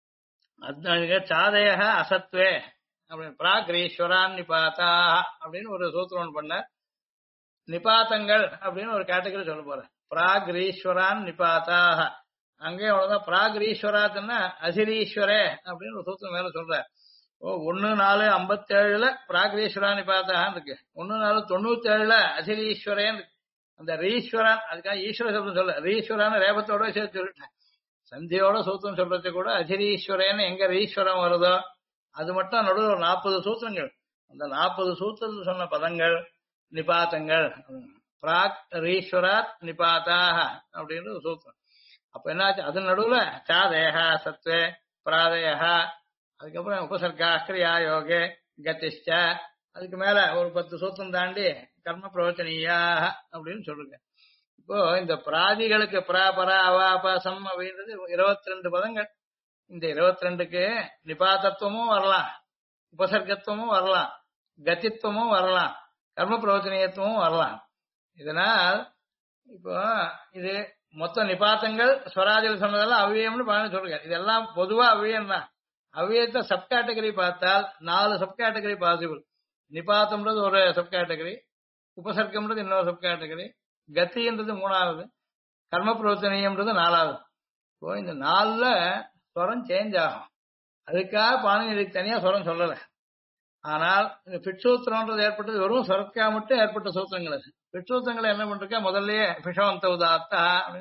[SPEAKER 1] சாதய அசத்வே அப்படின்னு பிராக்ரீஸ்வரான் நிபாத்தா அப்படின்னு ஒரு சூத்திரம் பண்ண. நிபாத்தங்கள் அப்படின்னு ஒரு கேட்டகரி சொல்ல போற. பிராக்ரீஸ்வரான் நிபாத்தாக அங்கே அவ்வளவுதான். பிராக்ரீஸ்வராத்துன்னா அசிரீஸ்வரே அப்படின்னு ஒரு சூத்திரம் மேல சொல்ற. 1/4/57 பிராக்ரீஸ்வரா நிபாத்தான் இருக்கு. 1/4/97 அசிரீஸ்வரேன்னு இருக்கு. அந்த ரீஸ்வரன் அதுக்காக ஈஸ்வர சப்தம் சொல்ல, ரீஸ்வரான ரேபத்தோட சேர்த்து சொல்லிட்டேன். சந்தியோட சூத்திரம் சொல்றது கூட அஜிரீஸ்வரேன்னு எங்க ரீஸ்வரம் வருதோ அது மட்டும் நடுவில் ஒரு 40 சூத்திரங்கள். அந்த 40 சூத்திரத்தில் சொன்ன பதங்கள் நிபாத்தங்கள். பிராக் ரீஸ்வராத் நிபாத்தாக அப்படின்னு ஒரு சூத்திரம். அப்ப என்னாச்சு, அது நடுவுல சாதேகா சத்வே பிராதயா, அதுக்கப்புறம் உபசர்கா கிரியா யோகே கதிஷ்ட, அதுக்கு மேல ஒரு 10 சூத்திரம் தாண்டி கர்ம பிரவச்சனீயா அப்படின்னு சொல்லுங்க. இப்போ இந்த பிராதிகளுக்கு பரா அவாபசம் அப்படின்றது 22 பதங்கள். இந்த 22க்கு நிபாதத்துவமும் வரலாம், உபசர்க்கத்துவமும் வரலாம், கத்தித்துவமும் வரலாம், கர்ம பிரவச்சனீயத்துவமும் வரலாம். இதனால் இப்போ இது மொத்த நிபாத்தங்கள் ஸ்வராஜில் சொன்னதெல்லாம் அவ்வியம்னு பாருங்க சொல்லுங்க. இதெல்லாம் பொதுவா அவ்வியம் தான். அவ்வியத்தை சப் கேட்டகரி பார்த்தால் 4 சப் கேட்டகரி பாசிபிள். நிபாத்தம்ன்றது ஒரு சப் கேட்டகரி, உபசர்க்கம்ன்றது இன்னொரு சப் கேட்டகரி, கத்தின்றது 3வது, கர்ம பிரவச்சனீயம்ன்றது 4வது. இப்போ இந்த 4ல ஸ்வரம் சேஞ்ச் ஆகும். அதுக்காக பாணினி இதுக்கு தனியா ஸ்வரம் சொல்லலை. ஆனால் இந்த பிட்சூத்திரம்ன்றது ஏற்பட்டது வெறும் ஸ்வரத்துக்காக மட்டும் ஏற்பட்ட சூத்திரங்கள். அது பிட்சூத்திரங்களை என்ன பண்றா முதல்லயே பிஷவந்த உதாத்தா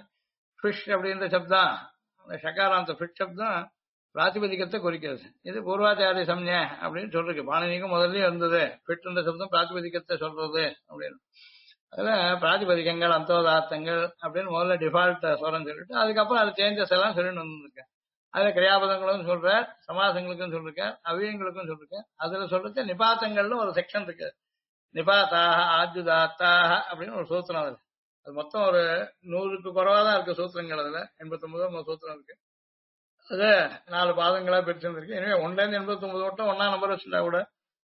[SPEAKER 1] ஃபிஷ் அப்படின்ற சப்தம், அந்த ஷகாராந்த ஃபிட் சப்தம் பிராதிபதிகத்தை குறிக்கிறது. இது பூர்வாச்சாரிய சம்ஞை அப்படின்னு சொல்றது. பாணினிக்கும் முதல்லயே இருந்தது ஃபிட்ன்ற சப்தம் பிராதிபதிகத்தை சொல்றது அப்படின்னு. அதுல பிராதிபதிகங்கள் அந்தோதாத்தங்கள் அப்படின்னு முதல்ல டிஃபால்ட் ஸ்வரம் சொல்லிட்டு அதுக்கப்புறம் அது சேஞ்சஸ் எல்லாம் சொல்லிட்டு வந்துருக்கேன். அதுல கிரியாபதங்களும் சொல்றார், சமாசங்களுக்கும் சொல்லிருக்கார், அவ்வியங்களுக்கும் சொல்லிருக்கார். அதுல சொல்றது நிபாத்தங்கள்னு ஒரு செக்ஷன் இருக்கு. நிபாத்தாக ஆஜுதாத்தாக அப்படின்னு ஒரு சூத்திரம். அதுல அது மொத்தம் ஒரு 100க்கு குறைவா தான் இருக்கு சூத்திரங்கள். அதுல 89 சூத்திரம் இருக்கு. அது 4 பாதங்களா பிரிச்சிருக்கு. எனவே 1ல இருந்து 89 மட்டும் 1ஆம் நம்பர் வச்சுட்டா கூட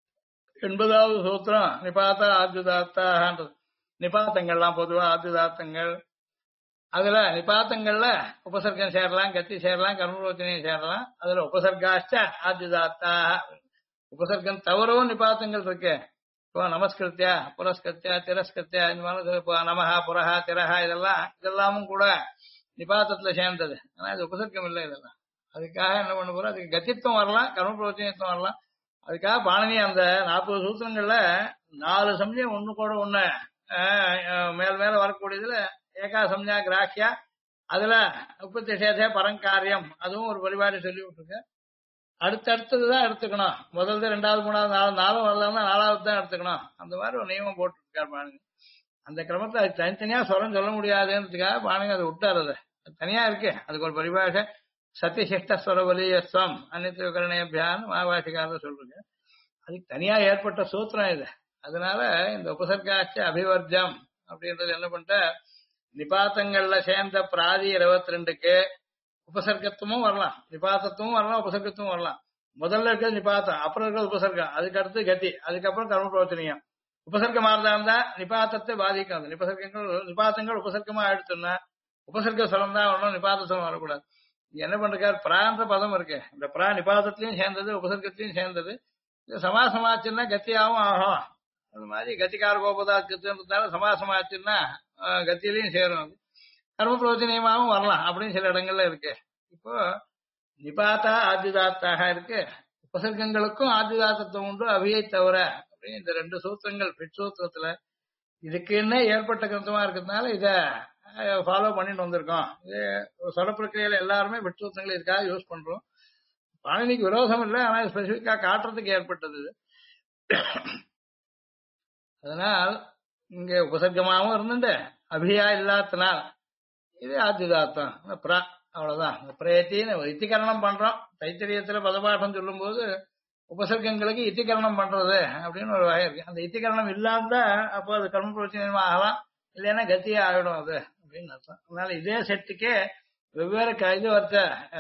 [SPEAKER 1] 80வது சூத்திரம் நிபாத்தா ஆஜுதாத்தான்றது. நிபாத்தங்கள்லாம் பொதுவா ஆஜுதாத்தங்கள். அதுல நிபாத்தங்கள்ல உபசர்க்கம் சேரலாம், கத்தி சேரலாம், கர்மரோச்சனையும் சேரலாம். அதுல உபசர்காச்ச ஆஜுதாத்தா, உபசர்க்கம் தவறவும் நிபாத்தங்கள் இருக்கு. இப்போ நமஸ்கிருத்தியா புரஸ்கிருத்தியா திரஸ்கிருத்தியா இந்த மாதிரி இப்போ நமஹா புரஹா திரஹா இதெல்லாமும் கூட நிபாத்தத்துல சேர்ந்தது. ஆனா இது உபசர்க்கம் இல்லை. இதெல்லாம் அதுக்காக என்ன பண்ண போறோம், அதுக்கு கத்தித்துவம் வரலாம், கர்ம பிரவச்சனத்துவம் வரலாம். அதுக்காக பாணினி அந்த 40 சூத்திரங்கள்ல 4 சமயம் ஒண்ணு கூட ஒண்ணு மேல வரக்கூடியதுல ஏகா சம்ஞா கிராஹ்யா, அதுல உபதிஷேதே பரங்காரியம் அதுவும் ஒரு பரிபாடி சொல்லி விட்டுருக்க. அடுத்தடுத்ததுதான் எடுத்துக்கணும். முதல்ல 2வது 3வது 4 வரலாம்னா 4வது தான் எடுத்துக்கணும். அந்த மாதிரி ஒரு நியமம் போட்டுருக்காரு பாருங்க. அந்த கிரமத்தை அது தனித்தனியா சொல்ல சொல்ல முடியாதுன்றதுக்காக பாருங்க அதை விட்டாரு. அது தனியா இருக்கு. அதுக்கு ஒரு பரிபாஷை சத்தியசிஷ்டஸ்வர வலியஸ்வம் அனைத்து கருணையபியான்னு மகாபாஷிகாரர் சொல்றீங்க. அதுக்கு தனியா ஏற்பட்ட சூத்திரம் இது. அதனால இந்த உபசர்காட்சி அபிவர்ஜம் அப்படின்றது என்ன பண்ணிட்ட, நிபாத்தங்கள்ல சேர்ந்த பிராதி 22க்கு உபசர்க்கத்துவமும் வரலாம், நிபாத்தத்துவம் வரலாம், உபசர்க்கத்துவம் வரலாம். முதல்ல இருக்கிறது நிபாத்தம், அப்புறம் இருக்கிறது உபசர்க்கம், அதுக்கு அடுத்து கதி, அதுக்கப்புறம் கர்ம பிரவச்சனியம். உபசர்க்கமா இருந்தா நிபாத்தத்தை பாதிக்கும். நிபாத்தங்கள் உபசர்க்கமா ஆயிடுச்சுன்னா உபசர்க்க சொல்லம் தான் வரணும், நிபாத்த சொல்லம் வரக்கூடாது. என்ன பண்றாரு, பிரான்ற பதம் இருக்கு. இந்த பிரா நிபாதத்திலையும் சேர்ந்தது, உபசர்க்கத்திலையும் சேர்ந்தது. சமாசமாச்சுன்னா கத்தியாவும் ஆகும். அது மாதிரி கத்திகார கோபதாக்கிறதுனால சமாசமாச்சுன்னா கத்தியிலையும் சேரும். அது கர்ம பிரவச்சனியமாகவும் வரலாம் அப்படின்னு சில இடங்கள்ல இருக்கு. இப்போ நிபாத்தா ஆதிதாத்தாக இருக்கு. உபசர்க்கங்களுக்கும் ஆதிதாத்தத்துவம் உண்டு, அவியை தவிர அப்படின்னு இந்த ரெண்டு சூத்திரங்கள் பிட் சூத்திரத்துல இதுக்குன்னே ஏற்பட்ட கிரந்தமா இருக்கிறதுனால இத ஃபாலோ பண்ணிட்டு வந்திருக்கோம். இது சொல்ல பிரக்கிரியில எல்லாருமே பிட் சூத்திரங்கள் இதுக்காக யூஸ் பண்றோம். பாணினிக்கு விரோதம் இல்லை, ஆனா ஸ்பெசிபிக்கா காட்டுறதுக்கு ஏற்பட்டது இது. அதனால் இங்க உபசர்க்கமாவும் இருந்துட்டு அபியா இல்லாதனால் இது ஆத்யுதாத்தம் அவ்வளவுதான். பிரயத்தின்னு இத்திகரணம் பண்றோம். தைத்திரியத்துல பதபாட்டம் சொல்லும் போது உபசர்க்கங்களுக்கு இத்திகரணம் பண்றது அப்படின்னு ஒரு வகை இருக்கு. அந்த இத்திகரணம் இல்லாத அப்போ அது கர்ம பிரச்சனை ஆகலாம், இல்லைன்னா கத்தியே ஆகிடும் அது அப்படின்னு அர்த்தம். அதனால இதே செட்டுக்கே வெவ்வேறு இது வச்ச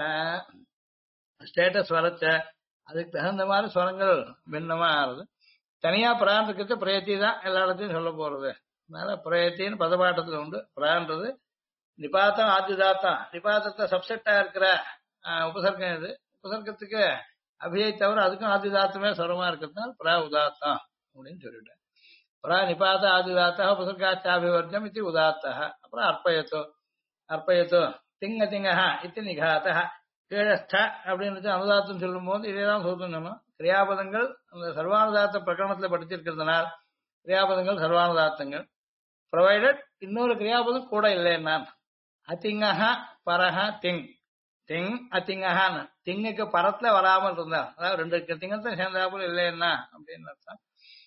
[SPEAKER 1] ஸ்டேட்டஸ் வரைச்ச அதுக்கு தகுந்த மாதிரி ஸ்வரங்கள் பின்னமா ஆறுது. தனியா பிரான் இருக்கிறது பிரயத்தி தான் எல்லா இடத்தையும் சொல்ல போறது. அதனால பிரயத்தின்னு பதபாட்டத்துல உண்டு. பிரான்றது நிபாத்தம் ஆத்யுதாத்தம், நிபாத்தத்தை சப்செட்டா இருக்கிற உபசர்க்கம் இது. உபசர்க்கத்துக்கு அபியை தவிர அதுக்கும் ஆத்யுதாத்தமே ஸ்வரமா இருக்கிறதுனால பிரா உதாத்தம் அப்படின்னு சொல்லிட்டேன். பிரா நிபாத்த ஆத்யுதாத்தா உபசர்காச்சாபிவர்ஜம் இது உதாத்தா. அப்புறம் அர்ப்பயத்தோ அர்ப்பயத்தோ திங்க திங்கஹா இது நிகாத்தா கீழஸ்த அப்படின்னு அனுதாத்தம் சொல்லும் போது இதேதான் சொல்றோம். நம்ம கிரியாபதங்கள் அந்த சர்வானுதாத்த பிரகடனத்துல படிச்சிருக்கிறதுனால் கிரியாபதங்கள் சர்வானுதாத்தங்கள் ப்ரொவைடட் இன்னொரு கிரியாபதம் கூட இல்லைன்னா அதிங்கஹ பரஹ திங் திங் அதிங்கஹான்னு திங்குக்கு பரத்துல வராமல் இருந்தா அதாவது ரெண்டு திங்கத்தை சேர்ந்தாப்புல இல்லைன்னா அப்படின்னு அர்த்தம்.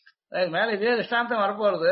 [SPEAKER 1] மேல இதே திருஷ்டாந்தம் வரப்போறது.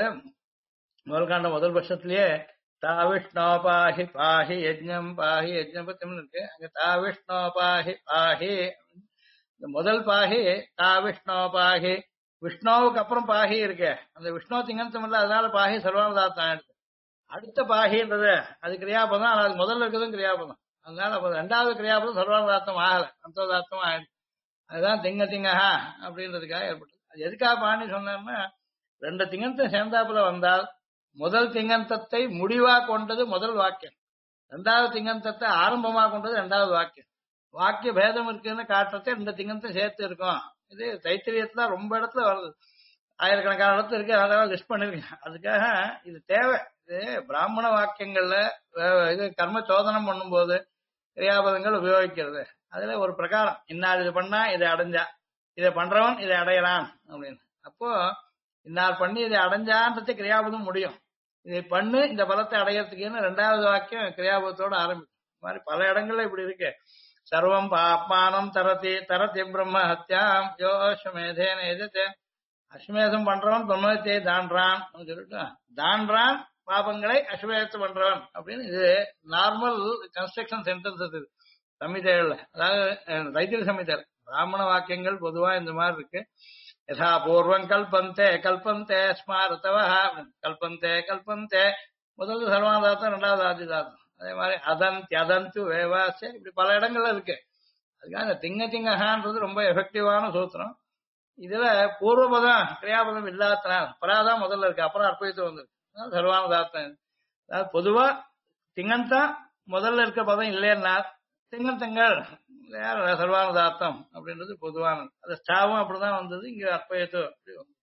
[SPEAKER 1] முதல்காண்ட முதல் பட்சத்திலேயே தாவிஷ்ணோ பாஹி பாஹி யஜ்ஞம் பாஹி யஜ்ஞம் பத்தியம் இருக்கு. அங்க தாவிஷ்ணோ பாஹி பாஹி இந்த முதல் பாஹி தாவிஷ்ணோ பாஹி விஷ்ணோவுக்கு அப்புறம் பாஹி இருக்கு. அந்த விஷ்ணு திங்கந்தம் இல்ல, அதனால பாஹி சர்வானுதாத்தம் ஆயிடுது. அடுத்த பாஹின்றது அது கிரியாபதம், அது முதல்ல இருக்கிறதும் கிரியாபதம். அதனால ரெண்டாவது கிரியாபதம் சர்வானுதாத்தம் ஆகல, அந்தோதாத்தம் ஆயிடுது. அதுதான் திங்க திங்கஹா அப்படின்றதுக்காக ஏற்பட்டது. அது எதுக்காக பாணி சொன்னோம்னா ரெண்டு திங்கந்தம் சேர்ந்தாப்புல வந்தால் முதல் திங்கந்தத்தை முடிவா கொண்டது முதல் வாக்கியம், ரெண்டாவது திங்கந்தத்தை ஆரம்பமா கொண்டது ரெண்டாவது வாக்கியம். வாக்கிய பேதம் இருக்குன்னு காட்டுறதை ரெண்டு திங்கந்தம் சேர்த்து இருக்கும். இது தைத்திரியத்துல ரொம்ப இடத்துல வருது, ஆயிரக்கணக்கான இடத்துல இருக்கு, அதெல்லாம் லிஸ்ட் பண்ணிருக்கேன். அதுக்காக இது தேவை. இது பிராமண வாக்கியங்கள்ல இது கர்ம சோதனம் பண்ணும்போது கிரியாபதங்கள் உபயோகிக்கிறது. அதுல ஒரு பிரகாரம் இன்னார் இது பண்ணா இதை அடைஞ்சா, இதை பண்றவன் இதை அடையறான் அப்படின்னு. அப்போ இன்னார் பண்ணி இதை அடைஞ்சான்றது கிரியாபதம் முடியும். இதை பண்ணு இந்த பலத்தை அடையறதுக்குன்னு ரெண்டாவது வாக்கியம் கிரியாபதத்தோட ஆரம்பிக்கும். இந்த மாதிரி பல இடங்கள்ல இப்படி இருக்கு. சர்வம் பாப்மானம் தரதி தரதி பிரம்ம ஹத்யாம் யோ அஸ்வமேதேன எஜதே. அஸ்வமேதம் பண்றவன் பிரம்மத்தை தாண்டான் சொல்லிட்டு தாண்டான் பாபங்களை அஸ்வமேதத்தை பண்றவன் அப்படின்னு. இது நார்மல் கன்ஸ்ட்ரக்ஷன் சென்டென்சஸ் இது சம்ஹிதைகள்ல, அதாவது தைத்திரிய சம்ஹிதைகள். பிராமண வாக்கியங்கள் பொதுவா இந்த மாதிரி இருக்கு. யதா பூர்வம் கல்பந்தே கல்பந்தே ஸ்மாரதவ கல்பந்தே கல்பந்தே முதல்ல சர்வாதாத்தம், ரெண்டாவது ஆதிதாத்தம். அதே மாதிரி அதந்தி அதந்து வேவாசே இப்படி பல இடங்கள்ல இருக்கு. அதுக்காக திங்க திங்கஹான்றது ரொம்ப எஃபெக்டிவான சூத்திரம். இதுல பூர்வபதம் கிரியாபதம் இல்லாதனால் பராதான் முதல்ல இருக்கு, அப்புறம் அர்ப்பயத்து வந்திருக்கு. சர்வானுதாத்தம். அதாவது பொதுவா திங்கந்தான் முதல்ல இருக்க பதம் இல்லைன்னா திங்கந்தங்கள் சர்வானுதாத்தம் அப்படின்றது பொதுவானது. அது ஸ்டாவும் அப்படிதான் வந்தது. இங்க அர்ப்பயத்தோ அப்படி வந்து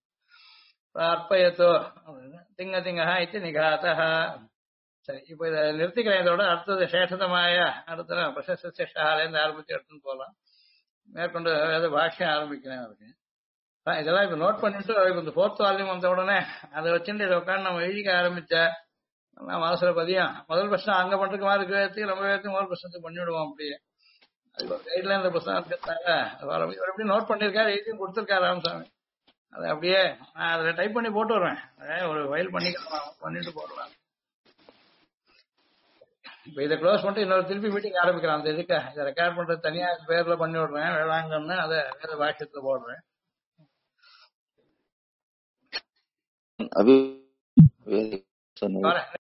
[SPEAKER 1] அர்ப்பயத்தோ அப்படின்னு திங்க திங்கஹா இது நிகாத்தா. சரி, இப்ப இதை நிறுத்திக்கிறேன். இதோட அடுத்தது சேஷதமாய அடுத்த பிரசஸ்திலேருந்து ஆரம்பிச்சு எடுத்துன்னு போகலாம். மேற்கொண்டு ஏதாவது பாஷ்யம் ஆரம்பிக்கிறேன். அதுக்கு இதெல்லாம் இப்ப நோட் பண்ணிட்டு இப்ப இந்த 4th வால்யூம் வந்த உடனே அதை வச்சுட்டு இதை உட்காந்து நம்ம எழுதிக்க ஆரம்பிச்ச மனசுல பதியம். முதல் பிரச்சனை அங்க பண்றதுக்கு மாதிரி இருக்கிறதுக்கு நம்ம பேருக்கு முதல் பிரச்சனத்தை பண்ணிவிடுவோம். அப்படியே அது கைட்ல இந்த புத்தகம் எப்படி நோட் பண்ணிருக்காரு, எழுதியும் கொடுத்துருக்காரு ராமசாமி. அதை அப்படியே நான் அதுல டைப் பண்ணி போட்டு விடுறேன். ஒரு ஃபைல் பண்ணிட்டு போடலாம். இப்ப இதை க்ளோஸ் பண்ணிட்டு இன்னொரு திருப்பி மீட்டிங் ஆரம்பிக்கிறேன். அந்த இதுக்கு இதை ரெக்கார்ட் பண்றது தனியா பேர்ல பண்ணி விடுறேன். வேளாங்கன்னு அதை வேற பாஷ்யத்துல போடுறேன்.
[SPEAKER 4] अभी